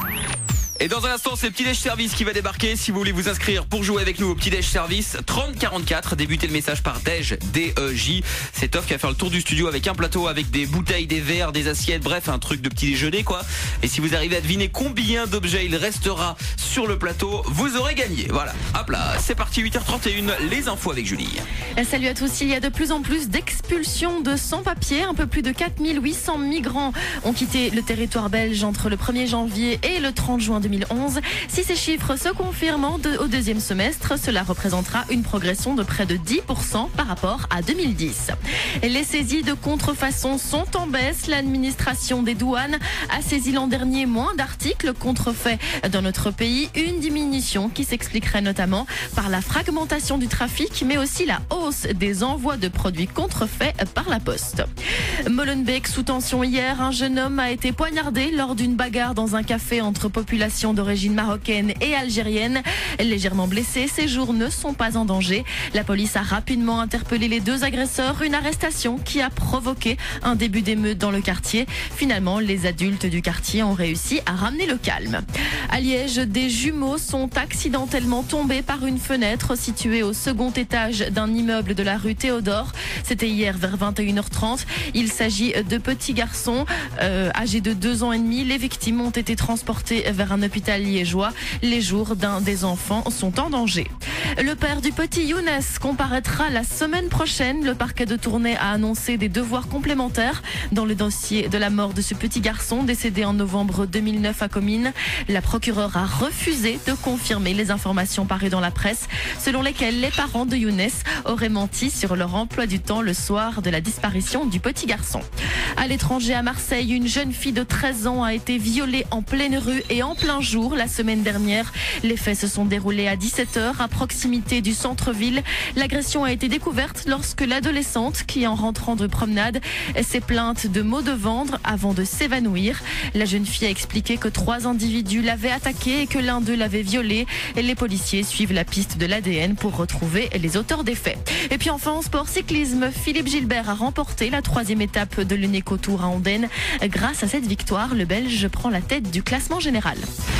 S17: Et dans un instant, c'est le Petit Déj Service qui va débarquer. Si vous voulez vous inscrire pour jouer avec nous au Petit Déj Service, 3044. Débutez le message par Dej, D-E-J. C'est Toff qui va faire le tour du studio avec un plateau, avec des bouteilles, des verres, des assiettes, bref, un truc de petit déjeuner, quoi. Et si vous arrivez à deviner combien d'objets il restera sur le plateau, vous aurez gagné. Voilà. Hop là, c'est parti, 8h31. Les infos avec Julie.
S7: Salut à tous. Il y a de plus en plus d'expulsions de sans-papiers. Un peu plus de 4800 migrants ont quitté le territoire belge entre le 1er janvier et le 30 juin 2011. Si ces chiffres se confirment au deuxième semestre, cela représentera une progression de près de 10% par rapport à 2010. Les saisies de contrefaçon sont en baisse. L'administration des douanes a saisi l'an dernier moins d'articles contrefaits dans notre pays. Une diminution qui s'expliquerait notamment par la fragmentation du trafic, mais aussi la hausse des envois de produits contrefaits par la poste. Molenbeek sous tension hier. Un jeune homme a été poignardé lors d'une bagarre dans un café entre populations d'origine marocaine et algérienne. Légèrement blessés, ces jours ne sont pas en danger. La police a rapidement interpellé les deux agresseurs. Une arrestation qui a provoqué un début d'émeute dans le quartier. Finalement, les adultes du quartier ont réussi à ramener le calme. À Liège, des jumeaux sont accidentellement tombés par une fenêtre située au second étage d'un immeuble de la rue Théodore. C'était hier vers 21h30. Il s'agit de petits garçons âgés de 2 ans et demi. Les victimes ont été transportées vers un hôpital liégeois. Les jours d'un des enfants sont en danger. Le père du petit Younes comparaîtra la semaine prochaine. Le parquet de Tournai a annoncé des devoirs complémentaires dans le dossier de la mort de ce petit garçon décédé en novembre 2009 à Comines. La procureure a refusé de confirmer les informations parues dans la presse selon lesquelles les parents de Younes auraient menti sur leur emploi du temps le soir de la disparition du petit garçon. À l'étranger, à Marseille, une jeune fille de 13 ans a été violée en pleine rue et en plein jour la semaine dernière. Les faits se sont déroulés à 17h à proximité du centre-ville. L'agression a été découverte lorsque l'adolescente, qui en rentrant de promenade, s'est plainte de maux de ventre avant de s'évanouir. La jeune fille a expliqué que 3 individus l'avaient attaquée et que l'un d'eux l'avait violée. Les policiers suivent la piste de l'ADN pour retrouver les auteurs des faits. Et puis enfin en sport cyclisme, Philippe Gilbert a remporté la 3e étape de l'Uneco Tour à Andenne. Grâce à cette victoire, le Belge prend la tête du classement général.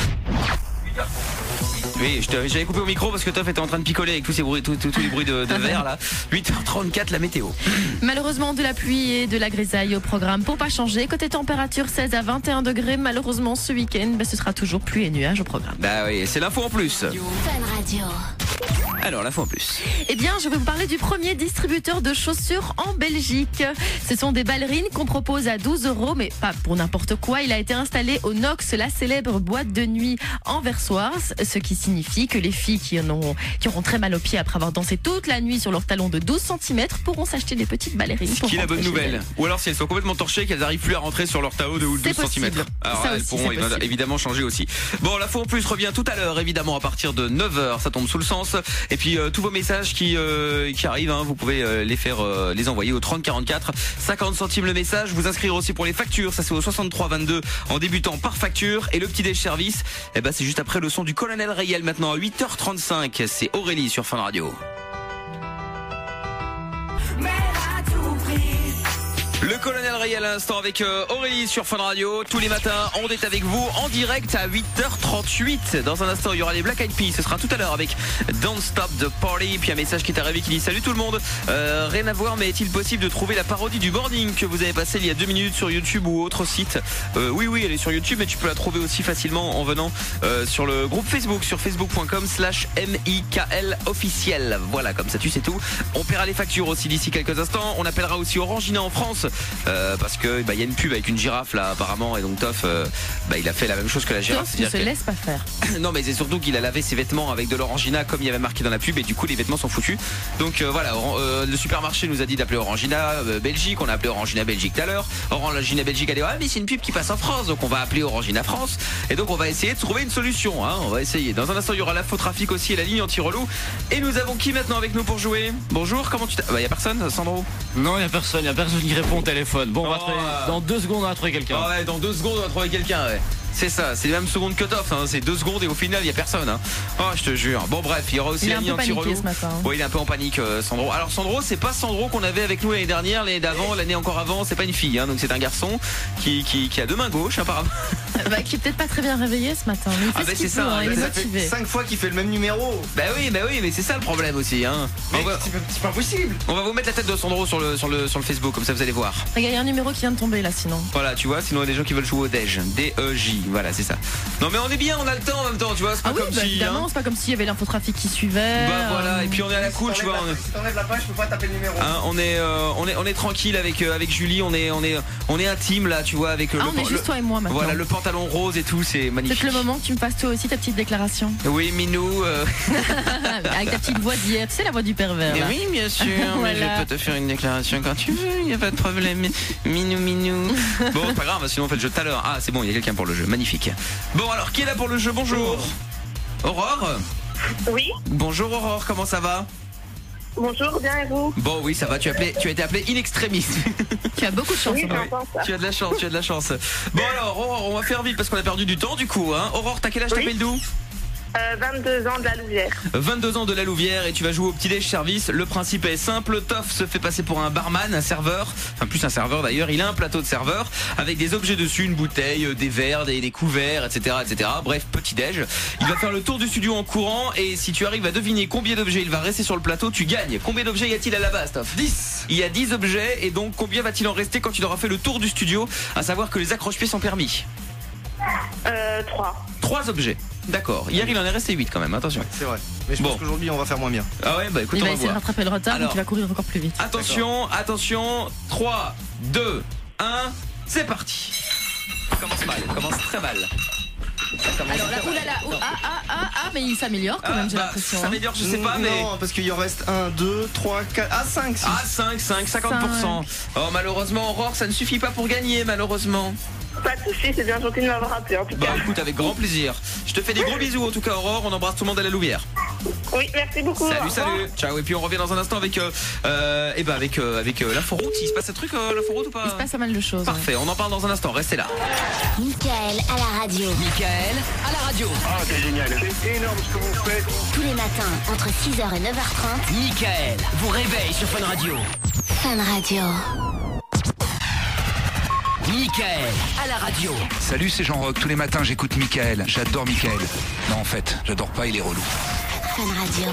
S17: Oui, j'avais coupé au micro parce que Toff était en train de picoler avec tous ces bruits, tous les bruits de verre là. 8h34 la météo.
S7: Malheureusement de la pluie et de la grisaille au programme pour pas changer. Côté température 16 à 21 degrés. Malheureusement ce week-end ce sera toujours pluie et nuages au programme.
S17: Bah oui, c'est l'info en plus.
S1: Fun Radio.
S17: Alors l'info en plus.
S7: Eh bien je vais vous parler du premier distributeur de chaussures en Belgique. Ce sont des ballerines qu'on propose à 12 €, mais pas pour n'importe quoi. Il a été installé au Nox, la célèbre boîte de nuit anversoise, ce qui signifie que les filles qui auront très mal aux pieds après avoir dansé toute la nuit sur leurs talons de 12 cm pourront s'acheter des petites ballerines.
S17: Ce qui est la bonne nouvelle. Ou alors si elles sont complètement torchées, qu'elles n'arrivent plus à rentrer sur leurs talons de 12 cm. Alors elles pourront évidemment changer aussi. Bon, l'info en plus revient tout à l'heure, évidemment à partir de 9h, ça tombe sous le sens. Et puis tous vos messages qui arrivent, vous pouvez les envoyer au 3044, 50 centimes le message. Vous inscrire aussi pour les factures, ça c'est au 6322 en débutant par facture. Et le petit déj service, c'est juste après le son du Colonel Rayel maintenant à 8h35. C'est Aurélie sur Fun Radio. Le Colonel Rayel à l'instant avec Aurélie sur Fun Radio. Tous les matins, on est avec vous en direct à 8h38. Dans un instant, il y aura les Black Eyed Peas. Ce sera tout à l'heure avec Don't Stop the Party. Puis un message qui est arrivé qui dit: salut tout le monde. Rien à voir, mais est-il possible de trouver la parodie du morning que vous avez passée il y a 2 minutes sur YouTube ou autre site? Oui, elle est sur YouTube, mais tu peux la trouver aussi facilement en venant sur le groupe Facebook, sur facebook.com/MIKL officiel. Voilà, comme ça tu sais tout. On paiera les factures aussi d'ici quelques instants. On appellera aussi Orangina en France. Parce que y a une pub avec une girafe là apparemment, et donc Toff il a fait la même chose que la girafe.
S7: Toff ne se laisse pas faire.
S17: Non, mais c'est surtout qu'il a lavé ses vêtements avec de l'Orangina comme il y avait marqué dans la pub, et du coup les vêtements sont foutus. Donc voilà, le supermarché nous a dit d'appeler Orangina Belgique. On a appelé Orangina Belgique tout à l'heure. Orangina Belgique a dit mais c'est une pub qui passe en France, donc on va appeler Orangina France. Et donc on va essayer de trouver une solution, on va essayer. Dans un instant il y aura l'infotrafic aussi et la ligne anti-relou. Et nous avons qui maintenant avec nous pour jouer? Bonjour, comment tu t'appelles? Y a personne, Sandro?
S18: Non, y a personne qui répond au téléphone. Bon, dans 2 secondes on va trouver quelqu'un.
S17: Ouais, dans 2 secondes on va trouver quelqu'un, ouais. C'est ça, c'est les mêmes secondes cut-off, hein. C'est 2 secondes et au final il y a personne. Hein. Oh, je te jure. Bon bref, il y aura aussi la ligne anti-relou. Oui, il est un peu en panique, Sandro. Alors Sandro, c'est pas Sandro qu'on avait avec nous l'année dernière, l'année d'avant, l'année encore avant. C'est pas une fille, hein. Donc c'est un garçon qui a 2 mains gauches apparemment.
S7: Qui est peut-être pas très bien réveillé ce matin. Mais
S17: c'est ça.
S7: Il est
S8: ça
S7: motivé.
S8: fait 5 fois qu'il fait le même numéro.
S17: Bah oui, mais c'est ça le problème aussi, hein.
S8: C'est pas possible.
S17: On va vous mettre la tête de Sandro sur le Facebook, comme ça vous allez voir.
S7: Il y a un numéro qui vient de tomber là, sinon.
S17: Voilà, tu vois, sinon il y a des gens qui veulent jouer au DEJ. D-E-J, voilà, c'est ça. Non mais on est bien, on a le temps en même temps, tu vois, c'est pas comme si...
S7: évidemment, c'est pas comme s'il y avait l'infotrafic qui suivait.
S17: Bah voilà, et puis on est à la cool, tu vois.
S8: Si t'enlèves la page, je peux pas taper le numéro.
S17: Hein, on est tranquille avec Julie, on est intime là, tu vois, avec
S7: on est juste toi et moi maintenant.
S17: Voilà, le pantalon rose et tout, c'est magnifique.
S7: C'est le moment que tu me fasses toi aussi ta petite déclaration.
S17: Oui, Minou.
S7: Avec ta petite voix d'hier, tu sais, la voix du pervers. Là.
S17: Oui, bien sûr, mais je peux te faire une déclaration quand tu veux, il n'y a pas de problème. Minou. Bon, c'est pas grave, sinon on fait le jeu tout à l'heure. Ah, c'est bon, il y a quelqu'un pour le jeu, magnifique. Bon, alors, qui est là pour le jeu? Bonjour. Aurore?
S5: Oui.
S17: Bonjour Aurore, comment ça va?
S5: Bonjour, bien et vous?
S17: Bon, oui, ça va, tu as été appelé in extremis.
S7: Tu as beaucoup de chance.
S5: Oui, j'entends ça.
S17: Tu as de la chance. Bon alors, Aurore, on va faire vite parce qu'on a perdu du temps du coup. Hein. Aurore, t'as quel âge? T'appelles d'où?
S5: 22 ans de la Louvière.
S17: 22 ans de la Louvière et tu vas jouer au petit-déj service. Le principe est simple, Toff se fait passer pour un barman, un serveur, enfin plus un serveur d'ailleurs, il a un plateau de serveur avec des objets dessus, une bouteille, des verres, des couverts, etc. Bref, petit-déj. Il va faire le tour du studio en courant et si tu arrives à deviner combien d'objets il va rester sur le plateau, tu gagnes. Combien d'objets y a-t-il à la base, Toff?
S8: 10.
S17: Il y a 10 objets et donc combien va-t-il en rester quand il aura fait le tour du studio, à savoir que les accroche-pieds sont permis?
S5: 3.
S17: 3 objets. D'accord. Hier il en est resté 8 quand même, attention.
S8: C'est vrai. Mais je pense qu'aujourd'hui on va faire moins bien.
S17: Ah ouais, bah écoute,
S7: il
S17: on
S7: va
S17: va
S7: essayer de
S17: voir.
S7: rattraper le retard, donc il va courir encore plus vite.
S17: Attention, 3, 2, 1, c'est parti. Ça commence très mal.
S7: Alors là, mais il s'améliore quand même, j'ai l'impression.
S17: Ça s'améliore, je sais pas, mais...
S8: Non, parce qu'il en reste 1, 2, 3, 4... 5.
S17: 50%. Oh, malheureusement, Aurore, ça ne suffit pas pour gagner, malheureusement.
S5: Pas de soucis, c'est bien gentil de m'avoir appelé en tout cas.
S17: Bah écoute, avec grand plaisir. Je te fais des gros bisous en tout cas, Aurore. On embrasse tout le monde à la Louvière.
S5: Oui, merci beaucoup.
S17: Salut. Ciao. Et puis on revient dans un instant avec l'inforoute. Il se passe un truc l'inforoute ou pas?
S7: Il se passe pas mal de choses.
S17: Parfait, on en parle dans un instant. Restez là.
S1: Mickaël à la radio.
S11: Ah, c'est génial. C'est énorme ce que vous faites.
S1: Tous les matins, entre 6h et 9h30.
S2: Mickaël vous réveille sur Fun Radio.
S1: Fun Radio.
S2: Mickaël à la radio.
S14: Salut, c'est Jean-Roch. Tous les matins, j'écoute Mickaël. J'adore Mickaël. Non, en fait, j'adore pas, il est relou.
S1: Fun Radio.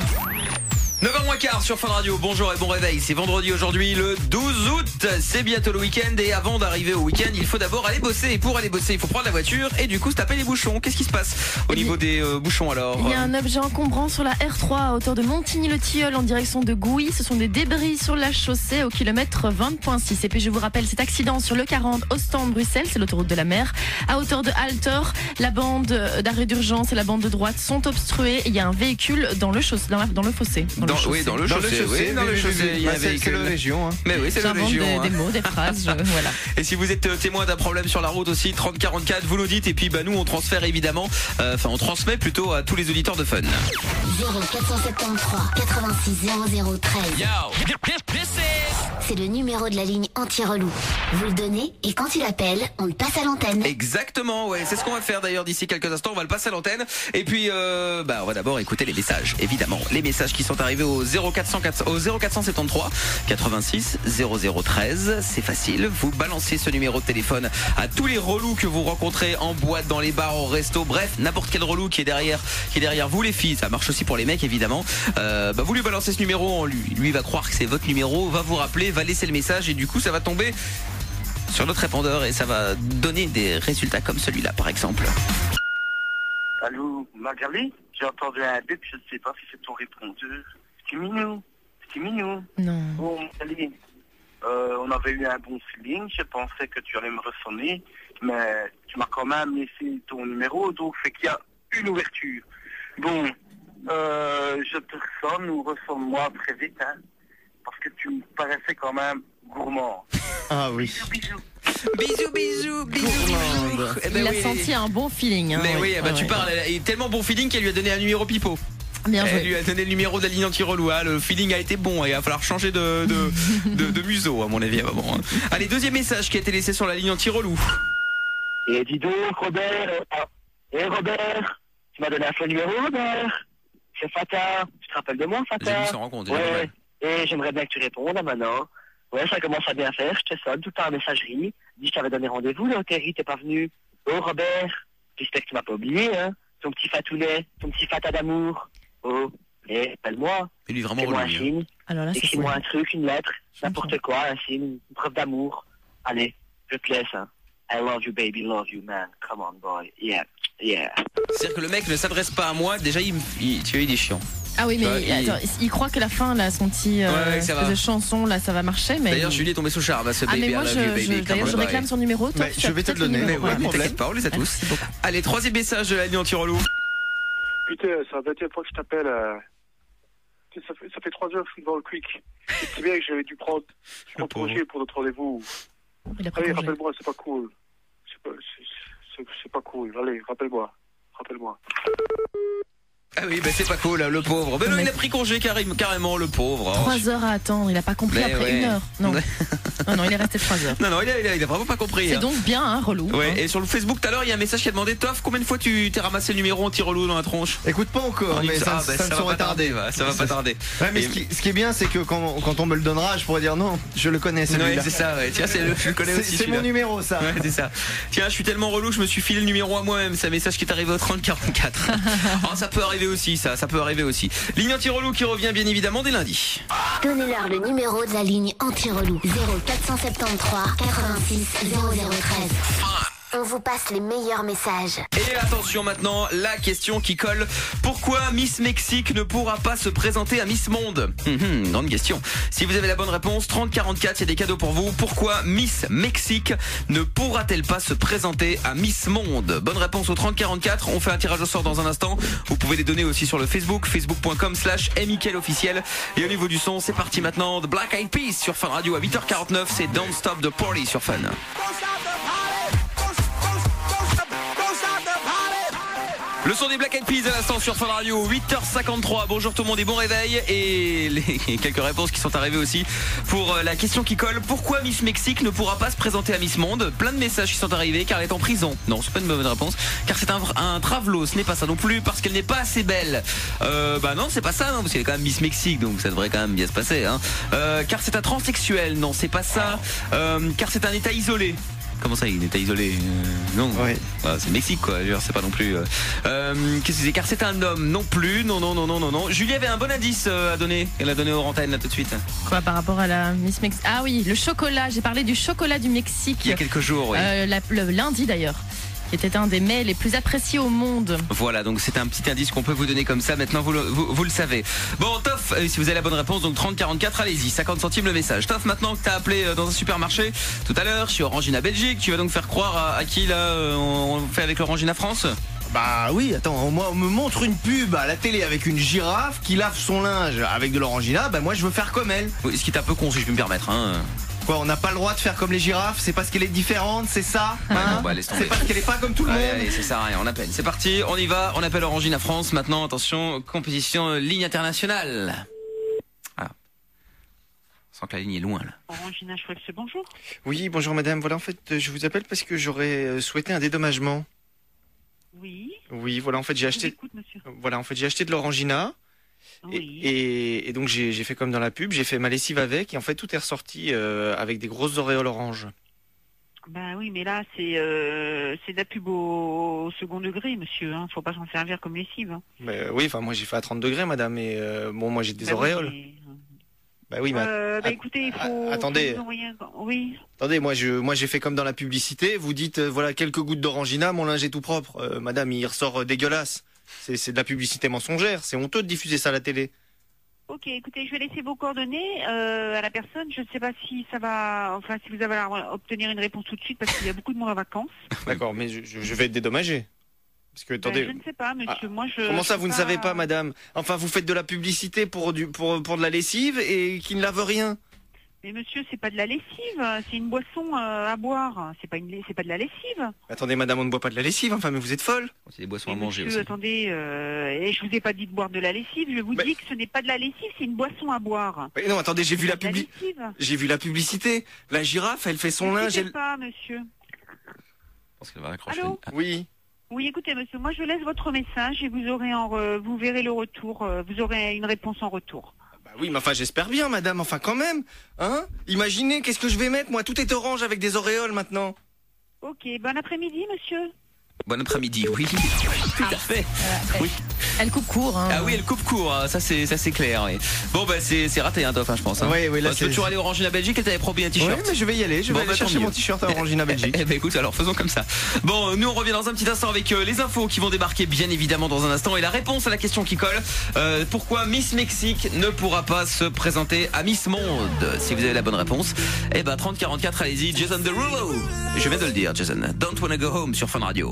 S17: 9h15 sur Fun Radio, bonjour et bon réveil. C'est vendredi aujourd'hui, le 12 août. C'est bientôt le week-end et avant d'arriver au week-end, il faut d'abord aller bosser. Et pour aller bosser, il faut prendre la voiture et du coup se taper les bouchons. Qu'est-ce qui se passe au niveau des bouchons alors?
S7: Il y a un objet encombrant sur la R3 à hauteur de Montigny-le-Tilleul en direction de Gouy. Ce sont des débris sur la chaussée au kilomètre 20.6. Et puis je vous rappelle cet accident sur le 40 Ostende-Bruxelles, c'est l'autoroute de la mer. À hauteur de Halter, la bande d'arrêt d'urgence et la bande de droite sont obstruées. Il y a un véhicule dans le fossé.
S17: Dans le chaussée, il y a un véhicule.
S8: C'est le Région. Hein.
S17: Mais oui, c'est le Région.
S7: Des mots, des phrases, voilà.
S17: Et si vous êtes témoin d'un problème sur la route aussi, 3044, vous nous dites et puis nous on transfère évidemment, on transmet plutôt à tous les auditeurs de Fun.
S1: 0473 86 0013. C'est le numéro de la ligne anti-relou. Vous le donnez et quand il appelle, on le passe à l'antenne.
S17: Exactement, ouais, c'est ce qu'on va faire d'ailleurs d'ici quelques instants, on va le passer à l'antenne. Et puis on va d'abord écouter les messages, évidemment. Les messages qui sont arrivés au 0473 86 0013. C'est facile, vous balancez ce numéro de téléphone à tous les relous que vous rencontrez en boîte, dans les bars, au resto, bref, n'importe quel relou qui est derrière vous les filles. Ça marche aussi pour les mecs évidemment. Vous lui balancez ce numéro, lui va croire que c'est votre numéro, va vous rappeler, va laisser le message et du coup ça va tomber sur notre répondeur et ça va donner des résultats comme celui-là par exemple.
S15: Allô, Marguerite? J'ai entendu un bip, je ne sais pas si c'est ton répondeur. C'est mignon.
S7: Non.
S15: Bon, allez. On avait eu un bon feeling, je pensais que tu allais me ressonner, mais tu m'as quand même laissé ton numéro, donc c'est qu'il y a une ouverture. Bon, je te ressonne ou ressonne-moi très vite, hein, parce que tu me paraissais quand même gourmand.
S8: Ah oui.
S17: Bisous.
S7: Il a senti un bon feeling. Hein,
S17: mais oui, tu parles, il a tellement bon feeling qu'elle lui a donné un numéro pipeau.
S7: Bien joué.
S17: Elle lui a donné le numéro de la ligne anti-relou. Le feeling a été bon. Il va falloir changer de museau, à mon avis. Bon, hein. Allez, deuxième message qui a été laissé sur la ligne anti-relou.
S12: Et dis donc, Robert. Robert, tu m'as donné un faux numéro, Robert. C'est Fata. Tu te rappelles de moi, Fata?
S17: J'ai vu sans rencontre.
S12: Ouais. Et j'aimerais bien que tu répondes là maintenant. Ouais, ça commence à bien faire. Je te sonne tout le temps en messagerie. Dis, je t'avais donné rendez-vous, là, au Terry, t'es pas venu. Oh, Robert. J'espère que tu m'as pas oublié, hein. Ton petit fatounet, ton petit Fata d'amour. Oh, appelle-moi.
S17: Il est vraiment
S12: fais-moi un
S17: relou.
S12: signe.
S7: Alors là,
S12: écris-moi un truc, une lettre, n'importe quoi, un signe, une preuve d'amour. Allez, je te laisse, hein. I love you, baby, love you, man. Come on, boy. Yeah.
S17: C'est-à-dire que le mec ne s'adresse pas à moi, déjà tu vois, il est chiant.
S7: Ah oui, mais attends, il croit que la fin, là, son petit de chanson, là, ça va marcher. Mais
S17: d'ailleurs, Julie est tombée sous le charme, ce baby.
S7: Mais moi, d'ailleurs, je réclame son numéro. Toi,
S8: je vais te le donner.
S17: Mais t'inquiète pas, on les a tous. Allez, troisième message de la nuit anti-relou.
S18: Putain, ça va être fois que je t'appelle. Ça fait 3 heures que je suis devant le Quick. C'est bien que j'avais dû prendre congé pour notre rendez-vous. Allez, rappelle-moi, c'est pas cool. C'est pas cool. Allez, rappelle-moi.
S17: Ah oui, c'est pas cool, le pauvre. Mais non, il a pris congé carrément, le pauvre.
S7: 3 heures à attendre, il a pas compris après 1 heure. Non. non, il est resté 3 heures.
S17: Non, il a vraiment pas compris.
S7: C'est donc bien, hein, relou.
S17: Ouais,
S7: hein.
S17: et sur le Facebook tout à l'heure, il y a un message qui a demandé Toff, combien de fois tu t'es ramassé le numéro anti-relou dans la tronche?
S8: Écoute, pas encore, mais ça ne saurait tarder.
S17: Ça va pas tarder.
S8: Ouais, mais ce qui est bien, c'est que quand on me le donnera, je pourrais dire non, je le connais, celui-là.
S17: Ouais, c'est ça, ouais. Tiens, je le connais aussi.
S8: C'est mon numéro, ça.
S17: Ouais, c'est ça. Tiens, je suis tellement relou, je me suis filé le numéro à moi-même. C'est un message qui est arrivé au 3044. Oh, ça peut arriver aussi, ça peut arriver aussi. Ligne anti-relou qui revient bien évidemment dès lundi.
S1: Donnez-leur le numéro de la ligne anti-relou. 0473 86 0013. On vous passe les meilleurs messages.
S17: Et attention maintenant, la question qui colle. Pourquoi Miss Mexique ne pourra pas se présenter à Miss Monde? Grande question. Si vous avez la bonne réponse, 3044, il y a des cadeaux pour vous. Pourquoi Miss Mexique ne pourra-t-elle pas se présenter à Miss Monde? Bonne réponse au 3044. On fait un tirage au sort dans un instant. Vous pouvez les donner aussi sur le Facebook, facebook.com/mickaëlofficiel. Et au niveau du son, c'est parti maintenant. The Black Eyed Peas sur Fun Radio à 8h49. C'est Don't Stop the Party sur Fun. Le son des Black Eyed Peas à l'instant sur Fun Radio, 8h53. Bonjour tout le monde et bon réveil. Et quelques réponses qui sont arrivées aussi pour la question qui colle. Pourquoi Miss Mexique ne pourra pas se présenter à Miss Monde? Plein de messages qui sont arrivés car elle est en prison. Non, c'est pas une bonne réponse. Car c'est un travelot, ce n'est pas ça non plus. Parce qu'elle n'est pas assez belle. Non, c'est pas ça, non, parce qu'elle est quand même Miss Mexique, donc ça devrait quand même bien se passer, hein. Car c'est un transsexuel. Non, c'est pas ça. Car c'est un état isolé. Comment ça, il est isolé? Non, ouais. C'est le Mexique, quoi. C'est pas non plus. Qu'est-ce que c'est? Car c'est un homme, non plus. Non. Julie avait un bon indice à donner. Elle a donné aux antennes là tout de suite.
S7: Quoi, par rapport à la Miss Mexique? Ah oui, le chocolat. J'ai parlé du chocolat du Mexique.
S17: Il y a quelques jours, oui.
S7: Le lundi d'ailleurs. Qui était un des mets les plus appréciés au monde.
S17: Voilà, donc c'est un petit indice qu'on peut vous donner comme ça. Maintenant, vous le savez. Bon, Toff, si vous avez la bonne réponse, donc 3044, allez-y, 50 centimes le message. Toff, maintenant que t'as appelé dans un supermarché tout à l'heure, chez Orangina Belgique, tu vas donc faire croire à qui là on fait avec l'Orangina France?
S8: Bah oui, attends, on me montre une pub à la télé avec une girafe qui lave son linge avec de l'Orangina, bah moi je veux faire comme elle.
S17: Oui, ce qui est un peu con si je peux me permettre, hein.
S8: Quoi, on n'a pas le droit de faire comme les girafes? C'est parce qu'elle est différente, c'est ça, hein?
S17: Laisse tomber.
S8: C'est parce qu'elle est pas comme tout le monde.
S17: Allez, ça sert à rien, on appelle. C'est parti, on y va, on appelle Orangina France. Maintenant, attention, compétition ligne internationale. Ah. On sent que la ligne est loin, là.
S21: Orangina Schweppes, bonjour.
S16: Oui, bonjour madame. Voilà, en fait, je vous appelle parce que j'aurais souhaité un dédommagement.
S21: Oui.
S16: Oui, voilà, en fait, j'ai acheté.
S21: Écoute, monsieur.
S16: Voilà, en fait, j'ai acheté de l'Orangina.
S21: Oui.
S16: Et donc j'ai fait comme dans la pub, j'ai fait ma lessive avec et en fait tout est ressorti avec des grosses auréoles orange.
S21: Ben oui, mais là c'est de la pub au second degré, monsieur. Hein. Faut pas s'en servir comme lessive. Hein.
S16: Oui, enfin moi j'ai fait à 30 degrés, madame, et bon moi j'ai des auréoles. Oui, mais
S21: écoutez, il faut.
S16: Attendez.
S21: Oui.
S16: Attendez, moi j'ai fait comme dans la publicité. Vous dites voilà quelques gouttes d'Orangina, mon linge est tout propre. Madame, il ressort dégueulasse. C'est de la publicité mensongère, c'est honteux de diffuser ça à la télé.
S21: Ok, écoutez, je vais laisser vos coordonnées à la personne. Je ne sais pas si ça va, enfin si vous allez obtenir une réponse tout de suite parce qu'il y a beaucoup de monde en vacances.
S16: D'accord, mais je vais être dédommagé. Parce que attendez.
S21: Je ne sais pas, monsieur. Moi,
S16: comment ça, vous ne savez pas, madame? Enfin, vous faites de la publicité pour de la lessive et qui ne lave rien.
S21: Mais monsieur, c'est pas de la lessive, c'est une boisson à boire. C'est pas de la lessive.
S16: Attendez, madame, on ne boit pas de la lessive. Enfin, mais vous êtes folle.
S17: C'est des boissons à
S21: manger
S17: aussi.
S21: Attendez, et je vous ai pas dit de boire de la lessive. Je vous dis que ce n'est pas de la lessive, c'est une boisson à boire.
S16: Mais non, attendez, j'ai vu la publicité. La girafe, elle fait son linge.
S21: Je ne sais pas, monsieur.
S17: pense qu'elle va raccrocher.
S21: Allô ?
S16: Oui.
S21: Oui, écoutez, monsieur, moi je laisse votre message et vous aurez vous verrez le retour, vous aurez une réponse en retour.
S16: Bah oui, mais enfin, j'espère bien, madame, enfin, quand même. Hein ? Imaginez, qu'est-ce que je vais mettre, moi ? Tout est orange avec des auréoles, maintenant.
S21: Ok, bon après-midi, monsieur.
S17: Bon après-midi, oui. Tout à fait. Oui.
S7: Elle coupe court. Hein.
S17: Ah oui, elle coupe court, hein. Ça c'est clair. Oui. Bon bah c'est raté, hein, Toff, je pense. Hein.
S16: Oui, là,
S17: tu veux toujours aller au Orangina Belgique et t'avais promis un t-shirt.
S16: Oui, mais je vais y aller. Je vais aller chercher mon t-shirt à Orangina Belgique.
S17: Eh ben écoute, alors faisons comme ça. Bon, nous on revient dans un petit instant avec les infos qui vont débarquer bien évidemment dans un instant et la réponse à la question qui colle. Pourquoi Miss Mexique ne pourra pas se présenter à Miss Monde? Si vous avez la bonne réponse, eh ben 30-44, allez-y. Jason Derulo. Je viens de le dire, Jason. Don't Wanna Go Home sur Fun Radio.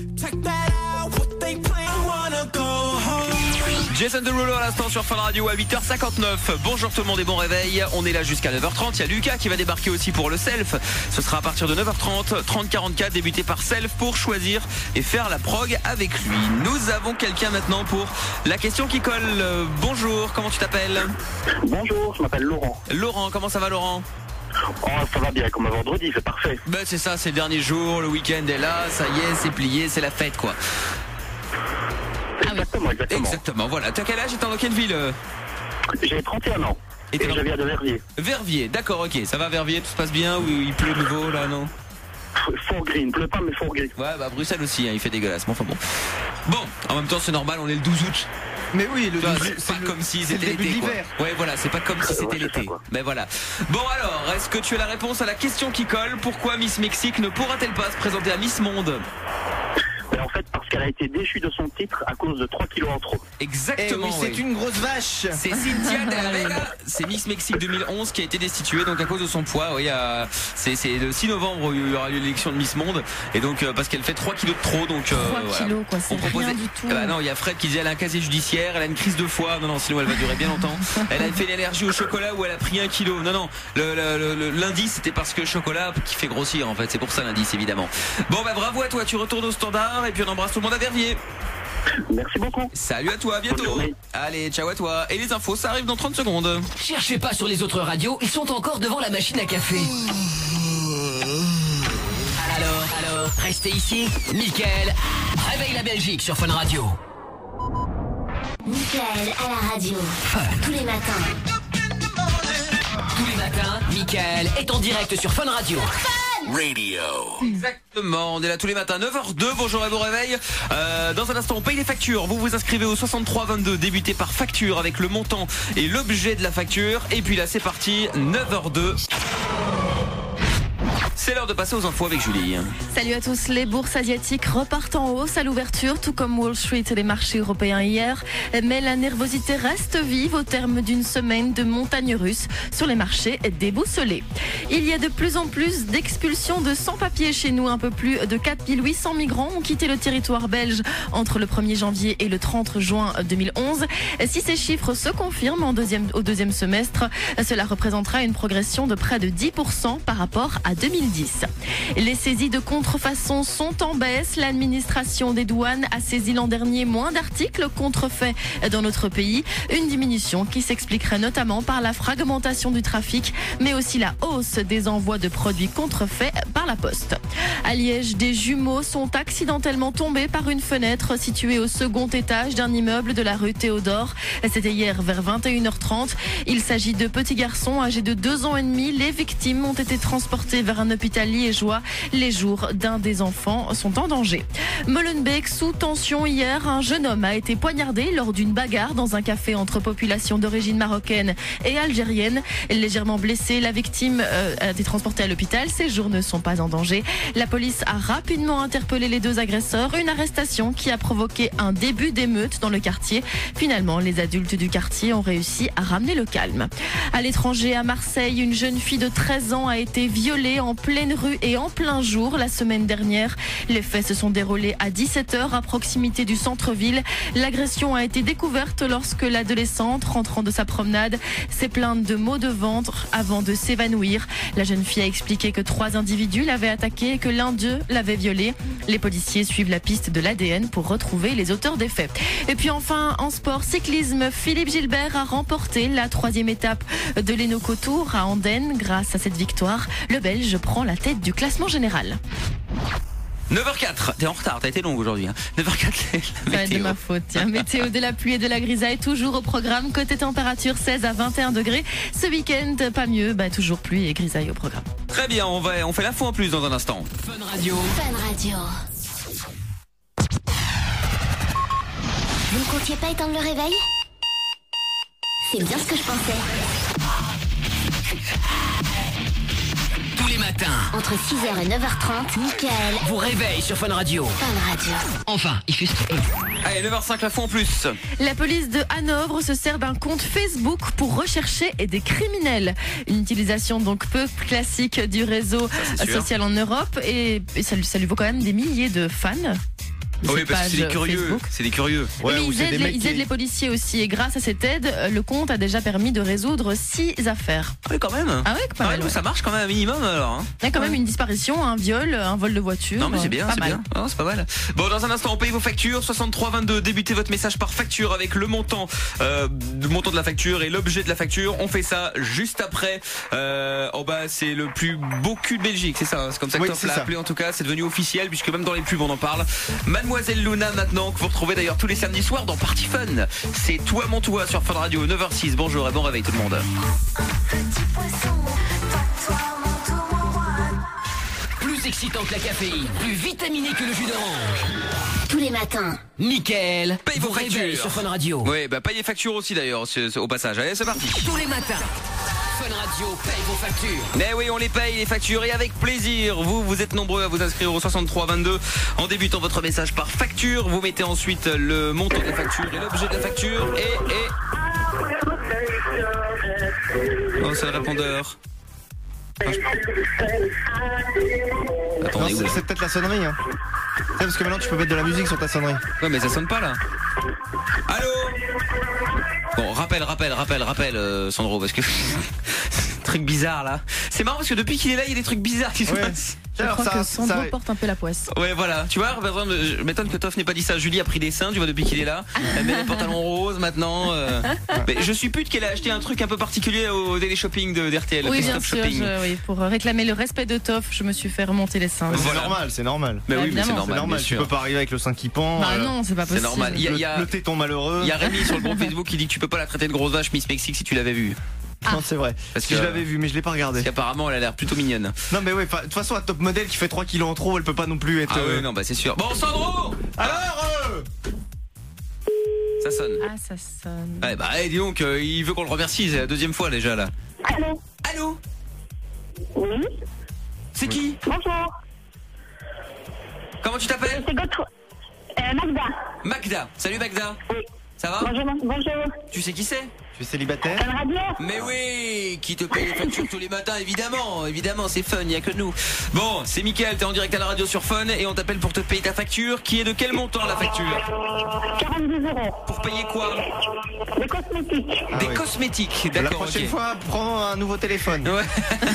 S17: Jason Derulo à l'instant sur Fun Radio à 8h59. Bonjour tout le monde et bon réveil. On est là jusqu'à 9h30. Il y a Lucas qui va débarquer aussi pour le self. Ce sera à partir de 9h30. 30-44 débuté par self pour choisir et faire la prog avec lui. Nous avons quelqu'un maintenant pour la question qui colle. Bonjour, comment tu t'appelles?
S4: Bonjour, je m'appelle Laurent.
S17: Laurent, comment ça va Laurent?
S4: Oh, ça va bien, comme un vendredi, c'est parfait.
S17: Ben c'est ça, c'est le dernier jour, le week-end est là, ça y est, c'est plié, c'est la fête quoi.
S4: Exactement.
S17: Exactement, voilà. Tu as quel âge et t'es dans quelle ville?
S4: J'ai 31 ans. Et je viens de Verviers.
S17: Verviers, d'accord, ok. Ça va Verviers, tout se passe bien ou il pleut nouveau là, non?
S4: Fort gris, il ne pleut pas mais fort gris.
S17: Ouais, bah Bruxelles aussi, hein, il fait dégueulasse, mais enfin bon. Bon, en même temps c'est normal, on est le 12 août.
S16: Mais oui, le 12
S17: c'est pas comme si c'était l'été quoi. Ouais, voilà, c'est pas comme si c'était l'été. Mais voilà. Bon alors, est-ce que tu as la réponse à la question qui colle? Pourquoi Miss Mexique ne pourra-t-elle pas se présenter à Miss Monde?
S4: En fait, parce qu'elle a été déchue de son titre à cause de 3 kilos en trop.
S17: Exactement.
S16: Eh oui, c'est une grosse vache.
S17: C'est Cynthia de la Vega. C'est Miss Mexique 2011 qui a été destituée donc à cause de son poids. Oui, c'est le 6 novembre où il y aura l'élection de Miss Monde et donc parce qu'elle fait 3 kilos de trop donc
S7: 3 kilos quoi, c'est rien du tout.
S17: Bah non, il y a Fred qui disait elle a un casier judiciaire, elle a une crise de foie. Non, sinon elle va durer bien longtemps. Elle a fait une allergie au chocolat où elle a pris 1 kilo. Non, l'indice c'était parce que le chocolat qui fait grossir en fait. C'est pour ça l'indice évidemment. Bon bah bravo à toi, tu retournes au standard et puis on embrasse tout le monde à Verviers.
S4: Merci beaucoup.
S17: Salut à toi, à bientôt. Allez, ciao à toi. Et les infos, ça arrive dans 30 secondes.
S2: Cherchez pas sur les autres radios, ils sont encore devant la machine à café. Alors, restez ici. Mickaël, réveille la Belgique sur Fun Radio.
S1: Mickaël à la radio. Tous les matins.
S2: Tous les matins, Mickaël est en direct sur Fun Radio.
S17: Radio. Exactement, on est là tous les matins 9h02, bonjour et bon réveil. Dans un instant on paye les factures. Vous vous inscrivez au 6322, débutez par facture avec le montant et l'objet de la facture. Et puis là c'est parti, 9h02. C'est l'heure de passer aux infos avec Julie.
S7: Salut à tous, les bourses asiatiques repartent en hausse à l'ouverture, tout comme Wall Street et les marchés européens hier. Mais la nervosité reste vive au terme d'une semaine de montagne russe sur les marchés déboussolés. Il y a de plus en plus d'expulsions de sans-papiers chez nous. Un peu plus de 4800 migrants ont quitté le territoire belge entre le 1er janvier et le 30 juin 2011. Si ces chiffres se confirment au deuxième semestre, cela représentera une progression de près de 10% par rapport à 2010. Les saisies de contrefaçon sont en baisse. L'administration des douanes a saisi l'an dernier moins d'articles contrefaits dans notre pays. Une diminution qui s'expliquerait notamment par la fragmentation du trafic, mais aussi la hausse des envois de produits contrefaits par la poste. À Liège, des jumeaux sont accidentellement tombés par une fenêtre située au second étage d'un immeuble de la rue Théodore. C'était hier vers 21h30. Il s'agit de petits garçons âgés de 2 ans et demi. Les victimes ont été transportées vers un hôpital liégeois. Les jours d'un des enfants sont en danger. Molenbeek sous tension hier. Un jeune homme a été poignardé lors d'une bagarre dans un café entre populations d'origine marocaine et algérienne. Légèrement blessé, la victime a été transportée à l'hôpital. Ses jours ne sont pas en danger. La police a rapidement interpellé les 2 agresseurs. Une arrestation qui a provoqué un début d'émeute dans le quartier. Finalement, les adultes du quartier ont réussi à ramener le calme. À l'étranger, à Marseille, une jeune fille de 13 ans a été violée en pleine rue et en plein jour la semaine dernière. Les faits se sont déroulés à 17h à proximité du centre-ville. L'agression a été découverte lorsque l'adolescente, rentrant de sa promenade, s'est plainte de maux de ventre avant de s'évanouir. La jeune fille a expliqué que 3 individus l'avaient attaquée et que l'un d'eux l'avait violée. Les policiers suivent la piste de l'ADN pour retrouver les auteurs des faits. Et puis enfin, en sport cyclisme, Philippe Gilbert a remporté la 3e étape de l'Eneco Tour à Andenne. Grâce à cette victoire, le Belge prend la tête du classement général.
S17: 9h04, t'es en retard, t'as été long aujourd'hui. 9h04,
S7: Ça va être de ma faute. Tiens, météo, de la pluie et de la grisaille, toujours au programme. Côté température, 16 à 21 degrés. Ce week-end, pas mieux, toujours pluie et grisaille au programme.
S17: Très bien, on fait l'info en plus dans un instant.
S2: Fun Radio.
S1: Fun Radio. Vous ne comptiez pas éteindre le réveil? C'est bien ce que je pensais.
S2: Tous les matins,
S1: entre 6h et 9h30, Mickaël
S2: vous réveille sur Fun Radio.
S1: Fun Radio.
S2: Enfin, il fait
S17: Allez, 9h05, l'info en plus.
S7: La police de Hanovre se sert d'un compte Facebook pour rechercher des criminels. Une utilisation donc peu classique du réseau social en Europe et ça lui vaut quand même des milliers de fans.
S17: Oui, parce que c'est des curieux. Facebook. C'est des curieux.
S7: Ouais, mais ils aident les policiers aussi. Et grâce à cette aide, le compte a déjà permis de résoudre 6 affaires.
S17: Oui, quand même.
S7: Ah ouais, pas mal.
S17: Ça marche quand même un minimum alors.
S7: Il y a quand même une disparition, un viol, un vol de voiture.
S17: Non, mais c'est bien,
S7: c'est
S17: bien. Non, c'est pas mal. Bon, dans un instant, on paye vos factures. 6322. Débutez votre message par facture avec le montant de la facture et l'objet de la facture. On fait ça juste après. C'est le plus beau cul de Belgique, c'est ça. C'est comme ça que Toff l'a appelé en tout cas. C'est devenu officiel puisque même dans les pubs on en parle. Mademoiselle Luna maintenant, que vous retrouvez d'ailleurs tous les samedis soirs dans Party Fun. C'est Toi mon Toi sur Fun Radio, 9h06. Bonjour et bon réveil tout le monde.
S2: Plus excitant que la caféine, plus vitaminé que le jus d'orange.
S1: Tous les matins,
S2: Mickaël
S17: paye vos factures
S2: sur Fun Radio.
S17: Oui, paye les factures aussi d'ailleurs au passage. Allez, c'est parti.
S2: Tous les matins, Fun Radio paye vos factures.
S17: Mais oui, on les paye les factures et avec plaisir. Vous êtes nombreux à vous inscrire au 6322 en débutant votre message par facture. Vous mettez ensuite le montant de la facture et l'objet de la facture Oh, c'est le répondeur.
S8: Non, c'est peut-être la sonnerie. Hein. Parce que maintenant tu peux mettre de la musique sur ta sonnerie.
S17: Ouais, mais ça sonne pas là. Allô? Bon, rappelle Sandro, parce que truc bizarre là. C'est marrant parce que depuis qu'il est là, il y a des trucs bizarres qui se passent.
S7: Je crois que Sandro porte un peu la poisse.
S17: Ouais, voilà. Tu vois, par exemple, je m'étonne que Toff n'ait pas dit ça. Julie a pris des seins, tu vois, depuis qu'il est là. Elle met les pantalons roses maintenant. Mais je suis pute qu'elle a acheté un truc un peu particulier au Daily Shopping d'RTL.
S7: Oui, bien sûr. Pour réclamer le respect de Toff, je me suis fait remonter les seins.
S8: C'est normal.
S17: Mais oui, mais c'est normal.
S8: Tu peux pas arriver avec le sein qui pend.
S7: Bah non, c'est pas possible.
S17: C'est normal.
S8: Le téton malheureux.
S17: Il y a Rémi sur le groupe Facebook qui dit que tu peux pas la traiter de grosse vache Miss Mexique si tu l'avais vue.
S8: Non, c'est vrai. Parce que je l'avais vu, mais je l'ai pas regardé.
S17: Parce qu'apparemment, elle a l'air plutôt mignonne.
S8: Non, mais ouais, de toute façon, un top modèle qui fait 3 kilos en trop, elle peut pas non plus être.
S17: Ah ouais, non, c'est sûr. Bon, Sandro!
S8: Alors
S17: Ça sonne.
S7: Ah, ça sonne.
S17: Ouais, dis donc, il veut qu'on le remercie, c'est la deuxième fois déjà là. Allô?
S5: Oui.
S17: C'est qui?
S5: Bonjour.
S17: Comment tu t'appelles?
S5: C'est Godefroy. Magda.
S17: Magda. Salut Magda.
S5: Oui.
S17: Ça va?
S5: Bonjour.
S17: Tu sais qui c'est?
S8: Tu es célibataire?
S5: Fun Radio.
S17: Mais oui, qui te paye les factures tous les matins, évidemment, c'est Fun, il n'y a que nous. Bon, c'est Mickaël, t'es en direct à la radio sur Fun et on t'appelle pour te payer ta facture, qui est de quel montant la facture?
S5: 42 €.
S17: Pour payer quoi?
S5: Des cosmétiques.
S17: Des cosmétiques, d'accord.
S8: La prochaine fois, prends un nouveau téléphone.
S17: Ouais.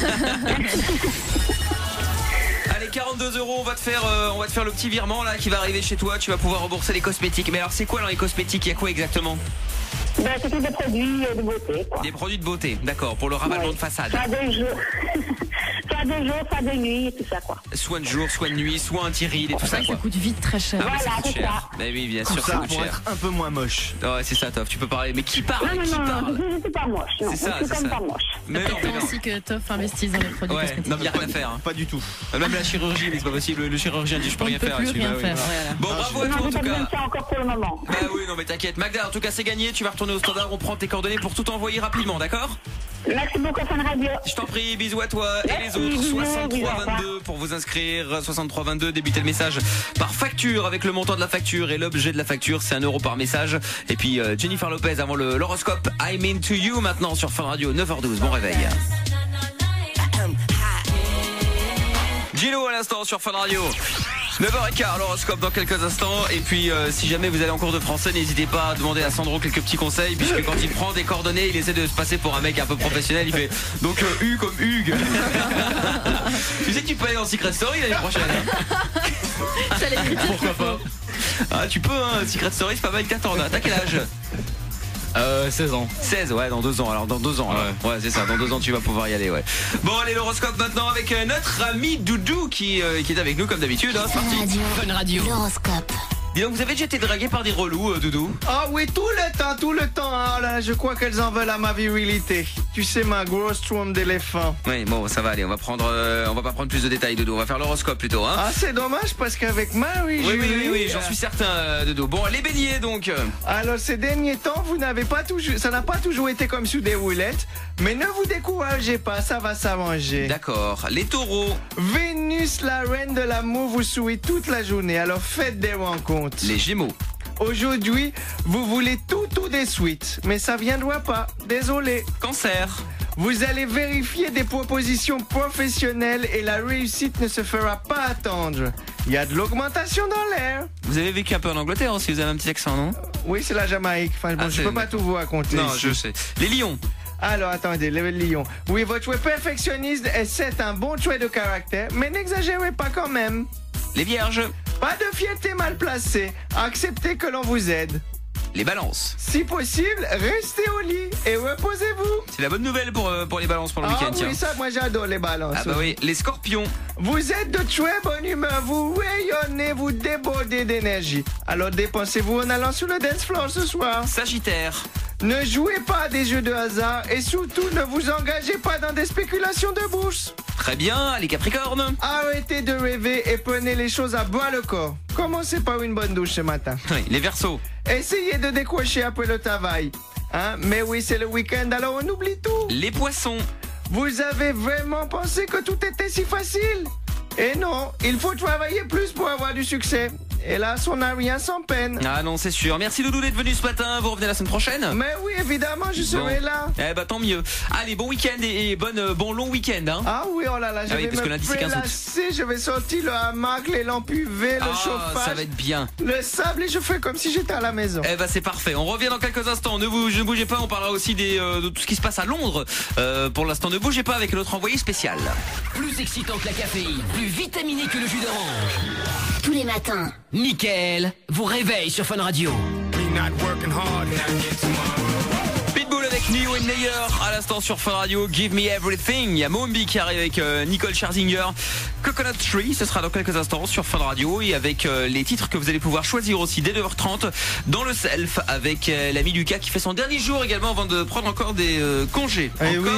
S17: Allez, 42 €, on va te faire le petit virement là qui va arriver chez toi, tu vas pouvoir rembourser les cosmétiques. Mais alors c'est quoi dans les cosmétiques? Il y a quoi exactement?
S5: C'est tous des produits de beauté, quoi.
S17: Des produits de beauté, d'accord, pour le ravalement de façade.
S5: Soit de jour, soit de nuit, tout ça, quoi.
S17: Soit de jour, soit de nuit, soit un tiril et tout ça, quoi.
S7: Ça coûte vite très cher.
S17: Ah,
S5: voilà,
S17: c'est cher. Mais oui, bien sûr, ça coûte
S8: pour
S17: cher.
S8: être un peu moins moche.
S17: Ouais, c'est ça, Toff, tu peux parler. Mais qui parle?
S5: Non, je suis pas moche.
S17: C'est ça, c'est ça.
S5: Pas moche.
S17: Mais non.
S7: aussi que Toff investisse dans les produits cosmétiques.
S17: Non, mais y a rien à faire.
S8: Pas du tout.
S17: Même la chirurgie, mais c'est pas possible. Le chirurgien dit je peux rien faire. Bon, bravo à toi en tout cas.
S5: Ça encore pour le moment.
S17: Bah oui, non mais t'inquiète. Magda, en tout cas c'est gagné. Tu vas retourner au standard. On prend tes coordonnées pour tout envoyer rapidement, d'accord?
S5: Merci beaucoup, Fun Radio.
S17: Je t'en prie, bisous à toi et les autres. 6322 pour vous inscrire. 6322, débutez le message par facture avec le montant de la facture et l'objet de la facture. C'est 1 € par message. Et puis Jennifer Lopez avant l'horoscope. I'm into you maintenant sur Fun Radio, 9h12. Bon réveil. Gilo à l'instant sur Fun Radio. 9h15, l'horoscope dans quelques instants. Et puis si jamais vous allez en cours de français, n'hésitez pas à demander à Sandro quelques petits conseils, puisque quand il prend des coordonnées, il essaie de se passer pour un mec un peu professionnel. Il fait donc U comme Hugues. Tu sais que tu peux aller dans Secret Story l'année prochaine.
S7: Pourquoi
S17: pas? Ah tu peux, hein, Secret Story c'est pas mal qui t'attendent. T'as quel âge? 16 ans. 16, ouais, dans 2 ans. Alors dans 2 ans. Ouais, c'est ça. Dans 2 ans, tu vas pouvoir y aller, ouais. Bon, allez, l'horoscope maintenant avec notre ami Doudou qui est avec nous comme d'habitude. Hein,
S1: Fun Radio. L'horoscope.
S17: Dis donc, vous avez déjà été dragué par des relous, Doudou?
S9: Ah oui, tout le temps. Ah là, je crois qu'elles en veulent à ma virilité. Tu sais, ma grosse trompe d'éléphant.
S17: Oui, bon, ça va aller. On va pas prendre plus de détails, Doudou. On va faire l'horoscope plutôt, hein.
S9: Ah, c'est dommage parce qu'avec Marie,
S17: oui, j'en suis certain, Doudou. Bon, les béliers, donc.
S9: Alors, ces derniers temps, ça n'a pas toujours été comme sous des roulettes, mais ne vous découragez pas, ça va s'arranger.
S17: D'accord. Les taureaux.
S9: Vénus, la reine de l'amour, vous sourit toute la journée. Alors, faites des rencontres.
S17: Les gémeaux.
S9: Aujourd'hui, vous voulez tout des suites, mais ça viendra pas. Désolé.
S17: Cancer.
S9: Vous allez vérifier des propositions professionnelles et la réussite ne se fera pas attendre. Il y a de l'augmentation dans l'air.
S17: Vous avez vécu un peu en Angleterre aussi, vous avez un petit accent, non?
S9: Oui, c'est la Jamaïque. Enfin, bon, je peux pas tout vous raconter.
S17: Non,
S9: ici.
S17: je sais. Les lions.
S9: Alors, attendez, les lions. Oui, votre perfectionniste est certes un bon trait de caractère, mais n'exagérez pas quand même.
S17: Les vierges.
S9: Pas de fierté mal placée. Acceptez que l'on vous aide.
S17: Les balances.
S9: Si possible, restez au lit et reposez-vous.
S17: C'est la bonne nouvelle pour les balances pour le week-end.
S9: Ah oui, ça, moi j'adore les balances.
S17: Ah bah oui, les scorpions.
S9: Vous êtes de très bonne humeur, vous rayonnez, vous débordez d'énergie. Alors dépensez-vous en allant sur le dance floor ce soir.
S17: Sagittaire.
S9: Ne jouez pas à des jeux de hasard et surtout ne vous engagez pas dans des spéculations de bourse.
S17: Très bien, les capricornes.
S9: Arrêtez de rêver et prenez les choses à bras le corps. Commencez par une bonne douche ce matin.
S17: Oui, les verseaux.
S9: Essayez de décrocher après le travail. Hein? Mais oui, c'est le week-end, alors on oublie tout.
S17: Les poissons.
S9: Vous avez vraiment pensé que tout était si facile? Et non, il faut travailler plus pour avoir du succès. Hélas, on n'a rien sans peine.
S17: Ah non, c'est sûr. Merci Doudou d'être venu ce matin. Vous revenez la semaine prochaine?
S9: Mais oui, évidemment, je serai là.
S17: Eh bah tant mieux. Allez, bon week-end et bon long week-end. Hein.
S9: Ah oui, oh là là, je vais me prélasser, je vais sortir le hamac, les lampes UV, le chauffage.
S17: Ça va être bien.
S9: Le sable et je fais comme si j'étais à la maison.
S17: Eh bah c'est parfait. On revient dans quelques instants. Ne bougez pas, on parlera aussi de tout ce qui se passe à Londres. Pour l'instant, ne bougez pas avec notre envoyé spécial.
S2: Plus excitant que la caféine, plus vitaminé que le jus d'orange.
S1: Tous les matins,
S2: Mickaël vous réveille sur Fun Radio.
S17: Pitbull avec Neo and Nayer à l'instant sur Fun Radio. Give Me Everything. Il y a Mombi qui arrive avec Nicole Scherzinger. Coconut Tree, ce sera dans quelques instants sur Fun Radio et avec les titres que vous allez pouvoir choisir aussi dès 9h30 dans le self avec l'ami Lucas qui fait son dernier jour également avant de prendre encore des congés.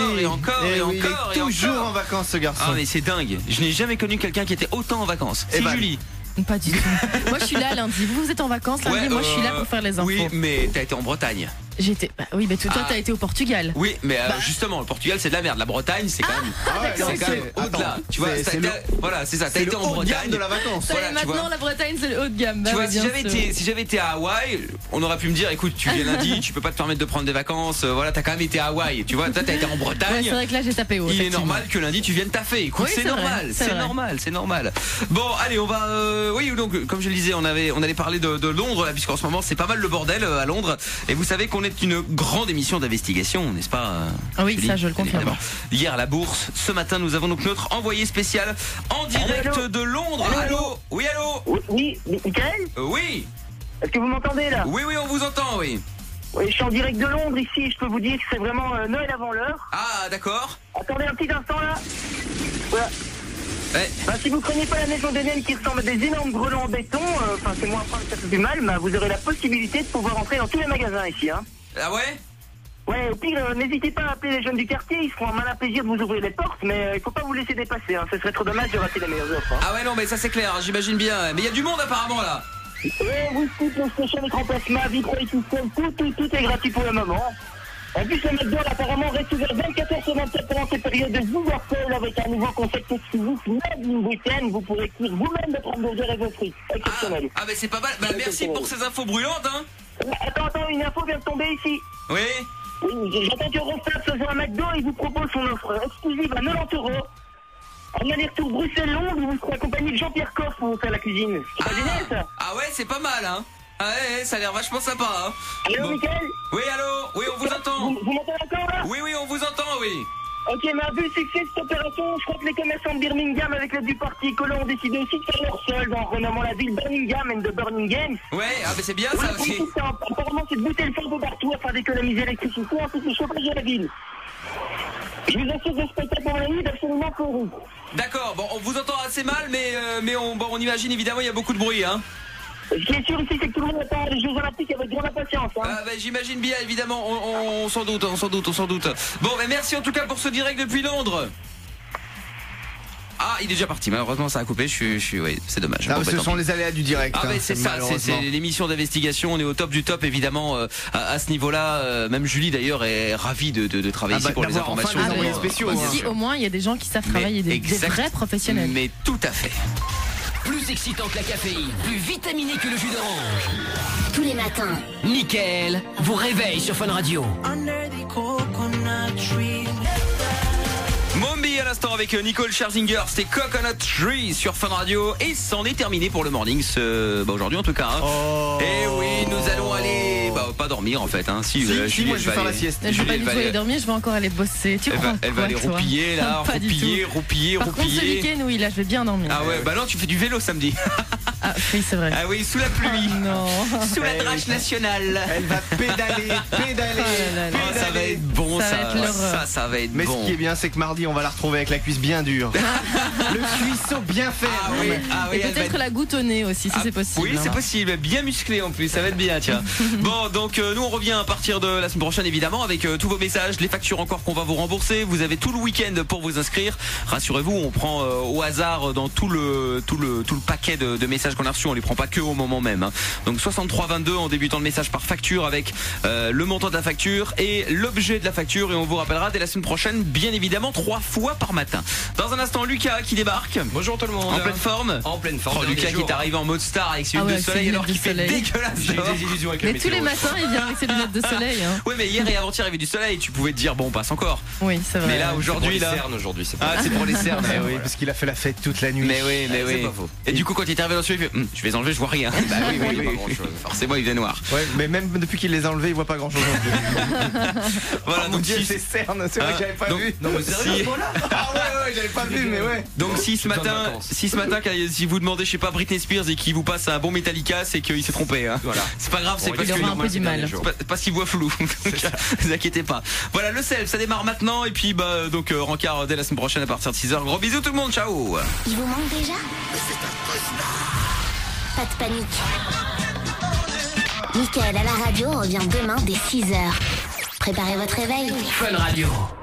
S9: Il est toujours en vacances ce garçon.
S17: Ah mais c'est dingue. Je n'ai jamais connu quelqu'un qui était autant en vacances. C'est Julie.
S7: Pas du tout. Moi je suis là lundi, vous êtes en vacances lundi, moi je suis là pour faire les infos.
S17: Oui, mais t'as été en Bretagne.
S7: J'étais. Oui, mais toi t'as été au Portugal.
S17: Oui, mais justement, le Portugal c'est de la merde. La Bretagne c'est quand même. C'est quand même au-delà. Tu vois, voilà, c'est ça. T'as été en Bretagne
S9: de la vacance.
S7: Voilà, maintenant la Bretagne c'est le haut de gamme.
S17: Tu vois, si j'avais été à Hawaï, on aurait pu me dire, écoute, tu viens lundi, tu peux pas te permettre de prendre des vacances. Voilà, t'as quand même été à Hawaï. Tu vois, toi t'as été en Bretagne.
S7: Ouais, c'est vrai que là j'ai tapé haut.
S17: Il est normal que lundi tu viennes taffer. Écoute,
S7: oui,
S17: c'est normal. Bon, allez, on va. Oui, donc comme je le disais, on allait parler de Londres là, puisqu'en ce moment c'est pas mal le bordel à Londres. Et vous savez qu'on est une grande émission d'investigation, n'est-ce pas?
S7: Ah oui, ça je le confirme.
S17: Hier à la bourse, ce matin nous avons donc notre envoyé spécial en direct de Londres. Allô? Oui, allô?
S12: Oui, Mickaël?
S17: Oui.
S12: Est-ce que vous m'entendez là?
S17: Oui, on vous entend, oui.
S12: Oui, je suis en direct de Londres ici, je peux vous dire que c'est vraiment Noël avant l'heure.
S17: Ah, d'accord.
S12: Attendez un petit instant là. Voilà.
S17: Ouais.
S12: Si vous prenez pas la maison des naines qui ressemble à des énormes grelons en béton, c'est moins fort que ça fait du mal, mais vous aurez la possibilité de pouvoir entrer dans tous les magasins ici. Hein.
S17: Ah ouais?
S12: Ouais, au pire, n'hésitez pas à appeler les jeunes du quartier, ils feront un malin plaisir de vous ouvrir les portes, mais il faut pas vous laisser dépasser, hein. Ce serait trop dommage de rater les meilleures offres. Hein.
S17: Ah ouais, non, mais ça c'est clair, j'imagine bien. Mais il y a du monde apparemment là.
S12: Vous dites le station écran plasma, vitraux et tout seul, tout est gratuit pour le moment. En plus, le McDo apparemment reste ouvert 24h sur 24 pendant cette période de Viversol avec un nouveau concept exclusif, Made in Britain. Vous pourrez écrire vous-même votre hamburger et vos frites. Exceptionnel.
S17: Ah, mais c'est pas mal. Bah, merci pour ces infos brûlantes, hein.
S12: Attends, une info vient de tomber ici.
S17: Oui.
S12: Oui, j'entends que Rostaf se joint à McDo et vous propose son offre exclusive à 90 €. En aller-retour Bruxelles-Londres, vous serez accompagné de Jean-Pierre Coff pour vous faire la cuisine. C'est pas génial, ça?
S17: Ah ouais, c'est pas mal, hein. Ah ouais, ça a l'air vachement sympa, hein.
S12: Allô, Mickaël?
S17: Oui, allô? Oui, on vous entend.
S12: Vous m'entendez encore, là?
S17: Oui, on vous entend, oui.
S12: Ok, mais un peu le succès de cette opération, je crois que les commerçants de Birmingham avec l'aide du parti colon ont décidé aussi de faire leur solde en renommant la ville Birmingham and the Burning Games.
S17: Ouais, ah mais c'est bien ça aussi.
S12: Apparemment, c'est de bouter le feu un peu partout afin d'économiser l'électricité ainsi que le chauffage de la ville. Je vous assure que ce spectacle pour la nuit est absolument pour vous.
S17: D'accord, bon, on vous entend assez mal, mais on imagine évidemment il y a beaucoup de bruit, hein.
S12: Ce qui est sûr ici, c'est que tout le monde attend les Jeux Olympiques avec grande impatience. Hein.
S17: Ah bah, j'imagine bien, évidemment, on s'en doute, on s'en doute. Bon, mais merci en tout cas pour ce direct depuis Londres. Ah, il est déjà parti, malheureusement ça a coupé, oui, c'est dommage.
S8: Ah, ce sont les aléas du direct.
S17: Ah, mais c'est ça, c'est l'émission d'investigation, on est au top du top, évidemment, à ce niveau-là. Même Julie d'ailleurs est ravie de travailler ici pour les informations.
S7: Enfin, spéciaux. Ici, au moins, il y a des gens qui savent travailler, des vrais professionnels.
S17: Mais tout à fait.
S2: Plus excitant que la caféine, plus vitaminé que le jus d'orange. Tous les matins, Mickaël vous réveille sur Fun Radio.
S17: Mombi à l'instant avec Nicole Scherzinger, c'était Coconut Tree sur Fun Radio et c'en est terminé pour le morning aujourd'hui en tout cas. Hein. Et oui, nous allons aller pas dormir en fait. Hein. Si,
S8: moi je vais faire la sieste.
S7: Je vais pas du tout aller dormir, je vais encore aller bosser.
S17: Elle va aller roupiller là, roupiller.
S7: Par contre ce week-end, oui, là je vais bien dormir.
S17: Ah ouais, bah non, tu fais du vélo samedi.
S7: Ah oui, c'est vrai.
S17: Ah oui, sous la pluie.
S7: Oh, non.
S17: Sous la drache nationale.
S8: Elle va pédaler.
S17: Oh, ça va être bon ça va être bon.
S8: Mais ce qui est bien, c'est que mardi on va la retrouver avec la cuisse bien dure. Le cuisseau bien fait.
S7: Et peut-être la goutte au nez aussi, si c'est possible.
S17: Oui, c'est possible, bien musclé en plus, ça va être bien, tiens. Bon, donc nous on revient à partir de la semaine prochaine évidemment avec tous vos messages, les factures encore qu'on va vous rembourser. Vous avez tout le week-end pour vous inscrire. Rassurez-vous, on prend au hasard dans tout le paquet de messages qu'on a reçus, on les prend pas que au moment même. Hein. Donc 6322 en débutant le message par facture avec le montant de la facture et l'objet de la facture et on vous rappellera dès la semaine prochaine, bien évidemment 3 fois par matin. Dans un instant, Lucas qui débarque.
S13: Bonjour tout le monde.
S17: En pleine forme.
S13: En pleine forme.
S17: Lucas qui est arrivé en mode star avec ses lunettes de soleil alors qu'il fait dégueulasse.
S13: J'ai des illusions avec
S7: mais tous les matins, il vient avec ses lunettes de soleil. Hein.
S17: Oui, mais hier et avant-hier, il y avait du soleil. Tu pouvais te dire bon, on passe encore.
S7: Oui, c'est vrai.
S17: Mais là, aujourd'hui,
S13: c'est pour les cernes aujourd'hui.
S17: C'est pour les cernes.
S8: Oui, parce qu'il a fait la fête toute la nuit.
S17: Mais oui.
S13: C'est pas faux.
S17: Et du coup, quand il est arrivé dans le studio, il fait je vais les enlever, je vois rien.
S13: Bah oui, pas grand-chose.
S17: Forcément, il faisait noir.
S8: Ouais, mais même depuis qu'il les a enlevés, il voit pas grand-chose non plus.
S17: Voilà, donc
S8: si ses cernes, c'est vrai que j'avais pas vu.
S13: Non, mais sérieux,
S8: ah ouais, j'avais pas vu, mais ouais.
S17: Donc si ce matin, si vous demandez, je sais pas, Britney Spears et qu'il vous passe un bon Metallica, c'est qu'il s'est trompé. Hein.
S13: Voilà.
S17: C'est pas grave, c'est parce
S7: qu'il aura un peu du mal.
S17: C'est pas s'il voit flou. Donc, vous inquiétez pas. Voilà, le self, ça démarre maintenant et puis donc rencard dès la semaine prochaine à partir de 6h. Gros bisous tout le monde, ciao.
S1: Il vous manque déjà? Pas de panique. Mickaël à la radio revient demain dès 6h. Préparez votre réveil.
S2: Fun Radio.